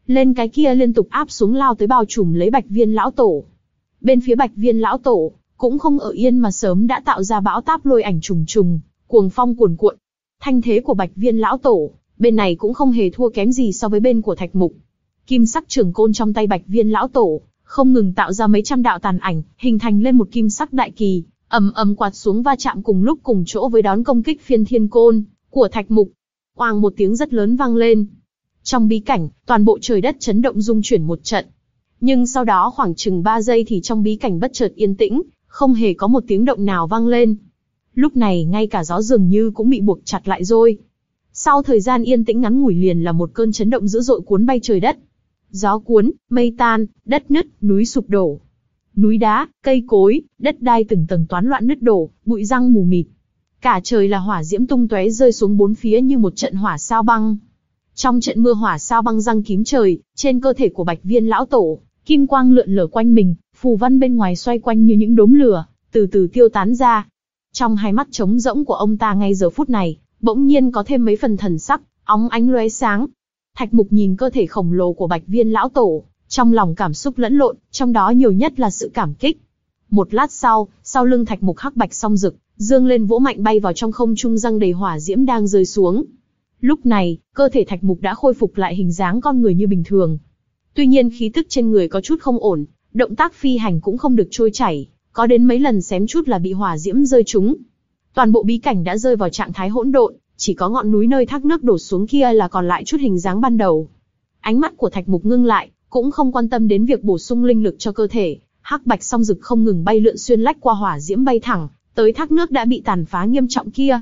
lên cái kia liên tục áp xuống lao tới bao trùm lấy Bạch Viên lão tổ. Bên phía Bạch Viên lão tổ, cũng không ở yên mà sớm đã tạo ra bão táp lôi ảnh trùng trùng, cuồng phong cuồn cuộn. Thanh thế của Bạch Viên lão tổ, bên này cũng không hề thua kém gì so với bên của Thạch Mục. Kim sắc trường côn trong tay Bạch Viên lão tổ, không ngừng tạo ra mấy trăm đạo tàn ảnh, hình thành lên một kim sắc đại kỳ, ầm ầm quạt xuống va chạm cùng lúc cùng chỗ với đón công kích phiên thiên côn của Thạch Mục. Oang một tiếng rất lớn vang lên. Trong bí cảnh, toàn bộ trời đất chấn động rung chuyển một trận. Nhưng sau đó khoảng chừng ba giây thì trong bí cảnh bất chợt yên tĩnh, không hề có một tiếng động nào vang lên. Lúc này ngay cả gió dường như cũng bị buộc chặt lại rồi. Sau thời gian yên tĩnh ngắn ngủi liền là một cơn chấn động dữ dội cuốn bay trời đất. Gió cuốn, mây tan, đất nứt, núi sụp đổ. Núi đá, cây cối, đất đai từng tầng toán loạn nứt đổ, bụi răng mù mịt. Cả trời là hỏa diễm tung tóe rơi xuống bốn phía như một trận hỏa sao băng. Trong trận mưa hỏa sao băng răng kín trời, trên cơ thể của Bạch Viên lão tổ, kim quang lượn lờ quanh mình, phù văn bên ngoài xoay quanh như những đốm lửa, từ từ tiêu tán ra. Trong hai mắt trống rỗng của ông ta ngay giờ phút này, bỗng nhiên có thêm mấy phần thần sắc, óng ánh lóe sáng. Thạch Mục nhìn cơ thể khổng lồ của Bạch Viên lão tổ, trong lòng cảm xúc lẫn lộn, trong đó nhiều nhất là sự cảm kích. Một lát sau, sau lưng Thạch Mục hắc bạch song rực, dương lên vỗ mạnh bay vào trong không trung răng đầy hỏa diễm đang rơi xuống. Lúc này, cơ thể Thạch Mục đã khôi phục lại hình dáng con người như bình thường. Tuy nhiên khí tức trên người có chút không ổn, động tác phi hành cũng không được trôi chảy, có đến mấy lần xém chút là bị hỏa diễm rơi trúng. Toàn bộ bí cảnh đã rơi vào trạng thái hỗn độn, chỉ có ngọn núi nơi thác nước đổ xuống kia là còn lại chút hình dáng ban đầu. Ánh mắt của Thạch Mục ngưng lại, cũng không quan tâm đến việc bổ sung linh lực cho cơ thể, hắc bạch song rực không ngừng bay lượn xuyên lách qua hỏa diễm bay thẳng tới thác nước đã bị tàn phá nghiêm trọng kia.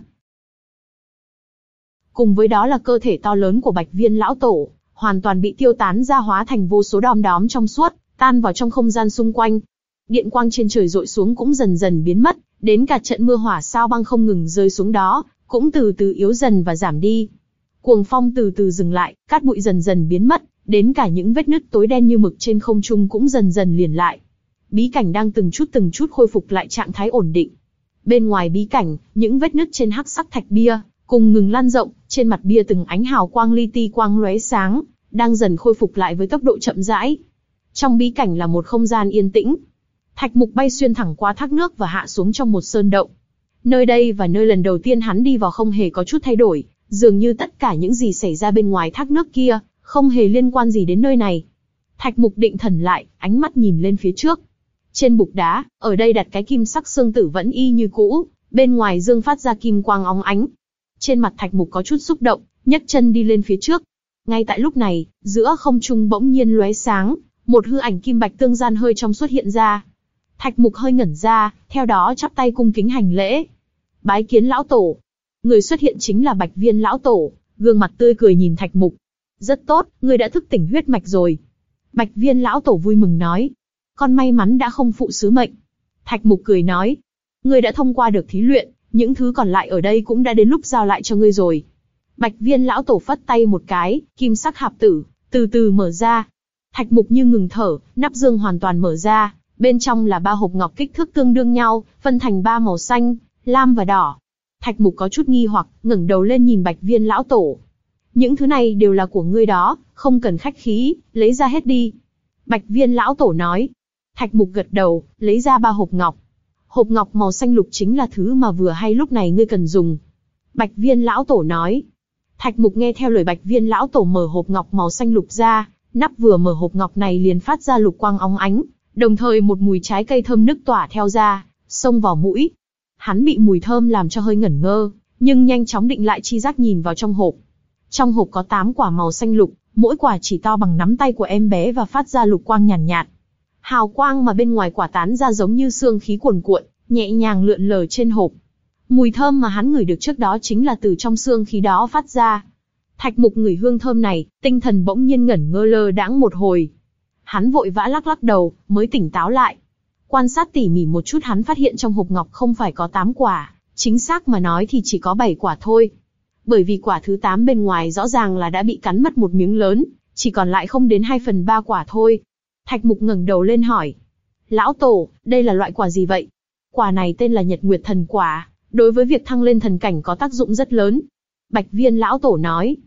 Cùng với đó là cơ thể to lớn của Bạch Viên lão tổ, hoàn toàn bị tiêu tán ra hóa thành vô số đom đóm trong suốt, tan vào trong không gian xung quanh. Điện quang trên trời dội xuống cũng dần dần biến mất, đến cả trận mưa hỏa sao băng không ngừng rơi xuống đó, cũng từ từ yếu dần và giảm đi. Cuồng phong từ từ dừng lại, cát bụi dần dần biến mất, đến cả những vết nứt tối đen như mực trên không trung cũng dần dần liền lại. Bí cảnh đang từng chút từng chút khôi phục lại trạng thái ổn định. Bên ngoài bí cảnh, những vết nứt trên hắc sắc thạch bia cùng ngừng lan rộng, trên mặt bia từng ánh hào quang li ti quang lóe sáng, đang dần khôi phục lại với tốc độ chậm rãi. Trong bí cảnh là một không gian yên tĩnh. Thạch Mục bay xuyên thẳng qua thác nước và hạ xuống trong một sơn động. Nơi đây và nơi lần đầu tiên hắn đi vào không hề có chút thay đổi, dường như tất cả những gì xảy ra bên ngoài thác nước kia, không hề liên quan gì đến nơi này. Thạch Mục định thần lại, ánh mắt nhìn lên phía trước. Trên bục đá, ở đây đặt cái kim sắc xương tử vẫn y như cũ, bên ngoài dương phát ra kim quang óng ánh. Trên mặt Thạch Mục có chút xúc động, nhấc chân đi lên phía trước. Ngay tại lúc này, giữa không trung bỗng nhiên lóe sáng, một hư ảnh kim bạch tương gian hơi trong xuất hiện ra. Thạch Mục hơi ngẩn ra, theo đó chắp tay cung kính hành lễ. Bái kiến lão tổ. Người xuất hiện chính là Bạch Viên lão tổ, gương mặt tươi cười nhìn Thạch Mục. Rất tốt, ngươi đã thức tỉnh huyết mạch rồi. Bạch Viên lão tổ vui mừng nói. Con may mắn đã không phụ sứ mệnh. Thạch Mục cười nói. Ngươi đã thông qua được thí luyện, những thứ còn lại ở đây cũng đã đến lúc giao lại cho ngươi rồi. Bạch Viên lão tổ phất tay một cái, kim sắc hạp tử, từ từ mở ra. Thạch Mục như ngừng thở, nắp dương hoàn toàn mở ra, bên trong là ba hộp ngọc kích thước tương đương nhau, phân thành ba màu xanh, lam và đỏ. Thạch Mục có chút nghi hoặc, ngẩng đầu lên nhìn Bạch Viên lão tổ. Những thứ này đều là của ngươi đó, không cần khách khí, lấy ra hết đi. Bạch Viên lão tổ nói. Thạch Mục gật đầu, lấy ra ba hộp ngọc. Hộp ngọc màu xanh lục chính là thứ mà vừa hay lúc này ngươi cần dùng. Bạch Viên lão tổ nói. Thạch Mục nghe theo lời Bạch Viên lão tổ mở hộp ngọc màu xanh lục ra, nắp vừa mở hộp ngọc này liền phát ra lục quang óng ánh, đồng thời một mùi trái cây thơm nức tỏa theo ra, xông vào mũi. Hắn bị mùi thơm làm cho hơi ngẩn ngơ, nhưng nhanh chóng định lại chi giác nhìn vào trong hộp. Trong hộp có tám quả màu xanh lục, mỗi quả chỉ to bằng nắm tay của em bé và phát ra lục quang nhàn nhạt, nhạt. Hào quang mà bên ngoài quả tán ra giống như sương khí cuồn cuộn, nhẹ nhàng lượn lờ trên hộp. Mùi thơm mà hắn ngửi được trước đó chính là từ trong sương khí đó phát ra. Thạch Mục ngửi hương thơm này, tinh thần bỗng nhiên ngẩn ngơ lơ đãng một hồi. Hắn vội vã lắc lắc đầu, mới tỉnh táo lại. Quan sát tỉ mỉ một chút hắn phát hiện trong hộp ngọc không phải có tám quả, chính xác mà nói thì chỉ có bảy quả thôi. Bởi vì quả thứ tám bên ngoài rõ ràng là đã bị cắn mất một miếng lớn, chỉ còn lại không đến hai phần ba quả thôi. Thạch Mục ngẩng đầu lên hỏi. Lão tổ, đây là loại quả gì vậy? Quả này tên là Nhật Nguyệt Thần Quả, đối với việc thăng lên thần cảnh có tác dụng rất lớn. Bạch Viên lão tổ nói.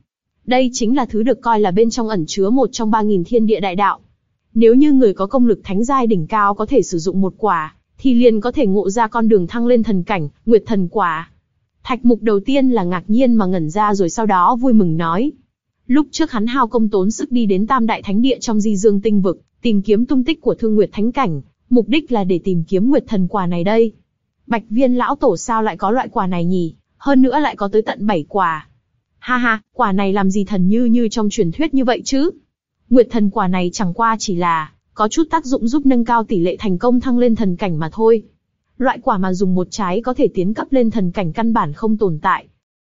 Đây chính là thứ được coi là bên trong ẩn chứa một trong ba nghìn thiên địa đại đạo. Nếu như người có công lực thánh giai đỉnh cao có thể sử dụng một quả, thì liền có thể ngộ ra con đường thăng lên thần cảnh, Nguyệt Thần Quả. Thạch Mục đầu tiên là ngạc nhiên mà ngẩn ra, rồi sau đó vui mừng nói. Lúc trước hắn hao công tốn sức đi đến Tam Đại Thánh Địa trong Di Dương Tinh Vực, tìm kiếm tung tích của Thương Nguyệt Thánh Cảnh, mục đích là để tìm kiếm Nguyệt Thần Quả này đây. Bạch Viên lão tổ sao lại có loại quả này nhỉ, hơn nữa lại có tới tận bảy quả. Ha ha, quả này làm gì thần như như trong truyền thuyết như vậy chứ? Nguyệt Thần Quả này chẳng qua chỉ là có chút tác dụng giúp nâng cao tỷ lệ thành công thăng lên thần cảnh mà thôi. Loại quả mà dùng một trái có thể tiến cấp lên thần cảnh căn bản không tồn tại.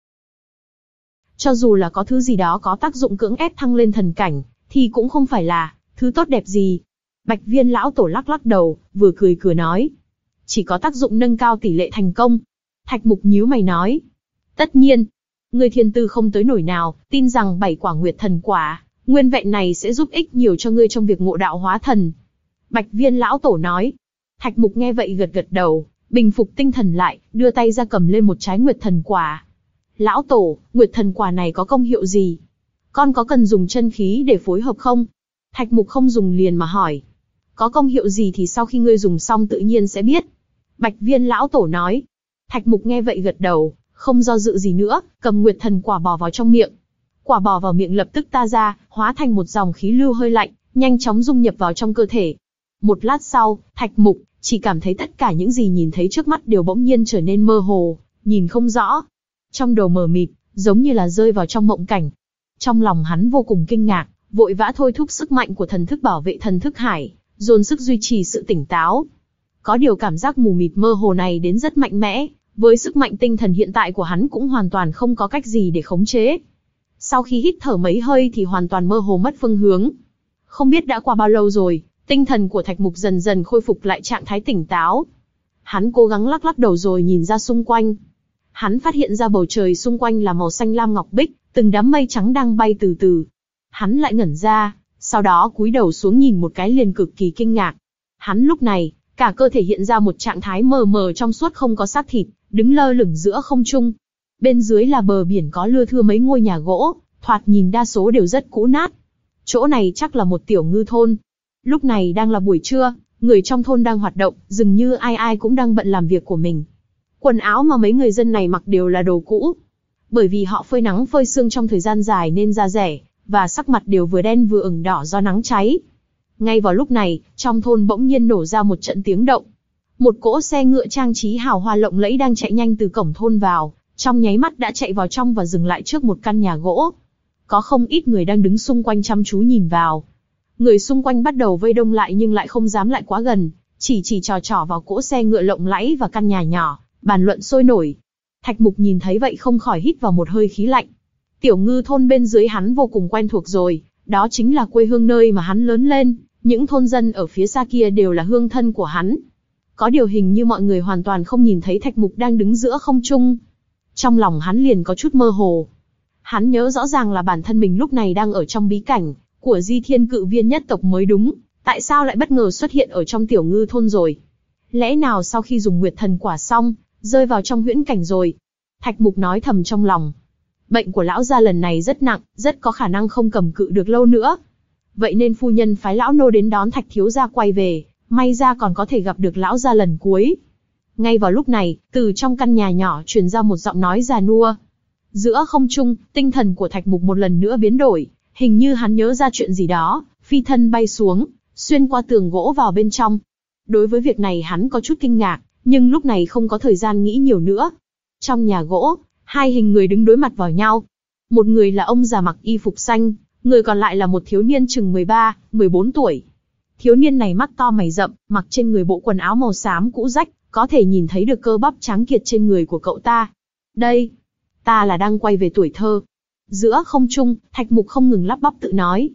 Cho dù là có thứ gì đó có tác dụng cưỡng ép thăng lên thần cảnh, thì cũng không phải là thứ tốt đẹp gì. Bạch Viên lão tổ lắc lắc đầu, vừa cười cười nói. Chỉ có tác dụng nâng cao tỷ lệ thành công. Thạch Mục nhíu mày nói. Tất nhiên, người thiên tư không tới nổi nào, tin rằng bảy quả Nguyệt Thần Quả, nguyên vẹn này sẽ giúp ích nhiều cho ngươi trong việc ngộ đạo hóa thần. Bạch Viên lão tổ nói. Thạch Mục nghe vậy gật gật đầu, bình phục tinh thần lại, đưa tay ra cầm lên một trái Nguyệt Thần Quả. Lão tổ, Nguyệt Thần Quả này có công hiệu gì? Con có cần dùng chân khí để phối hợp không? Thạch Mục không dùng liền mà hỏi. Có công hiệu gì thì sau khi ngươi dùng xong tự nhiên sẽ biết. Bạch Viên lão tổ nói. Thạch Mục nghe vậy gật đầu, không do dự gì nữa, cầm Nguyệt Thần Quả bỏ vào trong miệng. Quả bỏ vào miệng lập tức ta ra, hóa thành một dòng khí lưu hơi lạnh, nhanh chóng dung nhập vào trong cơ thể. Một lát sau, Thạch Mục chỉ cảm thấy tất cả những gì nhìn thấy trước mắt đều bỗng nhiên trở nên mơ hồ, nhìn không rõ. Trong đầu mờ mịt, giống như là rơi vào trong mộng cảnh. Trong lòng hắn vô cùng kinh ngạc, vội vã thôi thúc sức mạnh của thần thức bảo vệ thần thức hải, dồn sức duy trì sự tỉnh táo. Có điều cảm giác mù mịt mơ hồ này đến rất mạnh mẽ, với sức mạnh tinh thần hiện tại của hắn cũng hoàn toàn không có cách gì để khống chế. Sau khi hít thở mấy hơi thì hoàn toàn mơ hồ mất phương hướng. Không biết đã qua bao lâu rồi, tinh thần của Thạch Mục dần dần khôi phục lại trạng thái tỉnh táo. Hắn cố gắng lắc lắc đầu rồi nhìn ra xung quanh. Hắn phát hiện ra bầu trời xung quanh là màu xanh lam ngọc bích, từng đám mây trắng đang bay từ từ. Hắn lại ngẩn ra, sau đó cúi đầu xuống nhìn một cái liền cực kỳ kinh ngạc. Hắn lúc này, cả cơ thể hiện ra một trạng thái mờ mờ trong suốt không có xác thịt, đứng lơ lửng giữa không trung. Bên dưới là bờ biển có lưa thưa mấy ngôi nhà gỗ, thoạt nhìn đa số đều rất cũ nát. Chỗ này chắc là một tiểu ngư thôn. Lúc này đang là buổi trưa, người trong thôn đang hoạt động, dường như ai ai cũng đang bận làm việc của mình. Quần áo mà mấy người dân này mặc đều là đồ cũ. Bởi vì họ phơi nắng phơi sương trong thời gian dài nên da rẻ, và sắc mặt đều vừa đen vừa ửng đỏ do nắng cháy. Ngay vào lúc này, trong thôn bỗng nhiên nổ ra một trận tiếng động. Một cỗ xe ngựa trang trí hào hoa lộng lẫy đang chạy nhanh từ cổng thôn vào, trong nháy mắt đã chạy vào trong và dừng lại trước một căn nhà gỗ. Có không ít người đang đứng xung quanh chăm chú nhìn vào. Người xung quanh bắt đầu vây đông lại nhưng lại không dám lại quá gần, chỉ chỉ trò trò vào cỗ xe ngựa lộng lẫy và căn nhà nhỏ, bàn luận sôi nổi. Thạch Mục nhìn thấy vậy không khỏi hít vào một hơi khí lạnh. Tiểu ngư thôn bên dưới hắn vô cùng quen thuộc rồi, đó chính là quê hương nơi mà hắn lớn lên, những thôn dân ở phía xa kia đều là hương thân của hắn. Có điều hình như mọi người hoàn toàn không nhìn thấy Thạch Mục đang đứng giữa không trung. Trong lòng hắn liền có chút mơ hồ. Hắn nhớ rõ ràng là bản thân mình lúc này đang ở trong bí cảnh của Di Thiên Cự Viên nhất tộc mới đúng, tại sao lại bất ngờ xuất hiện ở trong tiểu ngư thôn rồi? Lẽ nào sau khi dùng Nguyệt Thần Quả xong, rơi vào trong huyễn cảnh rồi? Thạch Mục nói thầm trong lòng. Bệnh của lão gia lần này rất nặng, rất có khả năng không cầm cự được lâu nữa. Vậy nên phu nhân phái lão nô đến đón Thạch thiếu gia quay về, may ra còn có thể gặp được lão gia lần cuối. Ngay vào lúc này, từ trong căn nhà nhỏ truyền ra một giọng nói già nua. Giữa không trung, tinh thần của Thạch Mục một lần nữa biến đổi, hình như hắn nhớ ra chuyện gì đó, phi thân bay xuống, xuyên qua tường gỗ vào bên trong. Đối với việc này hắn có chút kinh ngạc, nhưng lúc này không có thời gian nghĩ nhiều nữa. Trong nhà gỗ, hai hình người đứng đối mặt vào nhau. Một người là ông già mặc y phục xanh, người còn lại là một thiếu niên chừng mười ba, mười bốn tuổi. Thiếu niên này mắt to mày rậm, mặc trên người bộ quần áo màu xám cũ rách, có thể nhìn thấy được cơ bắp trắng kiệt trên người của cậu ta. Đây, ta là đang quay về tuổi thơ. Giữa không trung, Thạch Mục không ngừng lắp bắp tự nói.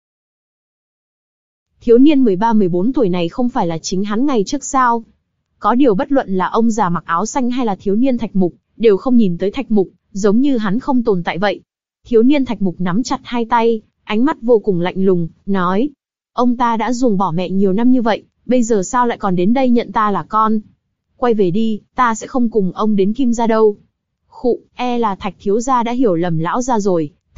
Thiếu niên mười ba mười bốn tuổi này không phải là chính hắn ngày trước sao? Có điều bất luận là ông già mặc áo xanh hay là thiếu niên Thạch Mục, đều không nhìn tới Thạch Mục, giống như hắn không tồn tại vậy. Thiếu niên Thạch Mục nắm chặt hai tay, ánh mắt vô cùng lạnh lùng, nói. Ông ta đã ruồng bỏ mẹ nhiều năm như vậy, bây giờ sao lại còn đến đây nhận ta là con? Quay về đi, ta sẽ không cùng ông đến Kim gia đâu. Khụ, e là Thạch thiếu gia đã hiểu lầm lão gia rồi, thật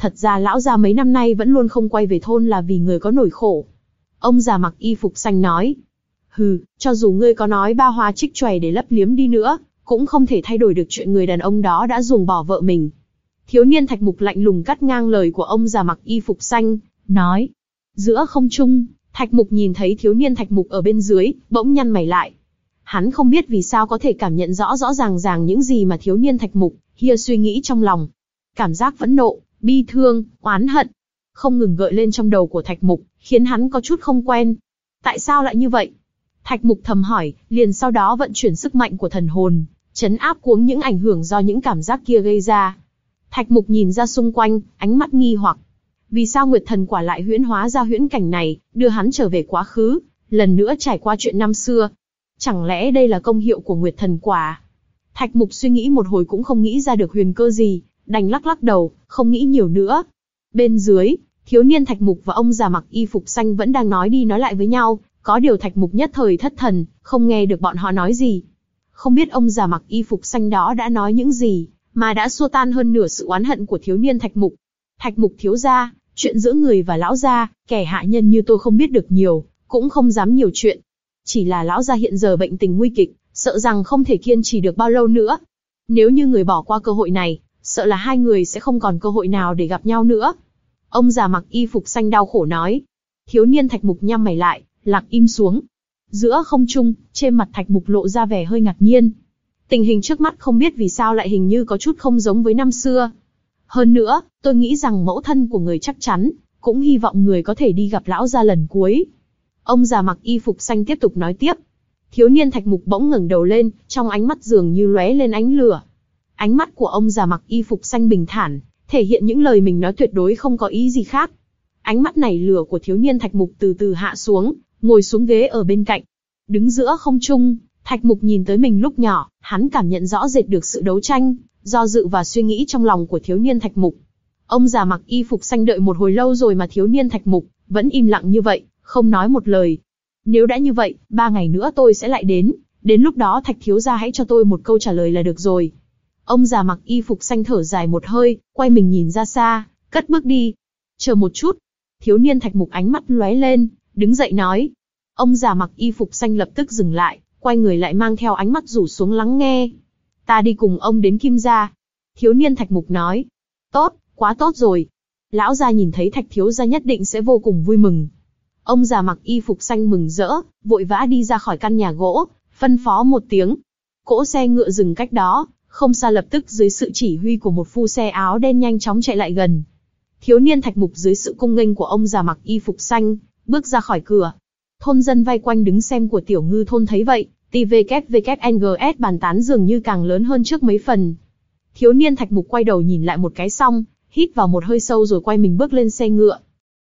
Thật ra lão gia mấy năm nay vẫn luôn không quay về thôn là vì người có nỗi khổ. Ông già mặc y phục xanh nói. Hừ, cho dù ngươi có nói ba hoa trích chòe để lấp liếm đi nữa, cũng không thể thay đổi được chuyện người đàn ông đó đã ruồng bỏ vợ mình. Thiếu niên Thạch Mục lạnh lùng cắt ngang lời của ông già mặc y phục xanh, nói. Giữa không trung, Thạch Mục nhìn thấy thiếu niên Thạch Mục ở bên dưới, bỗng nhăn mày lại. Hắn không biết vì sao có thể cảm nhận rõ rõ ràng ràng những gì mà thiếu niên Thạch Mục kia suy nghĩ trong lòng. Cảm giác phẫn nộ, bi thương, oán hận, không ngừng gợi lên trong đầu của Thạch Mục, khiến hắn có chút không quen. Tại sao lại như vậy? Thạch Mục thầm hỏi, liền sau đó vận chuyển sức mạnh của thần hồn, trấn áp cuống những ảnh hưởng do những cảm giác kia gây ra. Thạch Mục nhìn ra xung quanh, ánh mắt nghi hoặc. Vì sao Nguyệt Thần Quả lại huyễn hóa ra huyễn cảnh này, đưa hắn trở về quá khứ, lần nữa trải qua chuyện năm xưa? Chẳng lẽ đây là công hiệu của Nguyệt Thần Quả? Thạch Mục suy nghĩ một hồi cũng không nghĩ ra được huyền cơ gì, đành lắc lắc đầu, không nghĩ nhiều nữa. Bên dưới, thiếu niên Thạch Mục và ông già mặc y phục xanh vẫn đang nói đi nói lại với nhau, có điều Thạch Mục nhất thời thất thần, không nghe được bọn họ nói gì. Không biết ông già mặc y phục xanh đó đã nói những gì, mà đã xua tan hơn nửa sự oán hận của thiếu niên Thạch Mục. Thạch Mục thiếu gia, chuyện giữa người và lão gia, kẻ hạ nhân như tôi không biết được nhiều, cũng không dám nhiều chuyện. Chỉ là lão gia hiện giờ bệnh tình nguy kịch, sợ rằng không thể kiên trì được bao lâu nữa. Nếu như người bỏ qua cơ hội này, sợ là hai người sẽ không còn cơ hội nào để gặp nhau nữa. Ông già mặc y phục xanh đau khổ nói. Thiếu niên Thạch Mục nhăn mày lại, lặng im xuống. Giữa không trung, trên mặt Thạch Mục lộ ra vẻ hơi ngạc nhiên. Tình hình trước mắt không biết vì sao lại hình như có chút không giống với năm xưa. Hơn nữa, tôi nghĩ rằng mẫu thân của người chắc chắn, cũng hy vọng người có thể đi gặp lão gia lần cuối. Ông già mặc y phục xanh tiếp tục nói tiếp. Thiếu niên Thạch Mục bỗng ngẩng đầu lên, trong ánh mắt dường như lóe lên ánh lửa. Ánh mắt của ông già mặc y phục xanh bình thản, thể hiện những lời mình nói tuyệt đối không có ý gì khác. Ánh mắt này lửa của thiếu niên Thạch Mục từ từ hạ xuống, ngồi xuống ghế ở bên cạnh. Đứng giữa không trung, Thạch Mục nhìn tới mình lúc nhỏ, hắn cảm nhận rõ rệt được sự đấu tranh, do dự và suy nghĩ trong lòng của thiếu niên Thạch Mục. Ông già mặc y phục xanh đợi một hồi lâu rồi mà thiếu niên Thạch Mục vẫn im lặng như vậy, không nói một lời. Nếu đã như vậy, ba ngày nữa tôi sẽ lại đến, đến lúc đó Thạch thiếu gia hãy cho tôi một câu trả lời là được rồi. Ông già mặc y phục xanh thở dài một hơi, quay mình nhìn ra xa, cất bước đi. Chờ một chút. Thiếu niên Thạch Mục ánh mắt lóe lên, đứng dậy nói. Ông già mặc y phục xanh lập tức dừng lại, quay người lại mang theo ánh mắt rủ xuống lắng nghe. Ta đi cùng ông đến Kim gia. Thiếu niên Thạch Mục nói. Tốt, quá tốt rồi. Lão gia nhìn thấy Thạch thiếu gia nhất định sẽ vô cùng vui mừng. Ông già mặc y phục xanh mừng rỡ, vội vã đi ra khỏi căn nhà gỗ, phân phó một tiếng. Cỗ xe ngựa dừng cách đó, không xa lập tức dưới sự chỉ huy của một phu xe áo đen nhanh chóng chạy lại gần. Thiếu niên Thạch Mục dưới sự cung nghênh của ông già mặc y phục xanh, bước ra khỏi cửa. Thôn dân vây quanh đứng xem của tiểu ngư thôn thấy vậy, tê vê kép vê kép en giê ét bàn tán dường như càng lớn hơn trước mấy phần. Thiếu niên Thạch Mục quay đầu nhìn lại một cái xong, hít vào một hơi sâu rồi quay mình bước lên xe ngựa.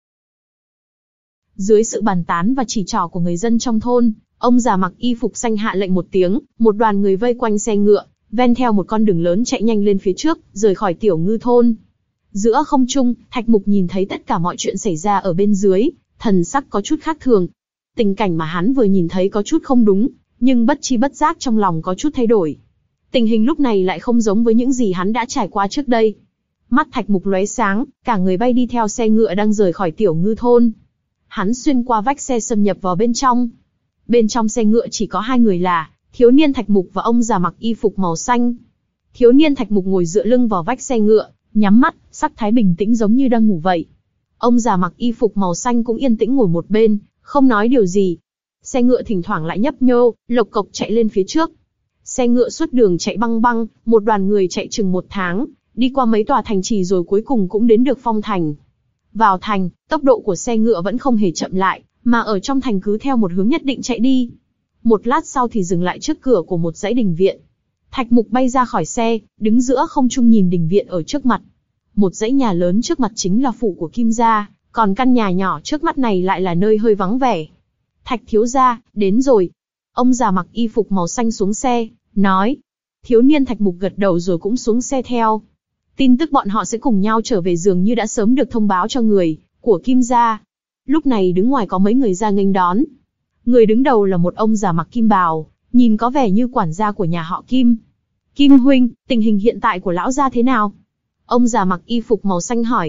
Dưới sự bàn tán và chỉ trỏ của người dân trong thôn, ông già mặc y phục xanh hạ lệnh một tiếng, một đoàn người vây quanh xe ngựa, ven theo một con đường lớn chạy nhanh lên phía trước, rời khỏi tiểu ngư thôn. Giữa không trung, Thạch Mục nhìn thấy tất cả mọi chuyện xảy ra ở bên dưới, thần sắc có chút khác thường. Tình cảnh mà hắn vừa nhìn thấy có chút không đúng, nhưng bất chi bất giác trong lòng có chút thay đổi. Tình hình lúc này lại không giống với những gì hắn đã trải qua trước đây. Mắt Thạch Mục lóe sáng, cả người bay đi theo xe ngựa đang rời khỏi tiểu ngư thôn. Hắn xuyên qua vách xe xâm nhập vào bên trong. Bên trong xe ngựa chỉ có hai người là thiếu niên Thạch Mục và ông già mặc y phục màu xanh. Thiếu niên Thạch Mục ngồi dựa lưng vào vách xe ngựa, nhắm mắt, sắc thái bình tĩnh giống như đang ngủ vậy. Ông già mặc y phục màu xanh cũng yên tĩnh ngồi một bên, không nói điều gì. Xe ngựa thỉnh thoảng lại nhấp nhô, lộc cộc chạy lên phía trước. Xe ngựa suốt đường chạy băng băng, một đoàn người chạy chừng một tháng, đi qua mấy tòa thành trì rồi cuối cùng cũng đến được Phong Thành. Vào thành, tốc độ của xe ngựa vẫn không hề chậm lại, mà ở trong thành cứ theo một hướng nhất định chạy đi. Một lát sau thì dừng lại trước cửa của một dãy đình viện. Thạch Mục bay ra khỏi xe, đứng giữa không trung nhìn đình viện ở trước mặt. Một dãy nhà lớn trước mặt chính là phủ của Kim gia, còn căn nhà nhỏ trước mắt này lại là nơi hơi vắng vẻ. Thạch thiếu gia, đến rồi. Ông già mặc y phục màu xanh xuống xe, nói. Thiếu niên Thạch Mục gật đầu rồi cũng xuống xe theo. Tin tức bọn họ sẽ cùng nhau trở về dường như đã sớm được thông báo cho người của Kim gia. Lúc này đứng ngoài có mấy người ra nghênh đón. Người đứng đầu là một ông già mặc kim bào, nhìn có vẻ như quản gia của nhà họ Kim. Kim huynh, tình hình hiện tại của lão gia thế nào? Ông già mặc y phục màu xanh hỏi.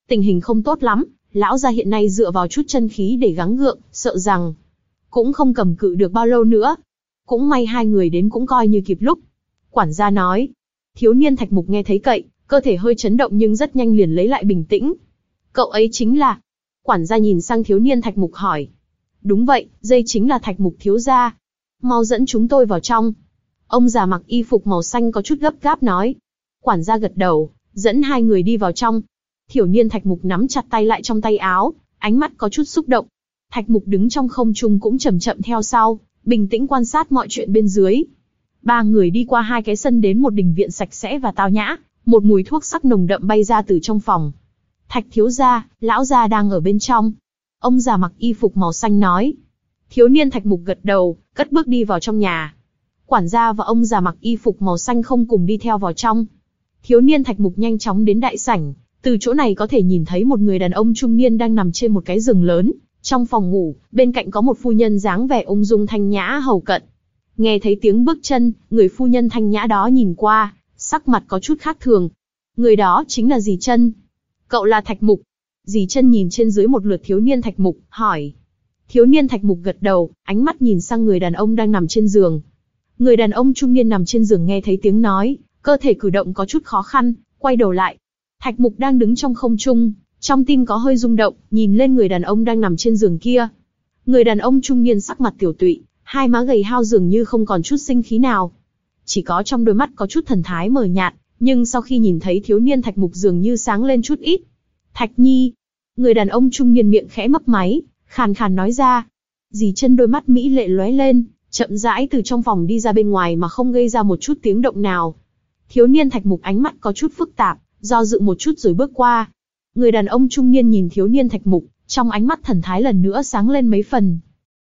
Tình hình không tốt lắm, lão gia hiện nay dựa vào chút chân khí để gắng gượng, sợ rằng cũng không cầm cự được bao lâu nữa. Cũng may hai người đến cũng coi như kịp lúc. Quản gia nói. Thiếu niên Thạch Mục nghe thấy cậy, cơ thể hơi chấn động nhưng rất nhanh liền lấy lại bình tĩnh. Cậu ấy chính là... Quản gia nhìn sang thiếu niên Thạch Mục hỏi. Đúng vậy, đây chính là Thạch Mục thiếu gia. Mau dẫn chúng tôi vào trong. Ông già mặc y phục màu xanh có chút gấp gáp nói. Quản gia gật đầu, dẫn hai người đi vào trong. Thiểu niên Thạch Mục nắm chặt tay lại trong tay áo, ánh mắt có chút xúc động. Thạch Mục đứng trong không trung cũng chậm chậm theo sau, bình tĩnh quan sát mọi chuyện bên dưới. Ba người đi qua hai cái sân đến một đình viện sạch sẽ và tao nhã, một mùi thuốc sắc nồng đậm bay ra từ trong phòng. Thạch thiếu gia, lão gia đang ở bên trong. Ông già mặc y phục màu xanh nói. Thiếu niên Thạch Mục gật đầu, cất bước đi vào trong nhà. Quản gia và ông già mặc y phục màu xanh không cùng đi theo vào trong. Thiếu niên Thạch Mục nhanh chóng đến đại sảnh, từ chỗ này có thể nhìn thấy một người đàn ông trung niên đang nằm trên một cái giường lớn. Trong phòng ngủ, bên cạnh có một phu nhân dáng vẻ ung dung thanh nhã hầu cận. Nghe thấy tiếng bước chân, người phu nhân thanh nhã đó nhìn qua, sắc mặt có chút khác thường. Người đó chính là dì Chân. Cậu là Thạch Mục. Dì Chân nhìn trên dưới một lượt thiếu niên Thạch Mục, hỏi. Thiếu niên Thạch Mục gật đầu, ánh mắt nhìn sang người đàn ông đang nằm trên giường. Người đàn ông trung niên nằm trên giường nghe thấy tiếng nói, cơ thể cử động có chút khó khăn, quay đầu lại. Thạch Mục đang đứng trong không trung, trong tim có hơi rung động, nhìn lên người đàn ông đang nằm trên giường kia. Người đàn ông trung niên sắc mặt tiểu tụy, hai má gầy hao dường như không còn chút sinh khí nào. Chỉ có trong đôi mắt có chút thần thái mờ nhạt, nhưng sau khi nhìn thấy thiếu niên Thạch Mục dường như sáng lên chút ít. Thạch Nhi. Người đàn ông trung niên miệng khẽ mấp máy, khàn khàn nói ra. Dì Chân đôi mắt mỹ lệ lóe lên, chậm rãi từ trong phòng đi ra bên ngoài mà không gây ra một chút tiếng động nào. Thiếu niên Thạch Mục ánh mắt có chút phức tạp, do dự một chút rồi bước qua. Người đàn ông trung niên nhìn thiếu niên Thạch Mục, trong ánh mắt thần thái lần nữa sáng lên mấy phần.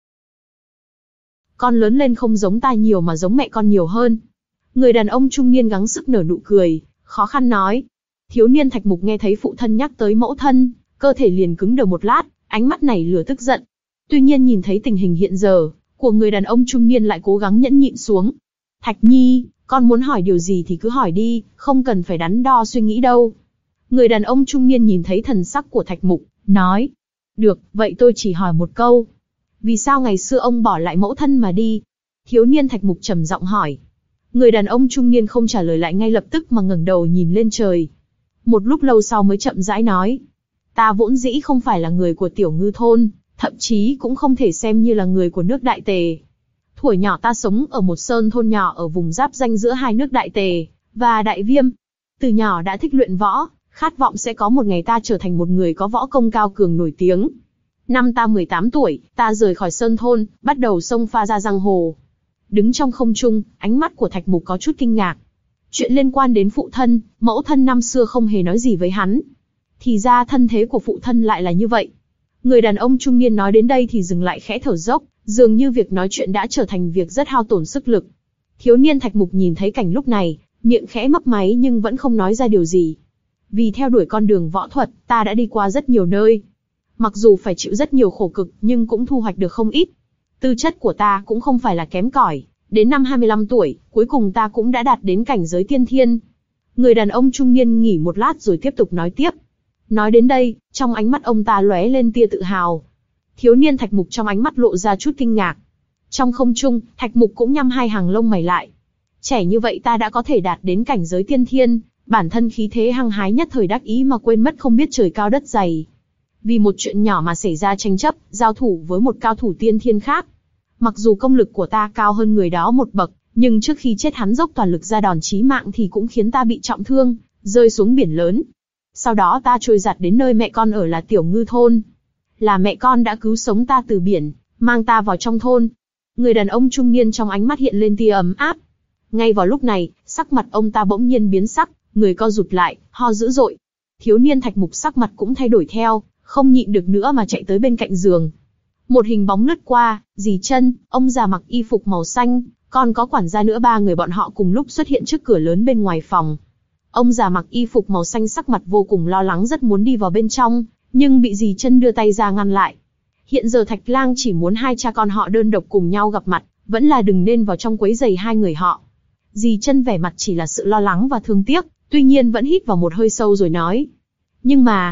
Con lớn lên không giống ta nhiều mà giống mẹ con nhiều hơn. Người đàn ông trung niên gắng sức nở nụ cười, khó khăn nói. Thiếu niên Thạch Mục nghe thấy phụ thân nhắc tới mẫu thân, cơ thể liền cứng đờ một lát, ánh mắt này lửa tức giận. Tuy nhiên nhìn thấy tình hình hiện giờ của người đàn ông trung niên lại cố gắng nhẫn nhịn xuống. Thạch Nhi, con muốn hỏi điều gì thì cứ hỏi đi, không cần phải đắn đo suy nghĩ đâu. Người đàn ông trung niên nhìn thấy thần sắc của Thạch Mục, nói. Được, vậy tôi chỉ hỏi một câu. Vì sao ngày xưa ông bỏ lại mẫu thân mà đi? Thiếu niên Thạch Mục trầm giọng hỏi. Người đàn ông trung niên không trả lời lại ngay lập tức mà ngẩng đầu nhìn lên trời. Một lúc lâu sau mới chậm rãi nói. Ta vốn dĩ không phải là người của Tiểu Ngư thôn, thậm chí cũng không thể xem như là người của nước Đại Tề. Thuở nhỏ ta sống ở một sơn thôn nhỏ ở vùng giáp ranh giữa hai nước Đại Tề và Đại Viêm. Từ nhỏ đã thích luyện võ, khát vọng sẽ có một ngày ta trở thành một người có võ công cao cường nổi tiếng. Năm ta mười tám tuổi, ta rời khỏi sơn thôn, bắt đầu xông pha ra giang hồ. Đứng trong không trung, ánh mắt của Thạch Mục có chút kinh ngạc. Chuyện liên quan đến phụ thân, mẫu thân năm xưa không hề nói gì với hắn. Thì ra thân thế của phụ thân lại là như vậy. Người đàn ông trung niên nói đến đây thì dừng lại khẽ thở dốc, dường như việc nói chuyện đã trở thành việc rất hao tổn sức lực. Thiếu niên Thạch Mục nhìn thấy cảnh lúc này, miệng khẽ mấp máy nhưng vẫn không nói ra điều gì. Vì theo đuổi con đường võ thuật, ta đã đi qua rất nhiều nơi. Mặc dù phải chịu rất nhiều khổ cực nhưng cũng thu hoạch được không ít. Tư chất của ta cũng không phải là kém cỏi. Đến năm hai mươi lăm tuổi, cuối cùng ta cũng đã đạt đến cảnh giới tiên thiên. Người đàn ông trung niên nghỉ một lát rồi tiếp tục nói tiếp. Nói đến đây, trong ánh mắt ông ta lóe lên tia tự hào. Thiếu niên Thạch Mục trong ánh mắt lộ ra chút kinh ngạc. Trong không trung, Thạch Mục cũng nhăn hai hàng lông mày lại. Trẻ như vậy ta đã có thể đạt đến cảnh giới tiên thiên, bản thân khí thế hăng hái nhất thời đắc ý mà quên mất không biết trời cao đất dày. Vì một chuyện nhỏ mà xảy ra tranh chấp, giao thủ với một cao thủ tiên thiên khác. Mặc dù công lực của ta cao hơn người đó một bậc, nhưng trước khi chết hắn dốc toàn lực ra đòn chí mạng thì cũng khiến ta bị trọng thương, rơi xuống biển lớn. Sau đó ta trôi giạt đến nơi mẹ con ở là Tiểu Ngư thôn. Là mẹ con đã cứu sống ta từ biển, mang ta vào trong thôn. Người đàn ông trung niên trong ánh mắt hiện lên tia ấm áp. Ngay vào lúc này, sắc mặt ông ta bỗng nhiên biến sắc, người co rụt lại, ho dữ dội. Thiếu niên Thạch Mục sắc mặt cũng thay đổi theo, không nhịn được nữa mà chạy tới bên cạnh giường. Một hình bóng lướt qua, dì Chân, ông già mặc y phục màu xanh, còn có quản gia nữa, ba người bọn họ cùng lúc xuất hiện trước cửa lớn bên ngoài phòng. Ông già mặc y phục màu xanh sắc mặt vô cùng lo lắng, rất muốn đi vào bên trong, nhưng bị dì Chân đưa tay ra ngăn lại. Hiện giờ Thạch Lang chỉ muốn hai cha con họ đơn độc cùng nhau gặp mặt, vẫn là đừng nên vào trong quấy rầy hai người họ. Dì Chân vẻ mặt chỉ là sự lo lắng và thương tiếc, tuy nhiên vẫn hít vào một hơi sâu rồi nói. Nhưng mà,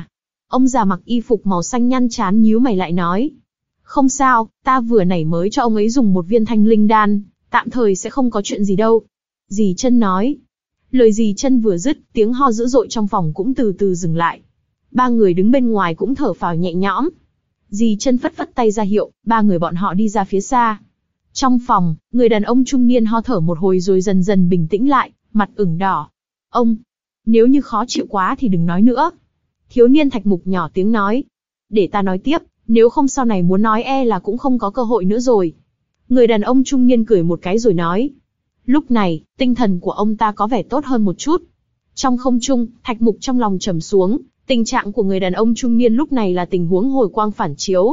Ông già mặc y phục màu xanh nhăn chán nhíu mày lại nói. Không sao, ta vừa nãy mới cho ông ấy dùng một viên thanh linh đan, tạm thời sẽ không có chuyện gì đâu. Dì Chân nói. Lời dì Chân vừa dứt, tiếng ho dữ dội trong phòng cũng từ từ dừng lại. Ba người đứng bên ngoài cũng thở phào nhẹ nhõm. Dì Chân phất phất tay ra hiệu, ba người bọn họ đi ra phía xa. Trong phòng, người đàn ông trung niên ho thở một hồi rồi dần dần bình tĩnh lại, mặt ửng đỏ. Ông, nếu như khó chịu quá thì đừng nói nữa. Thiếu niên Thạch Mục nhỏ tiếng nói. Để ta nói tiếp, nếu không sau này muốn nói e là cũng không có cơ hội nữa rồi. Người đàn ông trung niên cười một cái rồi nói. Lúc này, tinh thần của ông ta có vẻ tốt hơn một chút. Trong không trung, Thạch Mục trong lòng trầm xuống, tình trạng của người đàn ông trung niên lúc này là tình huống hồi quang phản chiếu.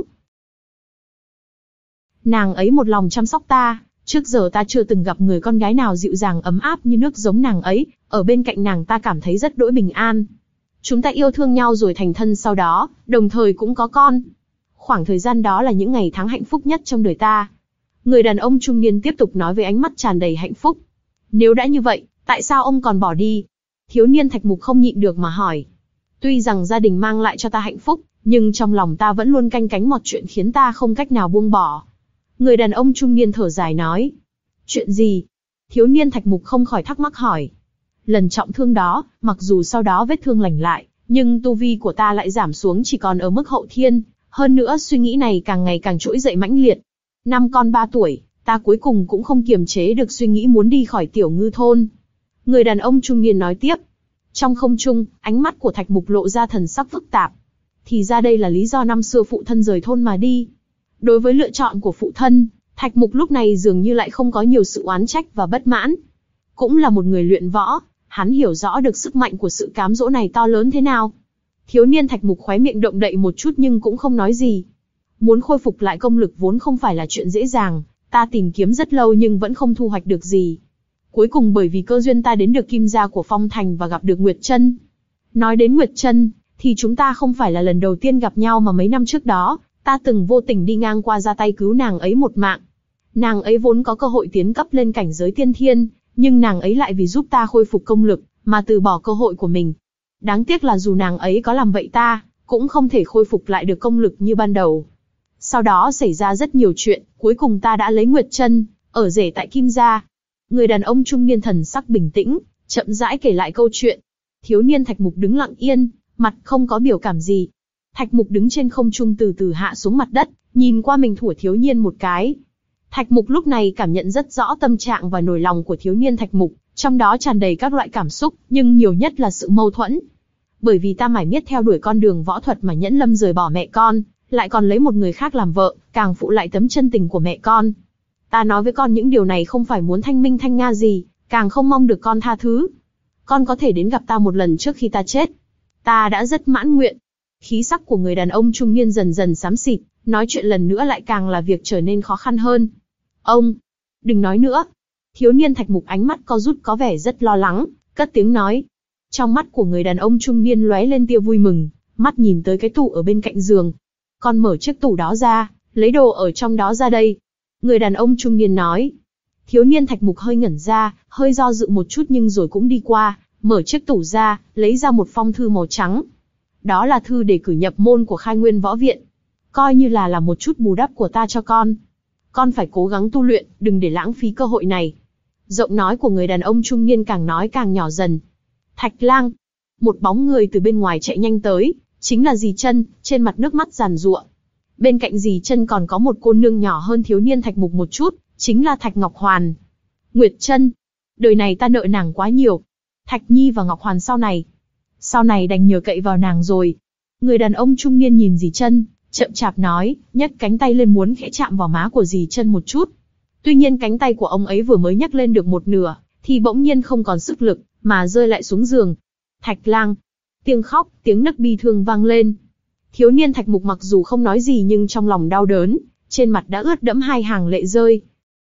Nàng ấy một lòng chăm sóc ta, trước giờ ta chưa từng gặp người con gái nào dịu dàng ấm áp như nước giống nàng ấy, ở bên cạnh nàng ta cảm thấy rất đỗi bình an. Chúng ta yêu thương nhau rồi thành thân sau đó, đồng thời cũng có con. Khoảng thời gian đó là những ngày tháng hạnh phúc nhất trong đời ta. Người đàn ông trung niên tiếp tục nói với ánh mắt tràn đầy hạnh phúc. Nếu đã như vậy, tại sao ông còn bỏ đi? Thiếu niên Thạch Mục không nhịn được mà hỏi. Tuy rằng gia đình mang lại cho ta hạnh phúc, nhưng trong lòng ta vẫn luôn canh cánh một chuyện khiến ta không cách nào buông bỏ. Người đàn ông trung niên thở dài nói. Chuyện gì? Thiếu niên Thạch Mục không khỏi thắc mắc hỏi. Lần trọng thương đó, mặc dù sau đó vết thương lành lại, nhưng tu vi của ta lại giảm xuống chỉ còn ở mức hậu thiên, hơn nữa suy nghĩ này càng ngày càng trỗi dậy mãnh liệt. Năm con ba tuổi, ta cuối cùng cũng không kiềm chế được suy nghĩ muốn đi khỏi Tiểu Ngư thôn. Người đàn ông trung niên nói tiếp. Trong không trung, ánh mắt của Thạch Mục lộ ra thần sắc phức tạp. Thì ra đây là lý do năm xưa phụ thân rời thôn mà đi. Đối với lựa chọn của phụ thân, Thạch Mục lúc này dường như lại không có nhiều sự oán trách và bất mãn. Cũng là một người luyện võ, hắn hiểu rõ được sức mạnh của sự cám dỗ này to lớn thế nào. Thiếu niên Thạch Mục khóe miệng động đậy một chút nhưng cũng không nói gì. Muốn khôi phục lại công lực vốn không phải là chuyện dễ dàng, ta tìm kiếm rất lâu nhưng vẫn không thu hoạch được gì. Cuối cùng bởi vì cơ duyên ta đến được Kim gia của Phong Thành và gặp được Nguyệt Trân. Nói đến Nguyệt Trân, thì chúng ta không phải là lần đầu tiên gặp nhau mà mấy năm trước đó, ta từng vô tình đi ngang qua ra tay cứu nàng ấy một mạng. Nàng ấy vốn có cơ hội tiến cấp lên cảnh giới tiên thiên, nhưng nàng ấy lại vì giúp ta khôi phục công lực, mà từ bỏ cơ hội của mình. Đáng tiếc là dù nàng ấy có làm vậy ta, cũng không thể khôi phục lại được công lực như ban đầu. Sau đó xảy ra rất nhiều chuyện, cuối cùng ta đã lấy Nguyệt Trân, ở rể tại Kim gia. Người đàn ông trung niên thần sắc bình tĩnh, chậm rãi kể lại câu chuyện. Thiếu niên Thạch Mục đứng lặng yên, mặt không có biểu cảm gì. Thạch Mục đứng trên không trung từ từ hạ xuống mặt đất, nhìn qua mình thủa thiếu niên một cái. Thạch Mục lúc này cảm nhận rất rõ tâm trạng và nỗi lòng của thiếu niên Thạch Mục, trong đó tràn đầy các loại cảm xúc, nhưng nhiều nhất là sự mâu thuẫn. Bởi vì ta mải miết theo đuổi con đường võ thuật mà nhẫn lâm rời bỏ mẹ con, lại còn lấy một người khác làm vợ, càng phụ lại tấm chân tình của mẹ con. Ta nói với con những điều này không phải muốn thanh minh thanh nga gì, càng không mong được con tha thứ. Con có thể đến gặp ta một lần trước khi ta chết. Ta đã rất mãn nguyện. Khí sắc của người đàn ông trung niên dần dần xám xịt, nói chuyện lần nữa lại càng là việc trở nên khó khăn hơn. Ông, đừng nói nữa. Thiếu niên Thạch Mục ánh mắt co rút có vẻ rất lo lắng, cất tiếng nói. Trong mắt của người đàn ông trung niên lóe lên tia vui mừng, mắt nhìn tới cái tủ ở bên cạnh giường. Con mở chiếc tủ đó ra, lấy đồ ở trong đó ra đây. Người đàn ông trung niên nói. Thiếu niên Thạch Mục hơi ngẩn ra, hơi do dự một chút nhưng rồi cũng đi qua, mở chiếc tủ ra, lấy ra một phong thư màu trắng. Đó là thư để cử nhập môn của Khai Nguyên Võ Viện. Coi như là là một chút bù đắp của ta cho con. Con phải cố gắng tu luyện, đừng để lãng phí cơ hội này. Giọng nói của người đàn ông trung niên càng nói càng nhỏ dần. Thạch Lang. Một bóng người từ bên ngoài chạy nhanh tới, chính là dì Chân, trên mặt nước mắt giàn giụa. Bên cạnh dì Chân còn có một cô nương nhỏ hơn thiếu niên Thạch Mục một chút, chính là Thạch Ngọc Hoàn. Nguyệt Trân. Đời này ta nợ nàng quá nhiều. Thạch Nhi và Ngọc Hoàn sau này. Sau này đành nhờ cậy vào nàng rồi. Người đàn ông trung niên nhìn dì Chân, chậm chạp nói, nhấc cánh tay lên muốn khẽ chạm vào má của dì Chân một chút. Tuy nhiên cánh tay của ông ấy vừa mới nhấc lên được một nửa, thì bỗng nhiên không còn sức lực, mà rơi lại xuống giường. Thạch Lang. Tiếng khóc, tiếng nấc bi thương vang lên. Thiếu niên Thạch Mục mặc dù không nói gì nhưng trong lòng đau đớn, trên mặt đã ướt đẫm hai hàng lệ rơi.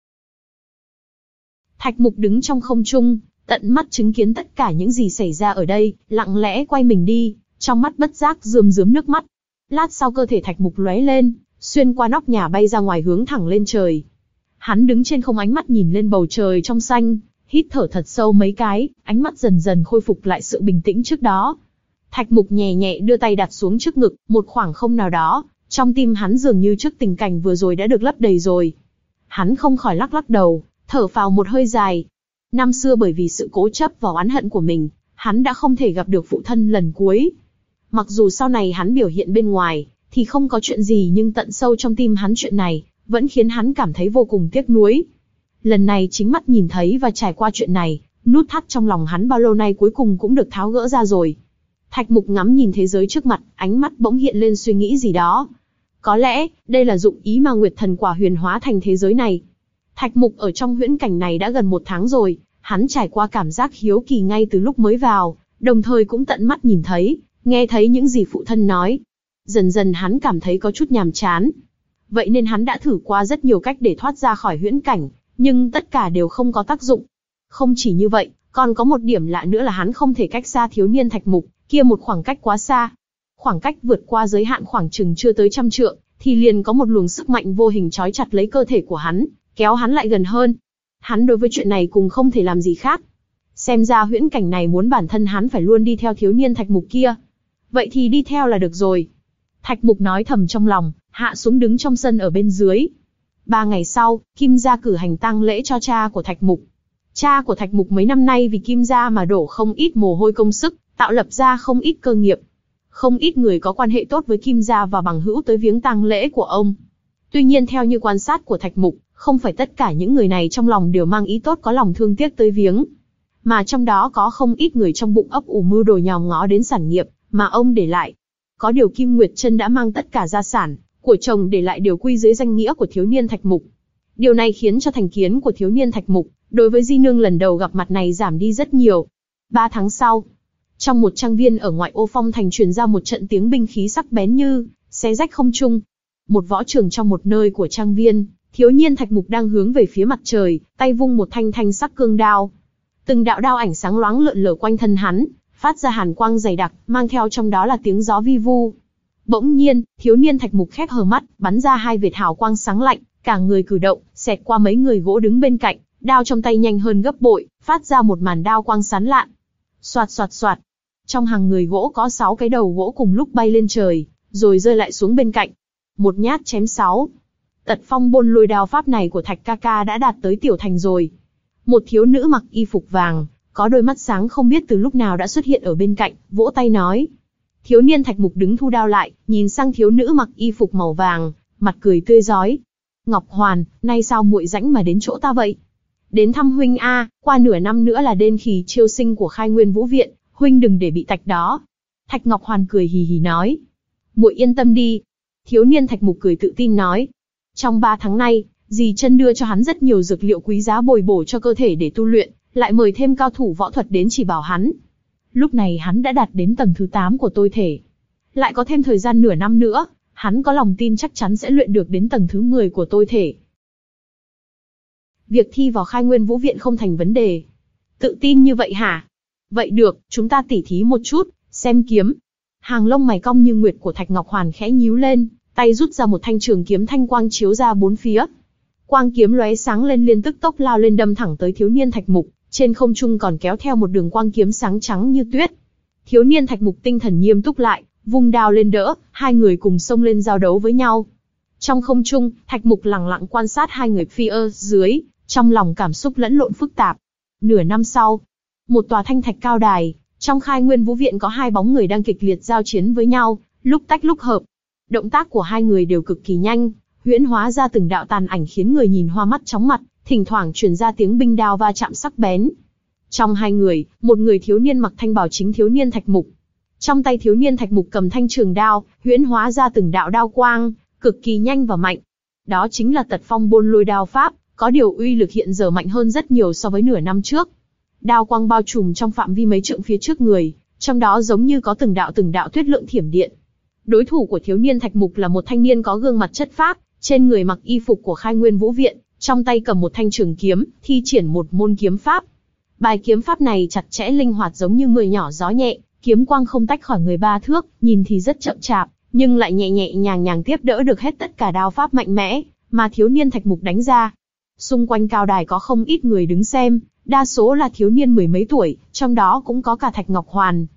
Thạch Mục đứng trong không trung, tận mắt chứng kiến tất cả những gì xảy ra ở đây, lặng lẽ quay mình đi, trong mắt bất giác rơm rớm nước mắt. Lát sau cơ thể Thạch Mục lóe lên, xuyên qua nóc nhà bay ra ngoài hướng thẳng lên trời. Hắn đứng trên không ánh mắt nhìn lên bầu trời trong xanh, hít thở thật sâu mấy cái, ánh mắt dần dần khôi phục lại sự bình tĩnh trước đó. Thạch Mục nhẹ nhẹ đưa tay đặt xuống trước ngực, một khoảng không nào đó, trong tim hắn dường như trước tình cảnh vừa rồi đã được lấp đầy rồi. Hắn không khỏi lắc lắc đầu, thở phào một hơi dài. Năm xưa bởi vì sự cố chấp và oán hận của mình, hắn đã không thể gặp được phụ thân lần cuối. Mặc dù sau này hắn biểu hiện bên ngoài, thì không có chuyện gì, nhưng tận sâu trong tim hắn chuyện này, vẫn khiến hắn cảm thấy vô cùng tiếc nuối. Lần này chính mắt nhìn thấy và trải qua chuyện này, nút thắt trong lòng hắn bao lâu nay cuối cùng cũng được tháo gỡ ra rồi. Thạch Mục ngắm nhìn thế giới trước mặt, ánh mắt bỗng hiện lên suy nghĩ gì đó. Có lẽ, đây là dụng ý mà Nguyệt Thần Quả huyền hóa thành thế giới này. Thạch Mục ở trong huyễn cảnh này đã gần một tháng rồi, hắn trải qua cảm giác hiếu kỳ ngay từ lúc mới vào, đồng thời cũng tận mắt nhìn thấy, nghe thấy những gì phụ thân nói. Dần dần hắn cảm thấy có chút nhàm chán. Vậy nên hắn đã thử qua rất nhiều cách để thoát ra khỏi huyễn cảnh, nhưng tất cả đều không có tác dụng. Không chỉ như vậy, còn có một điểm lạ nữa là hắn không thể cách xa thiếu niên Thạch Mục, kia một khoảng cách quá xa. Khoảng cách vượt qua giới hạn khoảng chừng chưa tới trăm trượng, thì liền có một luồng sức mạnh vô hình trói chặt lấy cơ thể của hắn, kéo hắn lại gần hơn. Hắn đối với chuyện này cùng không thể làm gì khác. Xem ra huyễn cảnh này muốn bản thân hắn phải luôn đi theo thiếu niên Thạch Mục kia. Vậy thì đi theo là được rồi. Thạch Mục nói thầm trong lòng, hạ xuống đứng trong sân ở bên dưới. Ba ngày sau, Kim gia cử hành tang lễ cho cha của Thạch Mục. Cha của Thạch Mục mấy năm nay vì Kim gia mà đổ không ít mồ hôi công sức, tạo lập ra không ít cơ nghiệp. Không ít người có quan hệ tốt với Kim gia và bằng hữu tới viếng tang lễ của ông. Tuy nhiên theo như quan sát của Thạch Mục, không phải tất cả những người này trong lòng đều mang ý tốt có lòng thương tiếc tới viếng. Mà trong đó có không ít người trong bụng ấp ủ mưu đồ nhòm ngó đến sản nghiệp mà ông để lại. Có điều Kim Nguyệt Trân đã mang tất cả gia sản của chồng để lại đều quy dưới danh nghĩa của thiếu niên Thạch Mục. Điều này khiến cho thành kiến của thiếu niên Thạch Mục đối với di nương lần đầu gặp mặt này giảm đi rất nhiều. Ba tháng sau, trong một trang viên ở ngoại ô Phong Thành truyền ra một trận tiếng binh khí sắc bén như xé rách không trung. Một võ trường trong một nơi của trang viên, thiếu niên Thạch Mục đang hướng về phía mặt trời, tay vung một thanh thanh sắc cương đao. Từng đạo đao ảnh sáng loáng lượn lờ quanh thân hắn, phát ra hàn quang dày đặc, mang theo trong đó là tiếng gió vi vu. Bỗng nhiên, thiếu niên Thạch Mục khép hờ mắt, bắn ra hai vệt hào quang sáng lạnh, cả người cử động, xẹt qua mấy người gỗ đứng bên cạnh, đao trong tay nhanh hơn gấp bội, phát ra một màn đao quang sáng lạn. Soạt soạt soạt. Trong hàng người gỗ có sáu cái đầu gỗ cùng lúc bay lên trời, rồi rơi lại xuống bên cạnh. Một nhát chém sáu. Tật phong bôn lôi đao pháp này của Thạch ca ca đã đạt tới tiểu thành rồi. Một thiếu nữ mặc y phục vàng, có đôi mắt sáng không biết từ lúc nào đã xuất hiện ở bên cạnh, vỗ tay nói. Thiếu niên Thạch Mục đứng thu đao lại, nhìn sang thiếu nữ mặc y phục màu vàng, mặt cười tươi rói. Ngọc Hoàn, nay sao muội rãnh mà đến chỗ ta vậy? Đến thăm huynh a, qua nửa năm nữa là đên khỉ chiêu sinh của Khai Nguyên Vũ Viện, huynh đừng để bị tạch đó. Thạch Ngọc Hoàn cười hì hì nói. Muội yên tâm đi. Thiếu niên Thạch Mục cười tự tin nói. Trong ba tháng nay, dì chân đưa cho hắn rất nhiều dược liệu quý giá bồi bổ cho cơ thể để tu luyện, lại mời thêm cao thủ võ thuật đến chỉ bảo hắn. Lúc này hắn đã đạt đến tầng thứ tám của tôi thể. Lại có thêm thời gian nửa năm nữa, hắn có lòng tin chắc chắn sẽ luyện được đến tầng thứ mười của tôi thể. Việc thi vào Khai Nguyên Vũ Viện không thành vấn đề. Tự tin như vậy hả? Vậy được, chúng ta tỉ thí một chút, xem kiếm. Hàng lông mày cong như nguyệt của Thạch Ngọc Hoàn khẽ nhíu lên, tay rút ra một thanh trường kiếm thanh quang chiếu ra bốn phía. Quang kiếm lóe sáng lên liên tức tốc lao lên đâm thẳng tới thiếu niên Thạch Mục, trên không trung còn kéo theo một đường quang kiếm sáng trắng như tuyết. Thiếu niên Thạch Mục tinh thần nghiêm túc lại, vung đao lên đỡ, hai người cùng xông lên giao đấu với nhau. Trong không trung, Thạch Mục lặng lặng quan sát hai người phi ơ dưới, trong lòng cảm xúc lẫn lộn phức tạp. Nửa năm sau, một tòa thanh thạch cao đài, trong Khai Nguyên Vũ Viện có hai bóng người đang kịch liệt giao chiến với nhau, lúc tách lúc hợp. Động tác của hai người đều cực kỳ nhanh, huyễn hóa ra từng đạo tàn ảnh khiến người nhìn hoa mắt chóng mặt, thỉnh thoảng truyền ra tiếng binh đao va chạm sắc bén. Trong hai người, một người thiếu niên mặc thanh bào chính thiếu niên Thạch Mục. Trong tay thiếu niên Thạch Mục cầm thanh trường đao, huyễn hóa ra từng đạo đao quang, cực kỳ nhanh và mạnh. Đó chính là Tật Phong Bôn Lôi đao pháp, có điều uy lực hiện giờ mạnh hơn rất nhiều so với nửa năm trước. Đao quang bao trùm trong phạm vi mấy trượng phía trước người, trong đó giống như có từng đạo từng đạo tuyết lượng thiểm điện. Đối thủ của thiếu niên Thạch Mục là một thanh niên có gương mặt chất phác, trên người mặc y phục của Khai Nguyên Vũ Viện, trong tay cầm một thanh trường kiếm, thi triển một môn kiếm pháp. Bài kiếm pháp này chặt chẽ linh hoạt giống như người nhỏ gió nhẹ, kiếm quang không tách khỏi người ba thước, nhìn thì rất chậm chạp, nhưng lại nhẹ nhẹ nhàng nhàng tiếp đỡ được hết tất cả đao pháp mạnh mẽ mà thiếu niên Thạch Mục đánh ra. Xung quanh cao đài có không ít người đứng xem, đa số là thiếu niên mười mấy tuổi, trong đó cũng có cả Thạch Ngọc Hoàn.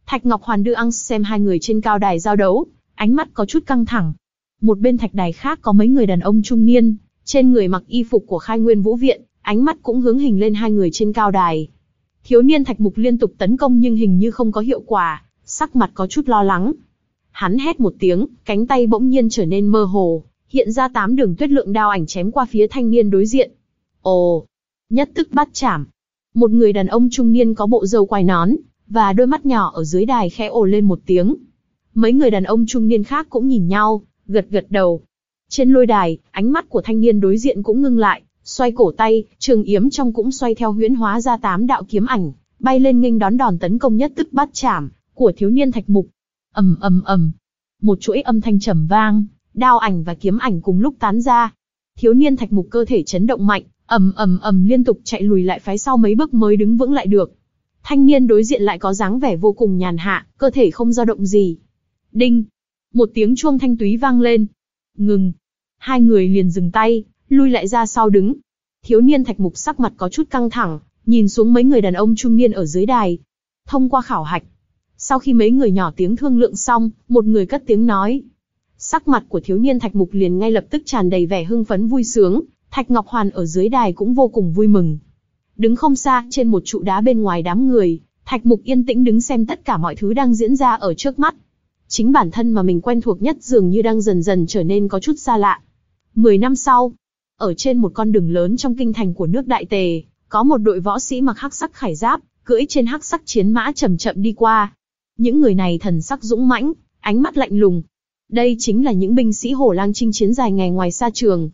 Thạch Ngọc Hoàn đưa ăng xem hai người trên cao đài giao đấu, ánh mắt có chút căng thẳng. Một bên thạch đài khác có mấy người đàn ông trung niên, trên người mặc y phục của Khai Nguyên Vũ Viện, ánh mắt cũng hướng hình lên hai người trên cao đài. Thiếu niên Thạch Mục liên tục tấn công nhưng hình như không có hiệu quả, sắc mặt có chút lo lắng. Hắn hét một tiếng, cánh tay bỗng nhiên trở nên mơ hồ, hiện ra tám đường tuyết lượng đao ảnh chém qua phía thanh niên đối diện. Ồ! Nhất tức bắt chảm. Một người đàn ông trung niên có bộ râu quai nón, và đôi mắt nhỏ ở dưới đài khẽ ồ lên một tiếng. Mấy người đàn ông trung niên khác cũng nhìn nhau, gật gật đầu. Trên lôi đài, ánh mắt của thanh niên đối diện cũng ngưng lại, xoay cổ tay, trường yếm trong cũng xoay theo huyễn hóa ra tám đạo kiếm ảnh, bay lên nghênh đón đòn tấn công nhất tức bắt chảm của thiếu niên Thạch Mục. Ầm ầm ầm, một chuỗi âm thanh trầm vang, đao ảnh và kiếm ảnh cùng lúc tán ra. Thiếu niên Thạch Mục cơ thể chấn động mạnh, ầm ầm ầm liên tục chạy lùi lại phái sau mấy bước mới đứng vững lại được. Thanh niên đối diện lại có dáng vẻ vô cùng nhàn hạ, cơ thể không dao động gì. Đinh, một tiếng chuông thanh túy vang lên. Ngừng. Hai người liền dừng tay, lui lại ra sau đứng. Thiếu niên Thạch Mục sắc mặt có chút căng thẳng, nhìn xuống mấy người đàn ông trung niên ở dưới đài. Thông qua khảo hạch, sau khi mấy người nhỏ tiếng thương lượng xong, một người cất tiếng nói. Sắc mặt của thiếu niên Thạch Mục liền ngay lập tức tràn đầy vẻ hưng phấn vui sướng. Thạch Ngọc Hoàn ở dưới đài cũng vô cùng vui mừng. Đứng không xa, trên một trụ đá bên ngoài đám người, Thạch Mục yên tĩnh đứng xem tất cả mọi thứ đang diễn ra ở trước mắt. Chính bản thân mà mình quen thuộc nhất dường như đang dần dần trở nên có chút xa lạ. Mười năm sau, ở trên một con đường lớn trong kinh thành của nước Đại Tề, có một đội võ sĩ mặc hắc sắc khải giáp, cưỡi trên hắc sắc chiến mã chậm chậm đi qua. Những người này thần sắc dũng mãnh, ánh mắt lạnh lùng. Đây chính là những binh sĩ hổ lang chinh chiến dài ngày ngoài xa trường.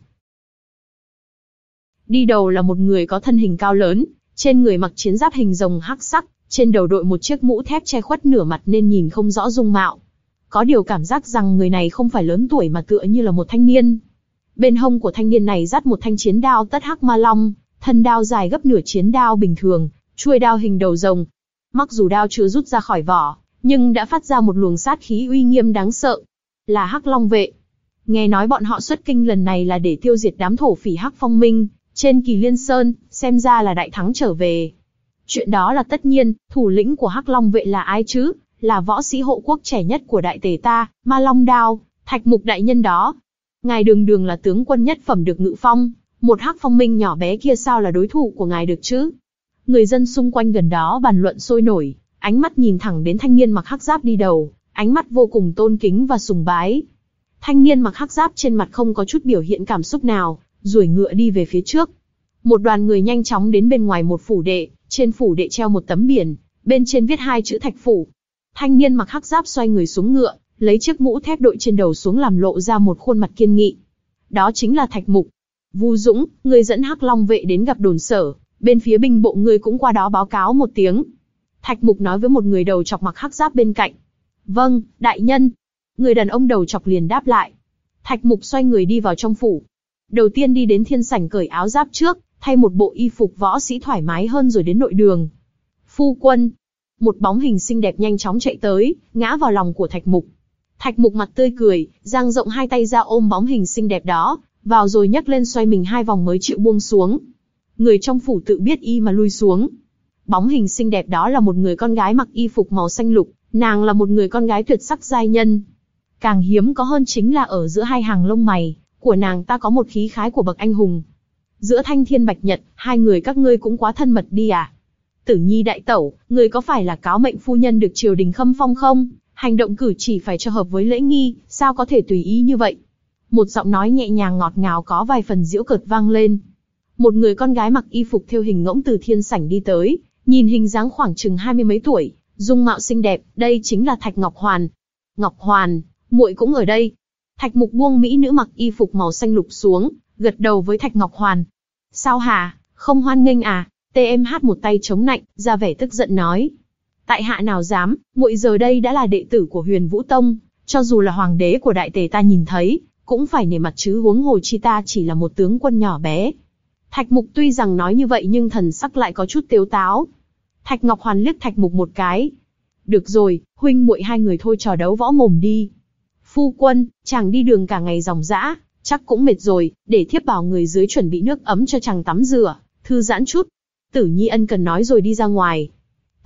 Đi đầu là một người có thân hình cao lớn, trên người mặc chiến giáp hình rồng hắc sắc, trên đầu đội một chiếc mũ thép che khuất nửa mặt nên nhìn không rõ dung mạo. Có điều cảm giác rằng người này không phải lớn tuổi mà tựa như là một thanh niên. Bên hông của thanh niên này dắt một thanh chiến đao tất hắc ma long, thân đao dài gấp nửa chiến đao bình thường, chuôi đao hình đầu rồng. Mặc dù đao chưa rút ra khỏi vỏ, nhưng đã phát ra một luồng sát khí uy nghiêm đáng sợ. Là Hắc Long vệ. Nghe nói bọn họ xuất kinh lần này là để tiêu diệt đám thổ phỉ Hắc Phong Minh trên Kỳ Liên Sơn, xem ra là đại thắng trở về. Chuyện đó là tất nhiên, thủ lĩnh của Hắc Long vệ là ai chứ? Là võ sĩ hộ quốc trẻ nhất của Đại Tề ta, Ma Long Đao, Thạch Mục đại nhân đó. Ngài đường đường là tướng quân nhất phẩm được ngự phong, một Hắc Phong Minh nhỏ bé kia sao là đối thủ của ngài được chứ? Người dân xung quanh gần đó bàn luận sôi nổi, ánh mắt nhìn thẳng đến thanh niên mặc hắc giáp đi đầu, ánh mắt vô cùng tôn kính và sùng bái. Thanh niên mặc hắc giáp trên mặt không có chút biểu hiện cảm xúc nào, duỗi ngựa đi về phía trước. Một đoàn người nhanh chóng đến bên ngoài một phủ đệ, trên phủ đệ treo một tấm biển, bên trên viết hai chữ Thạch phủ. Thanh niên mặc hắc giáp xoay người xuống ngựa, lấy chiếc mũ thép đội trên đầu xuống làm lộ ra một khuôn mặt kiên nghị. Đó chính là Thạch Mục. Vu Dũng, người dẫn Hắc Long vệ đến gặp đồn sở, bên phía binh bộ người cũng qua đó báo cáo một tiếng. Thạch Mục nói với một người đầu chọc mặc hắc giáp bên cạnh. Vâng, đại nhân. Người đàn ông đầu chọc liền đáp lại. Thạch Mục xoay người đi vào trong phủ. Đầu tiên đi đến thiên sảnh cởi áo giáp trước, thay một bộ y phục võ sĩ thoải mái hơn rồi đến nội đường. Phu quân. Một bóng hình xinh đẹp nhanh chóng chạy tới, ngã vào lòng của Thạch Mục. Thạch Mục mặt tươi cười, dang rộng hai tay ra ôm bóng hình xinh đẹp đó, vào rồi nhấc lên xoay mình hai vòng mới chịu buông xuống. Người trong phủ tự biết y mà lui xuống. Bóng hình xinh đẹp đó là một người con gái mặc y phục màu xanh lục, nàng là một người con gái tuyệt sắc giai nhân. Càng hiếm có hơn chính là ở giữa hai hàng lông mày của nàng ta có một khí khái của bậc anh hùng. Giữa thanh thiên bạch nhật, hai người các ngươi cũng quá thân mật đi à? Tử Nhi đại tẩu, người có phải là cáo mệnh phu nhân được triều đình khâm phong không? Hành động cử chỉ phải cho hợp với lễ nghi, sao có thể tùy ý như vậy? Một giọng nói nhẹ nhàng ngọt ngào có vài phần giễu cợt vang lên. Một người con gái mặc y phục thêu hình ngỗng từ thiên sảnh đi tới, nhìn hình dáng khoảng chừng hai mươi mấy tuổi, dung mạo xinh đẹp, đây chính là Thạch Ngọc Hoàn. Ngọc Hoàn, muội cũng ở đây. Thạch Mục buông mỹ nữ mặc y phục màu xanh lục xuống, gật đầu với Thạch Ngọc Hoàn. Sao hả, không hoan nghênh à? Tê em hát một tay chống nạnh, ra vẻ tức giận nói. Tại hạ nào dám, muội giờ đây đã là đệ tử của Huyền Vũ Tông, cho dù là hoàng đế của Đại Tề ta nhìn thấy, cũng phải nể mặt chứ, huống hồ chi ta chỉ là một tướng quân nhỏ bé. Thạch Mục tuy rằng nói như vậy nhưng thần sắc lại có chút tếu táo. Thạch Ngọc Hoàn liếc Thạch Mục một cái. Được rồi, huynh muội hai người thôi trò đấu võ mồm đi. Phu quân, chàng đi đường cả ngày ròng rã, chắc cũng mệt rồi, để thiếp bảo người dưới chuẩn bị nước ấm cho chàng tắm rửa, thư giãn chút. Tử Nhi ân cần nói rồi đi ra ngoài.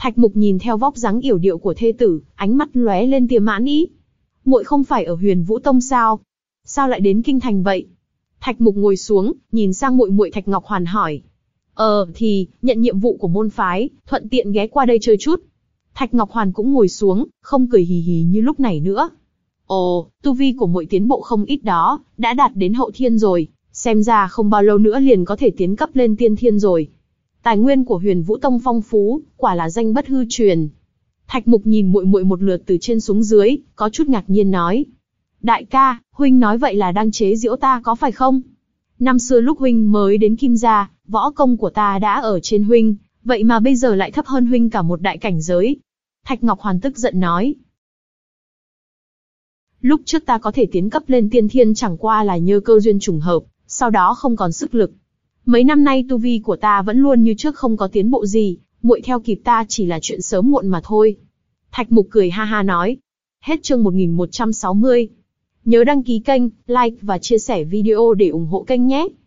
Thạch Mục nhìn theo vóc dáng yểu điệu của thê tử, ánh mắt lóe lên tia mãn ý. Muội không phải ở Huyền Vũ Tông sao? Sao lại đến kinh thành vậy? Thạch Mục ngồi xuống, nhìn sang muội muội Thạch Ngọc Hoàn hỏi. Ờ, thì, nhận nhiệm vụ của môn phái, thuận tiện ghé qua đây chơi chút. Thạch Ngọc Hoàn cũng ngồi xuống, không cười hì hì như lúc này nữa. Ồ, tu vi của muội tiến bộ không ít đó, đã đạt đến hậu thiên rồi, xem ra không bao lâu nữa liền có thể tiến cấp lên tiên thiên rồi. Tài nguyên của Huyền Vũ Tông phong phú, quả là danh bất hư truyền. Thạch Mục nhìn muội muội một lượt từ trên xuống dưới, có chút ngạc nhiên nói. Đại ca, huynh nói vậy là đang chế giễu ta có phải không? Năm xưa lúc huynh mới đến Kim gia, võ công của ta đã ở trên huynh, vậy mà bây giờ lại thấp hơn huynh cả một đại cảnh giới. Thạch Ngọc Hoàn tức giận nói. Lúc trước ta có thể tiến cấp lên tiên thiên chẳng qua là nhờ cơ duyên trùng hợp, sau đó không còn sức lực. Mấy năm nay tu vi của ta vẫn luôn như trước không có tiến bộ gì, muội theo kịp ta chỉ là chuyện sớm muộn mà thôi. Thạch Mục cười ha ha nói. Hết chương một nghìn một trăm sáu mươi. Nhớ đăng ký kênh, like và chia sẻ video để ủng hộ kênh nhé.